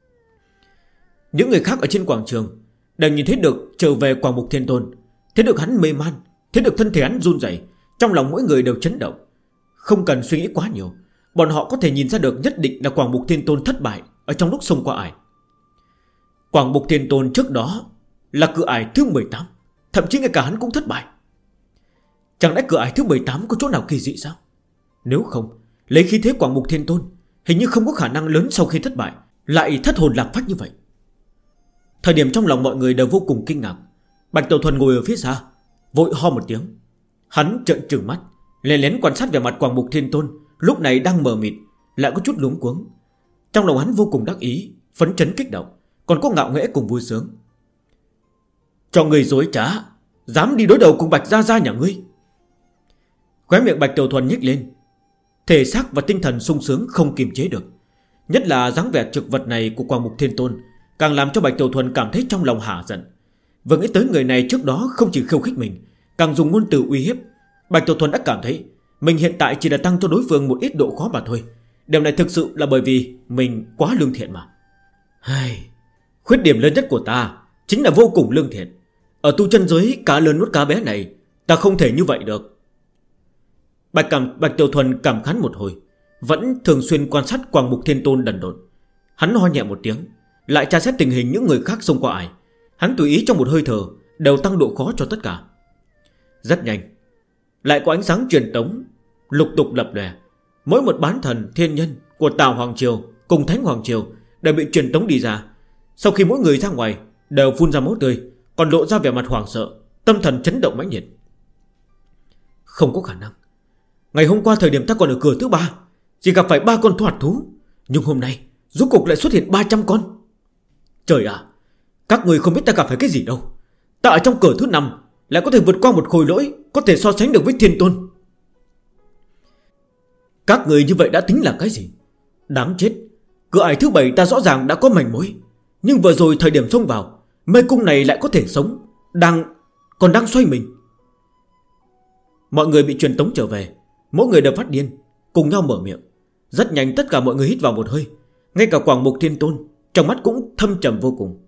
Những người khác ở trên quảng trường đều nhìn thấy được trở về Quảng Mục Thiên Tôn, thấy được hắn mê man, thấy được thân thể hắn run rẩy, trong lòng mỗi người đều chấn động. Không cần suy nghĩ quá nhiều, bọn họ có thể nhìn ra được nhất định là Quảng Mục Thiên Tôn thất bại ở trong lúc xông qua ải. Quảng Mục Thiên Tôn trước đó là cửa ải thứ 18, thậm chí ngay cả hắn cũng thất bại. Chẳng lẽ cửa ải thứ 18 có chỗ nào kỳ dị sao? Nếu không, lấy khí thế Quảng Mục Thiên Tôn, hình như không có khả năng lớn sau khi thất bại lại thất hồn lạc phách như vậy. Thời điểm trong lòng mọi người đều vô cùng kinh ngạc, Bạch Tiểu Thuần ngồi ở phía xa, vội ho một tiếng. Hắn trợn trừng mắt, lén lén quan sát về mặt Quảng Mục Thiên Tôn, lúc này đang mờ mịt, lại có chút luống cuống. Trong lòng hắn vô cùng đắc ý, phấn chấn kích động, còn có ngạo nghễ cùng vui sướng. Cho người dối trá, dám đi đối đầu cùng Bạch Gia Gia nhà ngươi. Khóe miệng Bạch Tiểu Thuần nhếch lên, thể xác và tinh thần sung sướng không kiềm chế được. Nhất là dáng vẻ trực vật này của Quảng Mục Thiên Tôn càng làm cho Bạch Tiểu Thuần cảm thấy trong lòng hả giận. Vừa nghĩ tới người này trước đó không chỉ khiêu khích mình, càng dùng ngôn từ uy hiếp, Bạch Tiểu Thuần đã cảm thấy mình hiện tại chỉ là tăng cho đối phương một ít độ khó mà thôi. Điều này thực sự là bởi vì mình quá lương thiện mà. Khuyết điểm lớn nhất của ta chính là vô cùng lương thiện. Ở tu chân giới cá lớn nuốt cá bé này, ta không thể như vậy được. Bạch Tiểu Thuần cảm khán một hồi, vẫn thường xuyên quan sát Quảng Mục Thiên Tôn đần độn. Hắn ho nhẹ một tiếng, lại tra xét tình hình những người khác xông qua ải. Hắn tùy ý trong một hơi thở đều tăng độ khó cho tất cả. Rất nhanh, lại có ánh sáng truyền tống lục tục lập lòe. Mỗi một bán thần thiên nhân của Tào Hoàng Triều cùng Thánh Hoàng Triều đều bị truyền tống đi ra. Sau khi mỗi người ra ngoài đều phun ra máu tươi, còn lộ ra vẻ mặt hoảng sợ, tâm thần chấn động mãnh liệt. Không có khả năng. Ngày hôm qua thời điểm ta còn ở cửa thứ 3, chỉ gặp phải 3 con thoạt thú, nhưng hôm nay rốt cục lại xuất hiện 300 con. Trời ạ, các người không biết ta gặp phải cái gì đâu. Ta ở trong cửa thứ 5 lại có thể vượt qua một khối lỗi có thể so sánh được với Thiên Tôn. Các người như vậy đã tính là cái gì? Đáng chết, cửa ải thứ 7 ta rõ ràng đã có manh mối, nhưng vừa rồi thời điểm xông vào, mê cung này lại có thể sống, còn đang xoay mình. Mọi người bị truyền tống trở về, mỗi người đều phát điên, cùng nhau mở miệng. Rất nhanh tất cả mọi người hít vào một hơi. Ngay cả Quảng Mục Thiên Tôn trong mắt cũng thâm trầm vô cùng.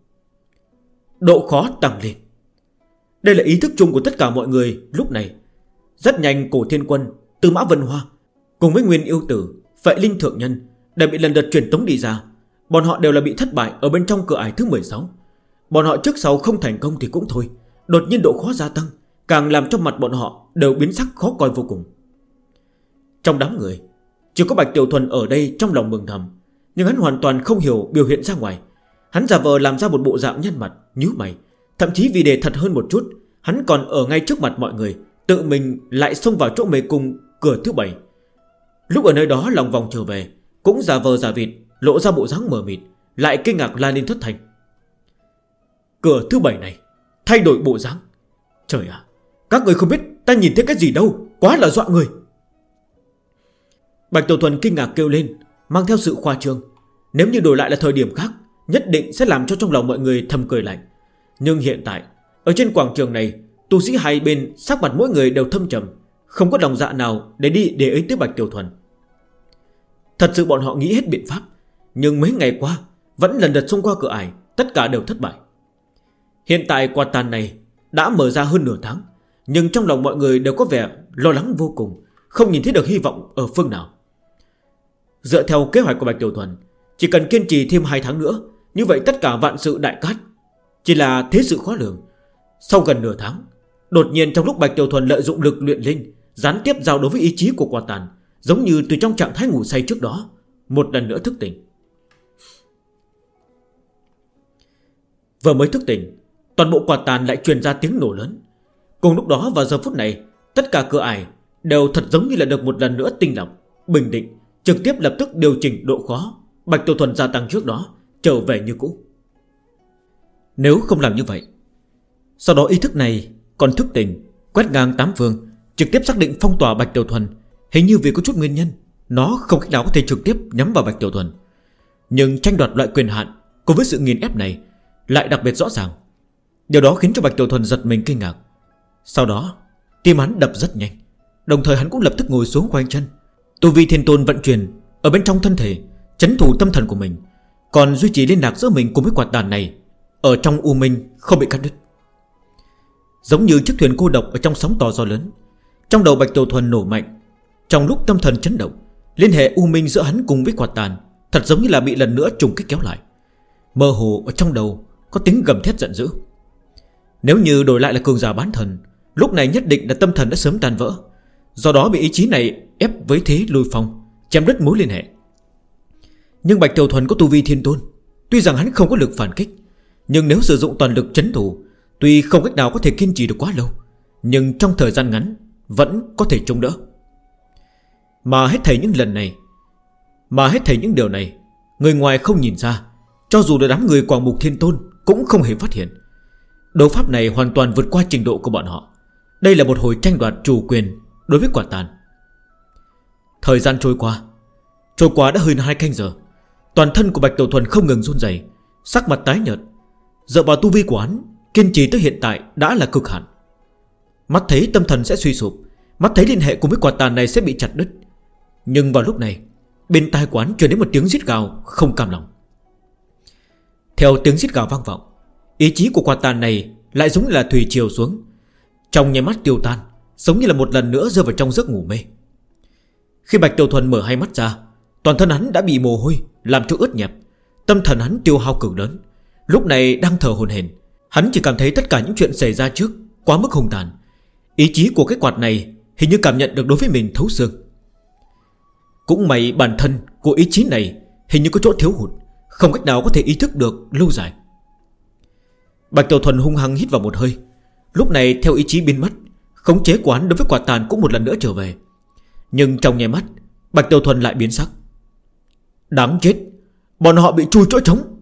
Độ khó tăng lên. Đây là ý thức chung của tất cả mọi người lúc này. Rất nhanh Cổ Thiên Quân, Tư Mã Vân Hoa cùng với Nguyên Yêu Tử, Phệ Linh Thượng Nhân đều bị lần lượt truyền tống đi ra. Bọn họ đều là bị thất bại ở bên trong cửa ải thứ 16. Bọn họ trước sau không thành công thì cũng thôi, đột nhiên độ khó gia tăng, càng làm cho mặt bọn họ đều biến sắc khó coi vô cùng. Trong đám người chỉ có Bạch Tiểu Thuần ở đây trong lòng mừng thầm, nhưng hắn hoàn toàn không hiểu biểu hiện ra ngoài. Hắn giả vờ làm ra một bộ dạng nhân mặt, nhíu mày. Thậm chí vì để thật hơn một chút, hắn còn ở ngay trước mặt mọi người, tự mình lại xông vào chỗ mê cung cửa thứ 7. Lúc ở nơi đó lòng vòng trở về, cũng giả vờ giả vịt, lộ ra bộ dáng mờ mịt, lại kinh ngạc la lên thất thanh. Cửa thứ 7 này thay đổi bộ dáng. Trời ạ, các người không biết ta nhìn thấy cái gì đâu, quá là dọa người. Bạch Tiểu Thuần kinh ngạc kêu lên, mang theo sự khoa trương. Nếu như đổi lại là thời điểm khác, nhất định sẽ làm cho trong lòng mọi người thầm cười lạnh. Nhưng hiện tại, ở trên quảng trường này, tu sĩ hai bên sắc mặt mỗi người đều thâm trầm, không có lòng dạ nào để đi để ý tới Bạch Tiểu Thuần. Thật sự bọn họ nghĩ hết biện pháp, nhưng mấy ngày qua vẫn lần lượt xông qua cửa ải, tất cả đều thất bại. Hiện tại quạt tàn này đã mở ra hơn nửa tháng, nhưng trong lòng mọi người đều có vẻ lo lắng vô cùng, không nhìn thấy được hy vọng ở phương nào. Dựa theo kế hoạch của Bạch Tiểu Thuần, chỉ cần kiên trì thêm 2 tháng nữa, như vậy tất cả vạn sự đại cát. Chỉ là thế sự khó lường. Sau gần nửa tháng, đột nhiên trong lúc Bạch Tiểu Thuần lợi dụng lực luyện linh, gián tiếp giao đối với ý chí của quạt tàn, giống như từ trong trạng thái ngủ say trước đó, một lần nữa thức tỉnh. Vừa mới thức tỉnh, toàn bộ quạt tàn lại truyền ra tiếng nổ lớn. Cùng lúc đó vào giờ phút này, tất cả cửa ải đều thật giống như là được một lần nữa tinh lọc, bình định, trực tiếp lập tức điều chỉnh độ khó. Bạch Tiểu Thuần gia tăng trước đó trở về như cũ. Nếu không làm như vậy, sau đó ý thức này còn thức tỉnh, quét ngang 8 phương, trực tiếp xác định phong tỏa Bạch Tiểu Thuần. Hình như vì có chút nguyên nhân, nó không cách nào có thể trực tiếp nhắm vào Bạch Tiểu Thuần. Nhưng tranh đoạt loại quyền hạn cùng với sự nghiền ép này lại đặc biệt rõ ràng. Điều đó khiến cho Bạch Tiểu Thuần giật mình kinh ngạc. Sau đó tim hắn đập rất nhanh, đồng thời hắn cũng lập tức ngồi xuống khoanh chân. Tu vi Thiên Tôn vận chuyển ở bên trong thân thể trấn thủ tâm thần của mình, còn duy trì liên lạc giữa mình cùng với quạt đàn này ở trong U Minh không bị cắt đứt. Giống như chiếc thuyền cô độc ở trong sóng to gió lớn, trong đầu Bạch Tiểu Thuần nổ mạnh. Trong lúc tâm thần chấn động, liên hệ U Minh giữa hắn cùng với quạt đàn thật giống như là bị lần nữa trùng kích kéo lại. Mơ hồ ở trong đầu có tiếng gầm thét giận dữ. Nếu như đổi lại là cường giả bán thần, lúc này nhất định là tâm thần đã sớm tan vỡ. Do đó bị ý chí này ép với thế lùi phong, chém đứt mối liên hệ. Nhưng Bạch Tiểu Thuần có tu vi thiên tôn, tuy rằng hắn không có lực phản kích, nhưng nếu sử dụng toàn lực trấn thủ, tuy không cách nào có thể kiên trì được quá lâu, nhưng trong thời gian ngắn vẫn có thể chống đỡ. Mà hết thảy những điều này, người ngoài không nhìn ra, cho dù là đám người Quảng Mục Thiên Tôn cũng không hề phát hiện. Đấu pháp này hoàn toàn vượt qua trình độ của bọn họ. Đây là một hồi tranh đoạt chủ quyền đối với quả tàn. Thời gian trôi qua đã hơn 2 canh giờ. Toàn thân của Bạch Tiểu Thuần không ngừng run rẩy, sắc mặt tái nhợt. Dựa vào tu vi của hắn, kiên trì tới hiện tại đã là cực hạn. Mắt thấy tâm thần sẽ suy sụp, mắt thấy liên hệ cùng với quả tàn này sẽ bị chặt đứt. Nhưng vào lúc này, bên tai quán truyền đến một tiếng rít gào không cam lòng. Theo tiếng rít gào vang vọng, ý chí của quả tàn này lại giống như là thủy triều xuống, trong nháy mắt tiêu tan, giống như là một lần nữa rơi vào trong giấc ngủ mê. Khi Bạch Tiểu Thuần mở hai mắt ra, toàn thân hắn đã bị mồ hôi làm cho ướt nhẹp, tâm thần hắn tiêu hao cực lớn. Lúc này đang thở hổn hển, hắn chỉ cảm thấy tất cả những chuyện xảy ra trước quá mức hung tàn. Ý chí của cái quạt này hình như cảm nhận được đối với mình thấu xương. Cũng may bản thân của ý chí này hình như có chỗ thiếu hụt, không cách nào có thể ý thức được lâu dài. Bạch Tiểu Thuần hung hăng hít vào một hơi. Lúc này theo ý chí biến mất, khống chế của hắn đối với quả tàn cũng một lần nữa trở về. Nhưng trong nháy mắt, Bạch Tiểu Thuần lại biến sắc. Đáng chết, bọn họ bị chui chỗ trống.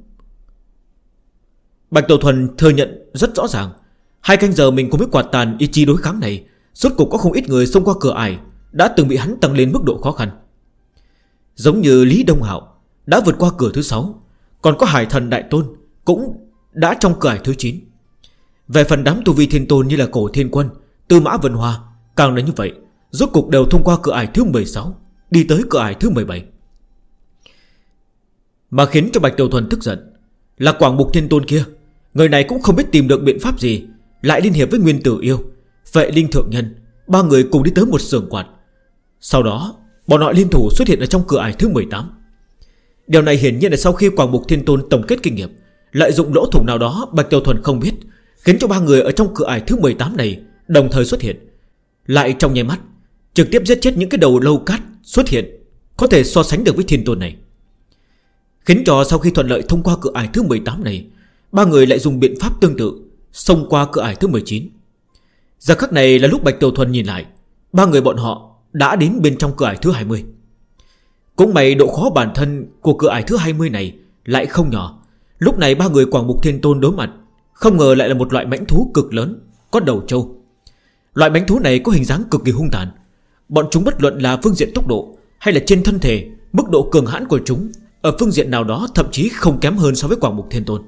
Bạch Tiểu Thuần thừa nhận rất rõ ràng, 2 canh giờ mình cùng với quả tàn ý chí đối kháng này, rốt cuộc có không ít người xông qua cửa ải đã từng bị hắn tăng lên mức độ khó khăn. Giống như Lý Đông Hạo đã vượt qua cửa thứ 6, còn có Hải Thần Đại Tôn cũng đã trong cửa ải thứ 9. Về phần đám tu vi thiên tôn như là Cổ Thiên Quân, Tư Mã Vân Hoa càng là như vậy, rốt cuộc đều thông qua cửa ải thứ 16, đi tới cửa ải thứ 17. Mà khiến cho Bạch Tiểu Thuần tức giận là Quảng Mục Thiên Tôn kia. Người này cũng không biết tìm được biện pháp gì, lại liên hiệp với Nguyên Tử Yêu, Vệ Linh Thượng Nhân, 3 người cùng đi tới một xưởng quạt. Sau đó bọn họ liên thủ xuất hiện ở trong cửa ải thứ 18. Điều này hiển nhiên là sau khi Quảng Mục Thiên Tôn tổng kết kinh nghiệm, lợi dụng lỗ thủng nào đó Bạch Tiểu Thuần không biết, khiến cho 3 người ở trong cửa ải thứ 18 này đồng thời xuất hiện, lại trong nháy mắt trực tiếp giết chết những cái đầu lâu cát xuất hiện có thể so sánh được với Thiên Tôn này. Khiến cho sau khi thuận lợi thông qua cửa ải thứ 18 này, 3 người lại dùng biện pháp tương tự xông qua cửa ải thứ 19. Giờ khắc này là lúc Bạch Tiểu Thuần nhìn lại, 3 người bọn họ đã đến bên trong cửa ải thứ 20. Cũng may độ khó bản thân của cửa ải thứ 20 này lại không nhỏ. Lúc này 3 người Quảng Mục Thiên Tôn đối mặt, không ngờ lại là một loại mãnh thú cực lớn, có đầu trâu. Loại mãnh thú này có hình dáng cực kỳ hung tàn. Bọn chúng bất luận là phương diện tốc độ hay là trên thân thể, mức độ cường hãn của chúng ở phương diện nào đó thậm chí không kém hơn so với Quảng Mục Thiên Tôn.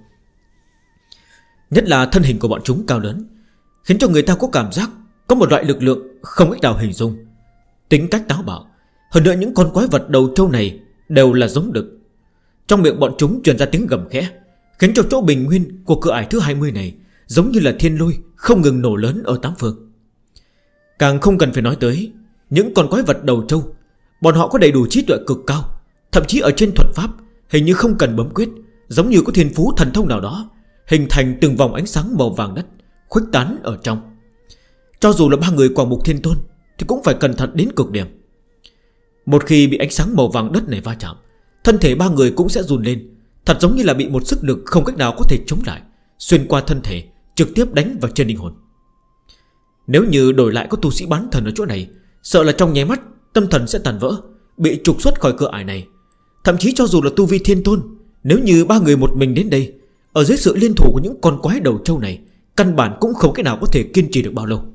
Nhất là thân hình của bọn chúng cao lớn, khiến cho người ta có cảm giác có một loại lực lượng không cách nào hình dung. Tính cách táo bạo, hơn nữa những con quái vật đầu trâu này đều là giống đực. Trong miệng bọn chúng truyền ra tiếng gầm khẽ, khiến cho chỗ bình nguyên của cửa ải thứ 20 này giống như là thiên lôi không ngừng nổ lớn ở 8 phương. Càng không cần phải nói tới những con quái vật đầu trâu, bọn họ có đầy đủ trí tuệ cực cao, thậm chí ở trên thuật pháp hình như không cần bấm quyết, giống như có thiên phú thần thông nào đó, hình thành từng vòng ánh sáng màu vàng đất khuếch tán ở trong. Cho dù là 3 người Quảng Mục Thiên Tôn thì cũng phải cẩn thận đến cực điểm. Một khi bị ánh sáng màu vàng đất này va chạm, thân thể 3 người cũng sẽ run lên, thật giống như là bị một sức lực không cách nào có thể chống lại, xuyên qua thân thể, trực tiếp đánh vào trên linh hồn. Nếu như đổi lại có tu sĩ bán thần ở chỗ này, sợ là trong nháy mắt tâm thần sẽ tàn vỡ, bị trục xuất khỏi cửa ải này. Thậm chí cho dù là tu vi thiên tôn, nếu như 3 người một mình đến đây, ở dưới sự liên thủ của những con quái đầu trâu này, căn bản cũng không cái nào có thể kiên trì được bao lâu.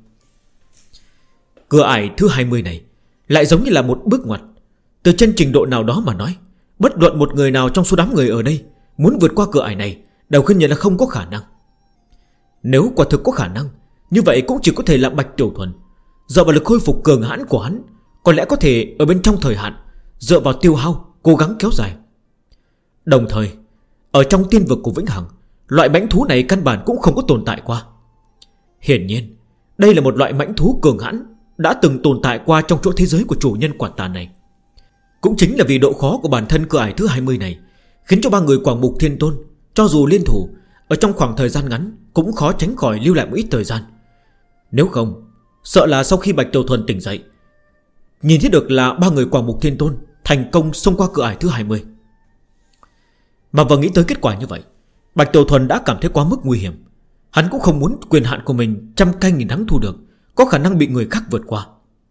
Cửa ải thứ 20 này lại giống như là một bước ngoặt. Từ trên trình độ nào đó mà nói, bất luận một người nào trong số đám người ở đây muốn vượt qua cửa ải này đều khuyên nhận là không có khả năng. Nếu quả thực có khả năng, như vậy cũng chỉ có thể là Bạch Tiểu Thuần. Dựa vào lực khôi phục cường hãn của hắn, có lẽ có thể ở bên trong thời hạn, dựa vào tiêu hao, cố gắng kéo dài. Đồng thời ở trong tiên vực của Vĩnh Hằng, loại mãnh thú này căn bản cũng không có tồn tại qua. Hiển nhiên đây là một loại mãnh thú cường hãn đã từng tồn tại qua trong chỗ thế giới của chủ nhân Quạt Tàn này. Cũng chính là vì độ khó của bản thân cửa ải thứ 20 này, khiến cho ba người Quảng Mục Thiên Tôn cho dù liên thủ ở trong khoảng thời gian ngắn cũng khó tránh khỏi lưu lại một ít thời gian. Nếu không, sợ là sau khi Bạch Tiểu Thuần tỉnh dậy, nhìn thấy được là ba người Quảng Mục Thiên Tôn thành công xông qua cửa ải thứ 20. Mà vừa nghĩ tới kết quả như vậy, Bạch Tiểu Thuần đã cảm thấy quá mức nguy hiểm. Hắn cũng không muốn quyền hạn của mình trăm canh nghìn đắng thu được có khả năng bị người khác vượt qua.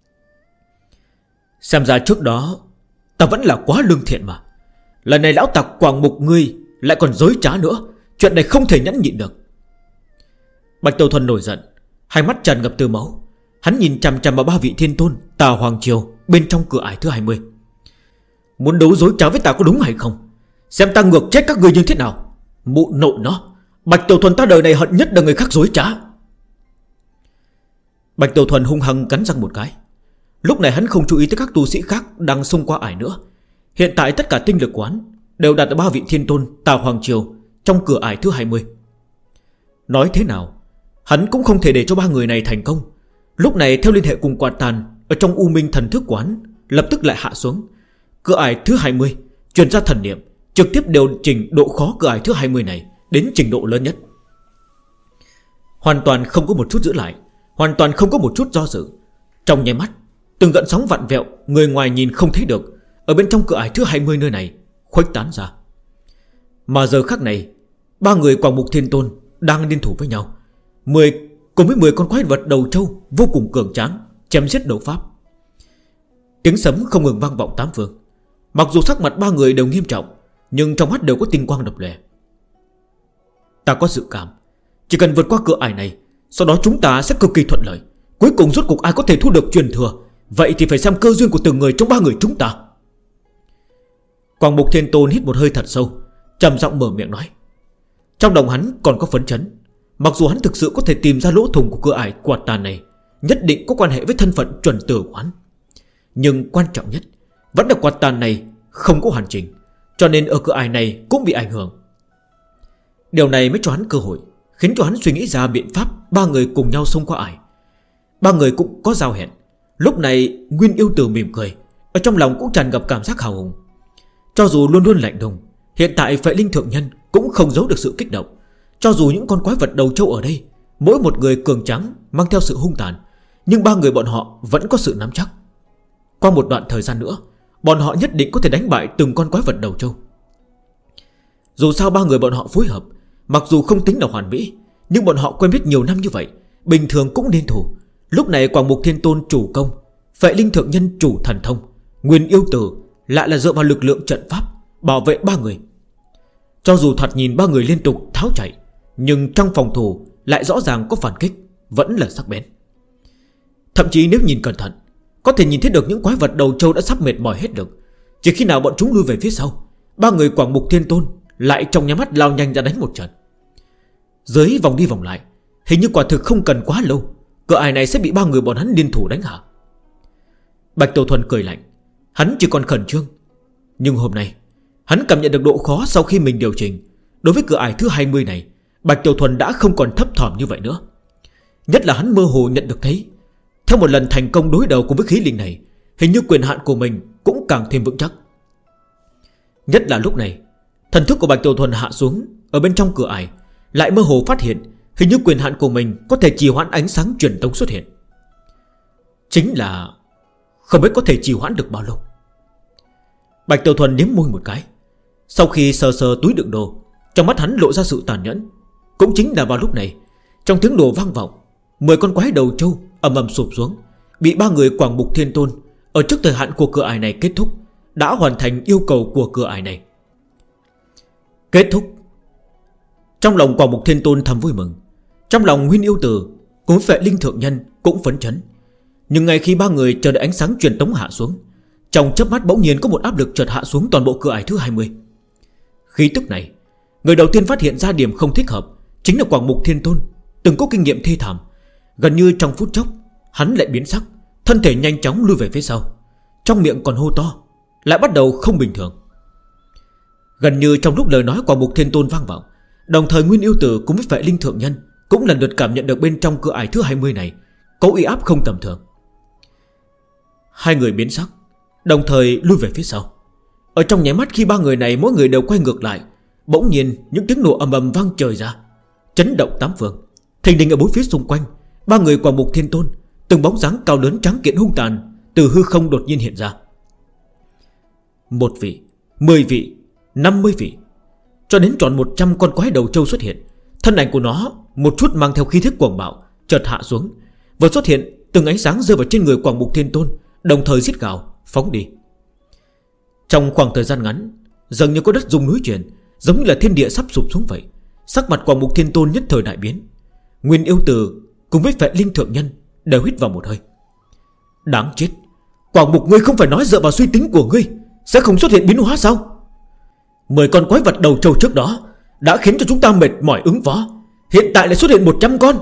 Xem ra trước đó ta vẫn là quá lương thiện mà. Lần này lão tặc Quảng Mục ngươi lại còn dối trá nữa, chuyện này không thể nhẫn nhịn được. Bạch Tiểu Thuần nổi giận, hai mắt tràn ngập từ máu. Hắn nhìn chằm chằm vào ba vị thiên tôn Tà Hoàng Triều bên trong cửa ải thứ 20. Muốn đấu dối trá với ta có đúng hay không? Xem ta ngược chết các ngươi như thế nào. Mụ nội nó, Bạch Tiểu Thuần ta đời này hận nhất là người khác dối trá. Bạch Tiểu Thuần hung hăng cắn răng một cái. Lúc này hắn không chú ý tới các tu sĩ khác đang xông qua ải nữa. Hiện tại tất cả tinh lực của hắn đều đặt ở ba vị thiên tôn Tà Hoàng Triều trong cửa ải thứ 20. Nói thế nào, hắn cũng không thể để cho ba người này thành công. Lúc này theo liên hệ cùng Quạt Tàn, ở trong U Minh thần thức của hắn lập tức lại hạ xuống. Cửa ải thứ 20 truyền ra thần niệm, trực tiếp điều chỉnh độ khó cửa ải thứ 20 này đến trình độ lớn nhất. Hoàn toàn không có một chút giữ lại, hoàn toàn không có một chút do dự. Trong nháy mắt, từng gợn sóng vặn vẹo người ngoài nhìn không thấy được ở bên trong cửa ải thứ 20 nơi này khuếch tán ra. Mà giờ khắc này, ba người Quảng Mục Thiên Tôn đang liên thủ với nhau, cùng với 10 con quái vật đầu trâu vô cùng cường tráng chém giết đấu pháp. Tiếng sấm không ngừng vang vọng tám phương. Mặc dù sắc mặt ba người đều nghiêm trọng, nhưng trong mắt đều có tinh quang đập lòe. Ta có dự cảm, chỉ cần vượt qua cửa ải này, sau đó chúng ta sẽ cực kỳ thuận lợi. Cuối cùng rốt cuộc ai có thể thu được truyền thừa, vậy thì phải xem cơ duyên của từng người trong ba người chúng ta. Quảng Mục Thiên Tôn hít một hơi thật sâu, trầm giọng mở miệng nói. Trong lòng hắn còn có phấn chấn. Mặc dù hắn thực sự có thể tìm ra lỗ thủng của cửa ải Quạt Tàn này, nhất định có quan hệ với thân phận chuẩn tử của hắn, nhưng quan trọng nhất vẫn là Quạt Tàn này không có hoàn chỉnh, cho nên ở cửa ải này cũng bị ảnh hưởng. Điều này mới cho hắn cơ hội, khiến cho hắn suy nghĩ ra biện pháp ba người cùng nhau xông qua ải. Ba người cũng có giao hẹn. Lúc này Nguyên Yêu Tử mỉm cười, ở trong lòng cũng tràn ngập cảm giác hào hùng. Cho dù luôn luôn lạnh lùng, hiện tại Phệ Linh Thượng Nhân cũng không giấu được sự kích động. Cho dù những con quái vật đầu trâu ở đây mỗi một người cường tráng mang theo sự hung tàn, nhưng ba người bọn họ vẫn có sự nắm chắc. Qua một đoạn thời gian nữa, bọn họ nhất định có thể đánh bại từng con quái vật đầu trâu. Dù sao ba người bọn họ phối hợp, mặc dù không tính là hoàn mỹ, nhưng bọn họ quen biết nhiều năm như vậy, bình thường cũng nên thủ. Lúc này Quảng Mục Thiên Tôn chủ công, Phệ Linh Thượng Nhân chủ thần thông, Nguyên Yêu Tử lại là dựa vào lực lượng trận pháp bảo vệ ba người. Cho dù thoạt nhìn ba người liên tục tháo chạy, nhưng trong phòng thủ lại rõ ràng có phản kích, vẫn là sắc bén. Thậm chí nếu nhìn cẩn thận, có thể nhìn thấy được những quái vật đầu trâu đã sắp mệt mỏi hết được. Chỉ khi nào bọn chúng lui về phía sau, ba người Quảng Mục Thiên Tôn lại trong nhắm mắt lao nhanh ra đánh một trận. Dưới vòng đi vòng lại, hình như quả thực không cần quá lâu, cửa ải này sẽ bị ba người bọn hắn liên thủ đánh hạ. Bạch Tiểu Thuần cười lạnh. Hắn chỉ còn khẩn trương, nhưng hôm nay hắn cảm nhận được độ khó sau khi mình điều chỉnh. Đối với cửa ải thứ 20 này, Bạch Tiểu Thuần đã không còn thấp thỏm như vậy nữa. Nhất là hắn mơ hồ nhận được thấy, theo một lần thành công đối đầu cùng với khí linh này, hình như quyền hạn của mình cũng càng thêm vững chắc. Nhất là lúc này, thần thức của Bạch Tiểu Thuần hạ xuống ở bên trong cửa ải, lại mơ hồ phát hiện hình như quyền hạn của mình có thể trì hoãn ánh sáng truyền tống xuất hiện. Chính là không biết có thể trì hoãn được bao lâu. Bạch Tiểu Thuần liếm môi một cái. Sau khi sờ sờ túi đựng đồ, trong mắt hắn lộ ra sự tàn nhẫn. Cũng chính là vào lúc này, trong tiếng đồ vang vọng, 10 con quái đầu trâu ầm ầm sụp xuống, bị ba người Quảng Mục Thiên Tôn ở trước thời hạn của cửa ải này kết thúc, đã hoàn thành yêu cầu của cửa ải này. Kết thúc. Trong lòng Quảng Mục Thiên Tôn thầm vui mừng, trong lòng Nguyên Yêu Tử cùng Phệ Linh Thượng Nhân cũng phấn chấn. Nhưng ngay khi ba người chờ đợi ánh sáng truyền tống hạ xuống, trong chớp mắt bỗng nhiên có một áp lực chợt hạ xuống toàn bộ cửa ải thứ 20. Khí tức này, người đầu tiên phát hiện ra điểm không thích hợp chính là Quảng Mục Thiên Tôn, từng có kinh nghiệm thê thảm. Gần như trong phút chốc, hắn lại biến sắc, thân thể nhanh chóng lui về phía sau, trong miệng còn hô to, lại bắt đầu không bình thường. Gần như trong lúc lời nói của Mục Thiên Tôn vang vọng, đồng thời Nguyên Yêu Tử cùng với Phệ Linh Thượng Nhân cũng lần lượt cảm nhận được bên trong cửa ải thứ 20 này có uy áp không tầm thường. Hai người biến sắc, đồng thời lui về phía sau. Ở trong nháy mắt khi ba người này mỗi người đều quay ngược lại, bỗng nhiên những tiếng nổ ầm ầm vang trời ra, chấn động tám phương. Thình lình ở bốn phía xung quanh, ba người của Mục Thiên Tôn, từng bóng dáng cao lớn trắng kiện hung tàn từ hư không đột nhiên hiện ra. 1 vị, 10 vị, 50 vị, cho đến tròn 100 con quái đầu trâu xuất hiện. Thân ảnh của nó một chút mang theo khí thức cuồng bạo, chợt hạ xuống, vừa xuất hiện, từng ánh sáng rơi vào trên người Quảng Mục Thiên Tôn, đồng thời giết gào phóng đi. Trong khoảng thời gian ngắn, dường như có đất rung núi chuyển, giống như là thiên địa sắp sụp xuống vậy. Sắc mặt Quảng Mục Thiên Tôn nhất thời đại biến. Nguyên Yêu Tử cùng với Phệ Linh Thượng Nhân đều hít vào một hơi. Đáng chết, Quảng Mục ngươi không phải nói dựa vào suy tính của ngươi sẽ không xuất hiện biến hóa sao? 10 con quái vật đầu trâu trước đó đã khiến cho chúng ta mệt mỏi ứng phó, hiện tại lại xuất hiện 100 con.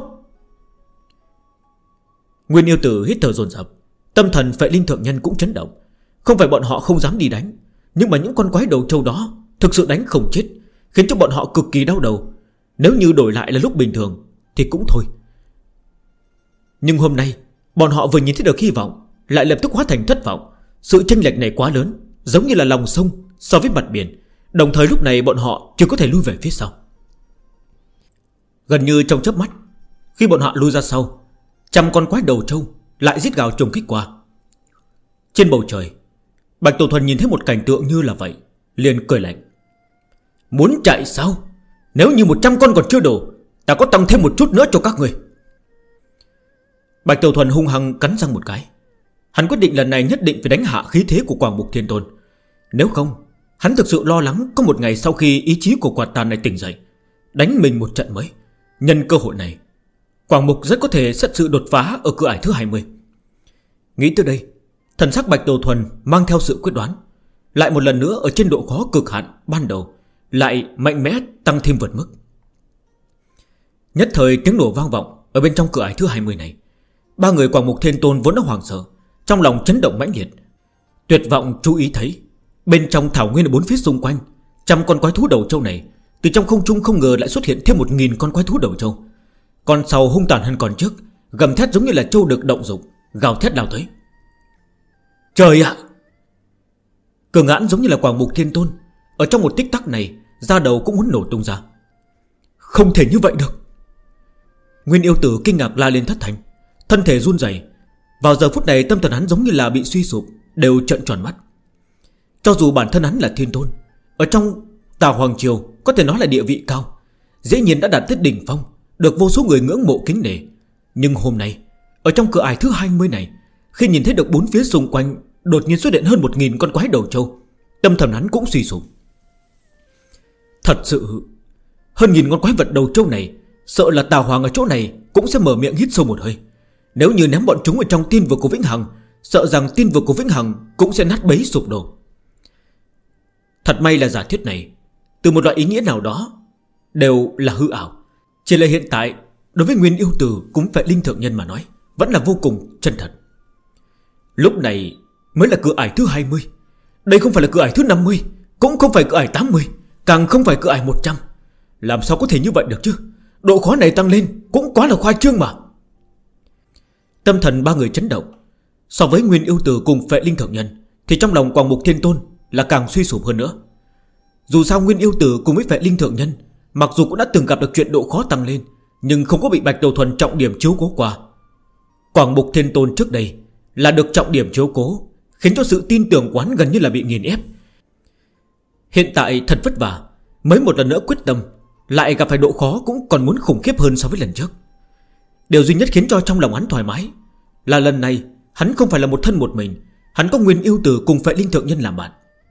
Nguyên Yêu Tử hít thở dồn dập, tâm thần Phệ Linh Thượng Nhân cũng chấn động. Không phải bọn họ không dám đi đánh, nhưng mà những con quái đầu trâu đó thực sự đánh không chết, khiến cho bọn họ cực kỳ đau đầu. Nếu như đổi lại là lúc bình thường thì cũng thôi. Nhưng hôm nay bọn họ vừa nhìn thấy được hy vọng, lại lập tức hóa thành thất vọng. Sự chênh lệch này quá lớn, giống như là lòng sông so với mặt biển. Đồng thời lúc này bọn họ chưa có thể lui về phía sau. Gần như trong chớp mắt, khi bọn họ lui ra sau, 100 con quái đầu trâu lại giết gào trùng kích qua. Trên bầu trời, Bạch Tổ Thuần nhìn thấy một cảnh tượng như là vậy, liền cười lạnh. Muốn chạy sao? Nếu như 100 con còn chưa đủ, ta có tăng thêm một chút nữa cho các người. Bạch Tổ Thuần hung hăng cắn răng một cái. Hắn quyết định lần này nhất định phải đánh hạ khí thế của Quảng Mục Thiên Tôn. Nếu không, hắn thực sự lo lắng có một ngày sau khi ý chí của quạt tàn này tỉnh dậy, đánh mình một trận mới. Nhân cơ hội này, Quảng Mục rất có thể sẽ sự đột phá ở cửa ải thứ 20. Nghĩ tới đây, thần sắc Bạch Tổ Thuần mang theo sự quyết đoán, lại một lần nữa ở trên độ khó cực hạn ban đầu, lại mạnh mẽ tăng thêm vượt mức. Nhất thời tiếng nổ vang vọng ở bên trong cửa ải thứ 20 này. Ba người Quảng Mục Thiên Tôn vốn đã hoảng sợ, trong lòng chấn động mãnh liệt, tuyệt vọng chú ý thấy bên trong thảo nguyên ở bốn phía xung quanh, 100 con quái thú đầu trâu này từ trong không trung không ngờ lại xuất hiện thêm 1000 con quái thú đầu trâu. Con sau hung tàn hơn còn trước, gầm thét giống như là trâu được động dục, gào thét lao tới. Trời ạ! Cường hãn giống như là Quảng Mục Thiên Tôn, ở trong một tích tắc này, da đầu cũng muốn nổ tung ra. Không thể như vậy được! Nguyên Yêu Tử kinh ngạc la lên thất thanh, thân thể run rẩy. Vào giờ phút này tâm thần hắn giống như là bị suy sụp, đều trợn tròn mắt. Cho dù bản thân hắn là Thiên Tôn, ở trong Tào Hoàng Triều có thể nói là địa vị cao, dễ nhiên đã đạt tới đỉnh phong, được vô số người ngưỡng mộ kính nể. Nhưng hôm nay, ở trong cửa ải thứ 20 này, khi nhìn thấy được bốn phía xung quanh đột nhiên xuất hiện hơn 1000 con quái đầu trâu, tâm thần hắn cũng suy sụp. Thật sự, hơn 1000 con quái vật đầu trâu này, sợ là Tào Hoàng ở chỗ này cũng sẽ mở miệng hít sâu một hơi. Nếu như ném bọn chúng ở trong tiên vực của Vĩnh Hằng, sợ rằng tiên vực của Vĩnh Hằng cũng sẽ nát bấy sụp đổ. Thật may là giả thuyết này, từ một loại ý nghĩa nào đó, đều là hư ảo. Chỉ là hiện tại, đối với Nguyên Yêu Tử cũng Phệ Linh Thượng Nhân mà nói, vẫn là vô cùng chân thật. Lúc này mới là cửa ải thứ 20. Đây không phải là cửa ải thứ 50, cũng không phải cửa ải 80, càng không phải cửa ải 100. Làm sao có thể như vậy được chứ? Độ khó này tăng lên cũng quá là khoa trương mà. Tâm thần ba người chấn động. So với Nguyên Yêu Tử cùng Phệ Linh Thượng Nhân, thì trong lòng Quảng Mục Thiên Tôn là càng suy sụp hơn nữa. Dù sao Nguyên Yêu Tử cùng với Phệ Linh Thượng Nhân, mặc dù cũng đã từng gặp được chuyện độ khó tăng lên, nhưng không có bị Bạch Đầu Thuần trọng điểm chiếu cố qua. Quảng Mục Thiên Tôn trước đây là được trọng điểm chiếu cố, khiến cho sự tin tưởng quán gần như là bị nghiền ép. Hiện tại thật vất vả, mới một lần nữa quyết tâm, lại gặp phải độ khó cũng còn muốn khủng khiếp hơn so với lần trước. Điều duy nhất khiến cho trong lòng hắn thoải mái là lần này hắn không phải là một thân một mình, hắn có Nguyên Yêu Tử cùng Phệ Linh Thượng Nhân làm bạn.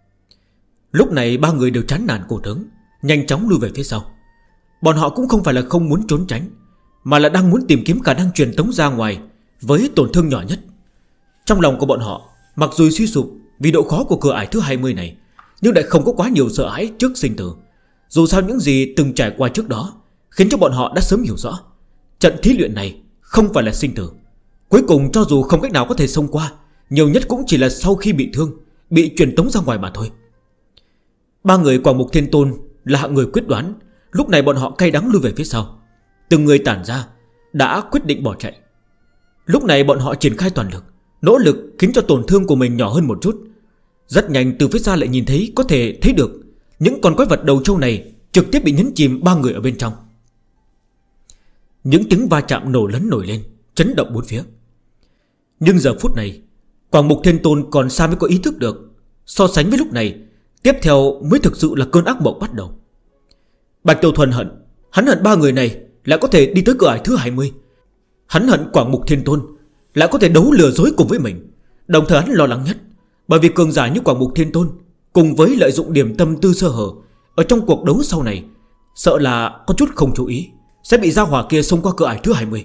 Lúc này ba người đều chán nản cổ trướng, nhanh chóng lui về phía sau. Bọn họ cũng không phải là không muốn trốn tránh, mà là đang muốn tìm kiếm khả năng truyền tống ra ngoài với tổn thương nhỏ nhất. Trong lòng của bọn họ, mặc dù suy sụp vì độ khó của cửa ải thứ 20 này, nhưng lại không có quá nhiều sợ hãi trước sinh tử. Dù sao những gì từng trải qua trước đó khiến cho bọn họ đã sớm hiểu rõ, trận thí luyện này không phải là sinh tử. Cuối cùng cho dù không cách nào có thể xông qua, nhiều nhất cũng chỉ là sau khi bị thương, bị truyền tống ra ngoài mà thôi. Ba người Quảng Mục Thiên Tôn là hạng người quyết đoán. Lúc này bọn họ cay đắng lui về phía sau. Từng người tản ra, đã quyết định bỏ chạy. Lúc này bọn họ triển khai toàn lực, nỗ lực khiến cho tổn thương của mình nhỏ hơn một chút. Rất nhanh từ phía xa lại nhìn thấy, có thể thấy được những con quái vật đầu trâu này trực tiếp bị nhấn chìm ba người ở bên trong. Những tiếng va chạm nổ lớn nổi lên, chấn động bốn phía. Nhưng giờ phút này Quảng Mục Thiên Tôn còn xa mới có ý thức được. So sánh với lúc này, tiếp theo mới thực sự là cơn ác mộng bắt đầu. Bạch Tiểu Thuần hận, hắn hận ba người này lại có thể đi tới cửa ải thứ 20. Hắn hận Quảng Mục Thiên Tôn lại có thể đấu lừa dối cùng với mình. Đồng thời hắn lo lắng nhất, bởi vì cường giả như Quảng Mục Thiên Tôn cùng với lợi dụng điểm tâm tư sơ hở ở trong cuộc đấu sau này, sợ là có chút không chú ý sẽ bị gia hỏa kia xông qua cửa ải thứ 20.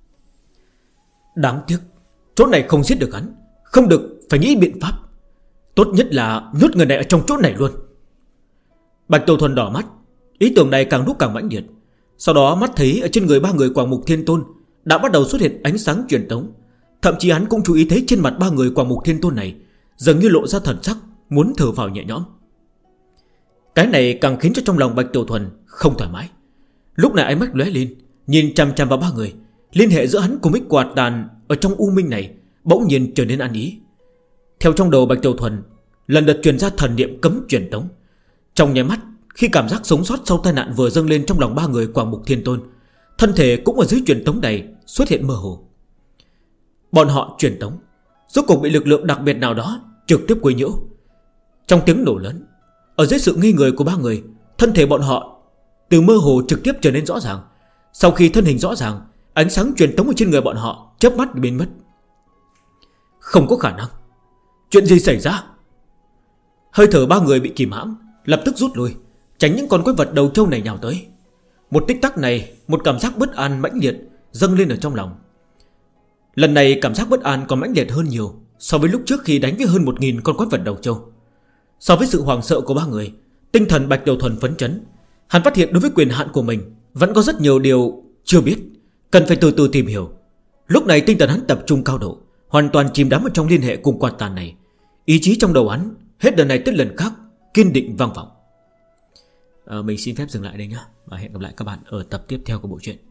Đáng tiếc chỗ này không giết được hắn, không được, phải nghĩ biện pháp. Tốt nhất là nhốt người này ở trong chỗ này luôn. Bạch Tiểu Thuần đỏ mắt, ý tưởng này càng lúc càng mãnh liệt. Sau đó mắt thấy ở trên người ba người Quảng Mục Thiên Tôn đã bắt đầu xuất hiện ánh sáng truyền tống. Thậm chí hắn cũng chú ý thấy trên mặt ba người Quảng Mục Thiên Tôn này dường như lộ ra thần sắc muốn thở vào nhẹ nhõm. Cái này càng khiến cho trong lòng Bạch Tiểu Thuần không thoải mái. Lúc này ánh mắt lóe lên, nhìn chằm chằm vào ba người. Liên hệ giữa hắn cùng với quạt đàn ở trong u minh này bỗng nhiên trở nên ăn ý. Theo trong đầu Bạch Tiểu Thuần lần lượt truyền ra thần niệm cấm truyền tống. Trong nháy mắt, khi cảm giác sống sót sau tai nạn vừa dâng lên trong lòng ba người Quảng Mục Thiên Tôn, thân thể cũng ở dưới truyền tống này xuất hiện mơ hồ. Bọn họ truyền tống rốt cuộc bị lực lượng đặc biệt nào đó trực tiếp quấy nhiễu. Trong tiếng nổ lớn, ở dưới sự nghi ngờ của ba người, thân thể bọn họ từ mơ hồ trực tiếp trở nên rõ ràng. Sau khi thân hình rõ ràng, ánh sáng truyền tống ở trên người bọn họ chớp mắt biến mất. Không có khả năng. Chuyện gì xảy ra? Hơi thở ba người bị kìm hãm, lập tức rút lui, tránh những con quái vật đầu trâu này nhào tới. Một tích tắc này, một cảm giác bất an mãnh liệt dâng lên ở trong lòng. Lần này cảm giác bất an còn mãnh liệt hơn nhiều so với lúc trước khi đánh với hơn 1000 con quái vật đầu trâu. So với sự hoảng sợ của ba người, tinh thần Bạch Tiểu Thuần phấn chấn. Hắn phát hiện đối với quyền hạn của mình vẫn có rất nhiều điều chưa biết, cần phải từ từ tìm hiểu. Lúc này tinh thần hắn tập trung cao độ, hoàn toàn chìm đắm ở trong liên hệ cùng quạt tàn này. Ý chí trong đầu hắn hết lần này tới lần khác kiên định vang vọng. Mình xin phép dừng lại đây nhé, và hẹn gặp lại các bạn ở tập tiếp theo của bộ truyện.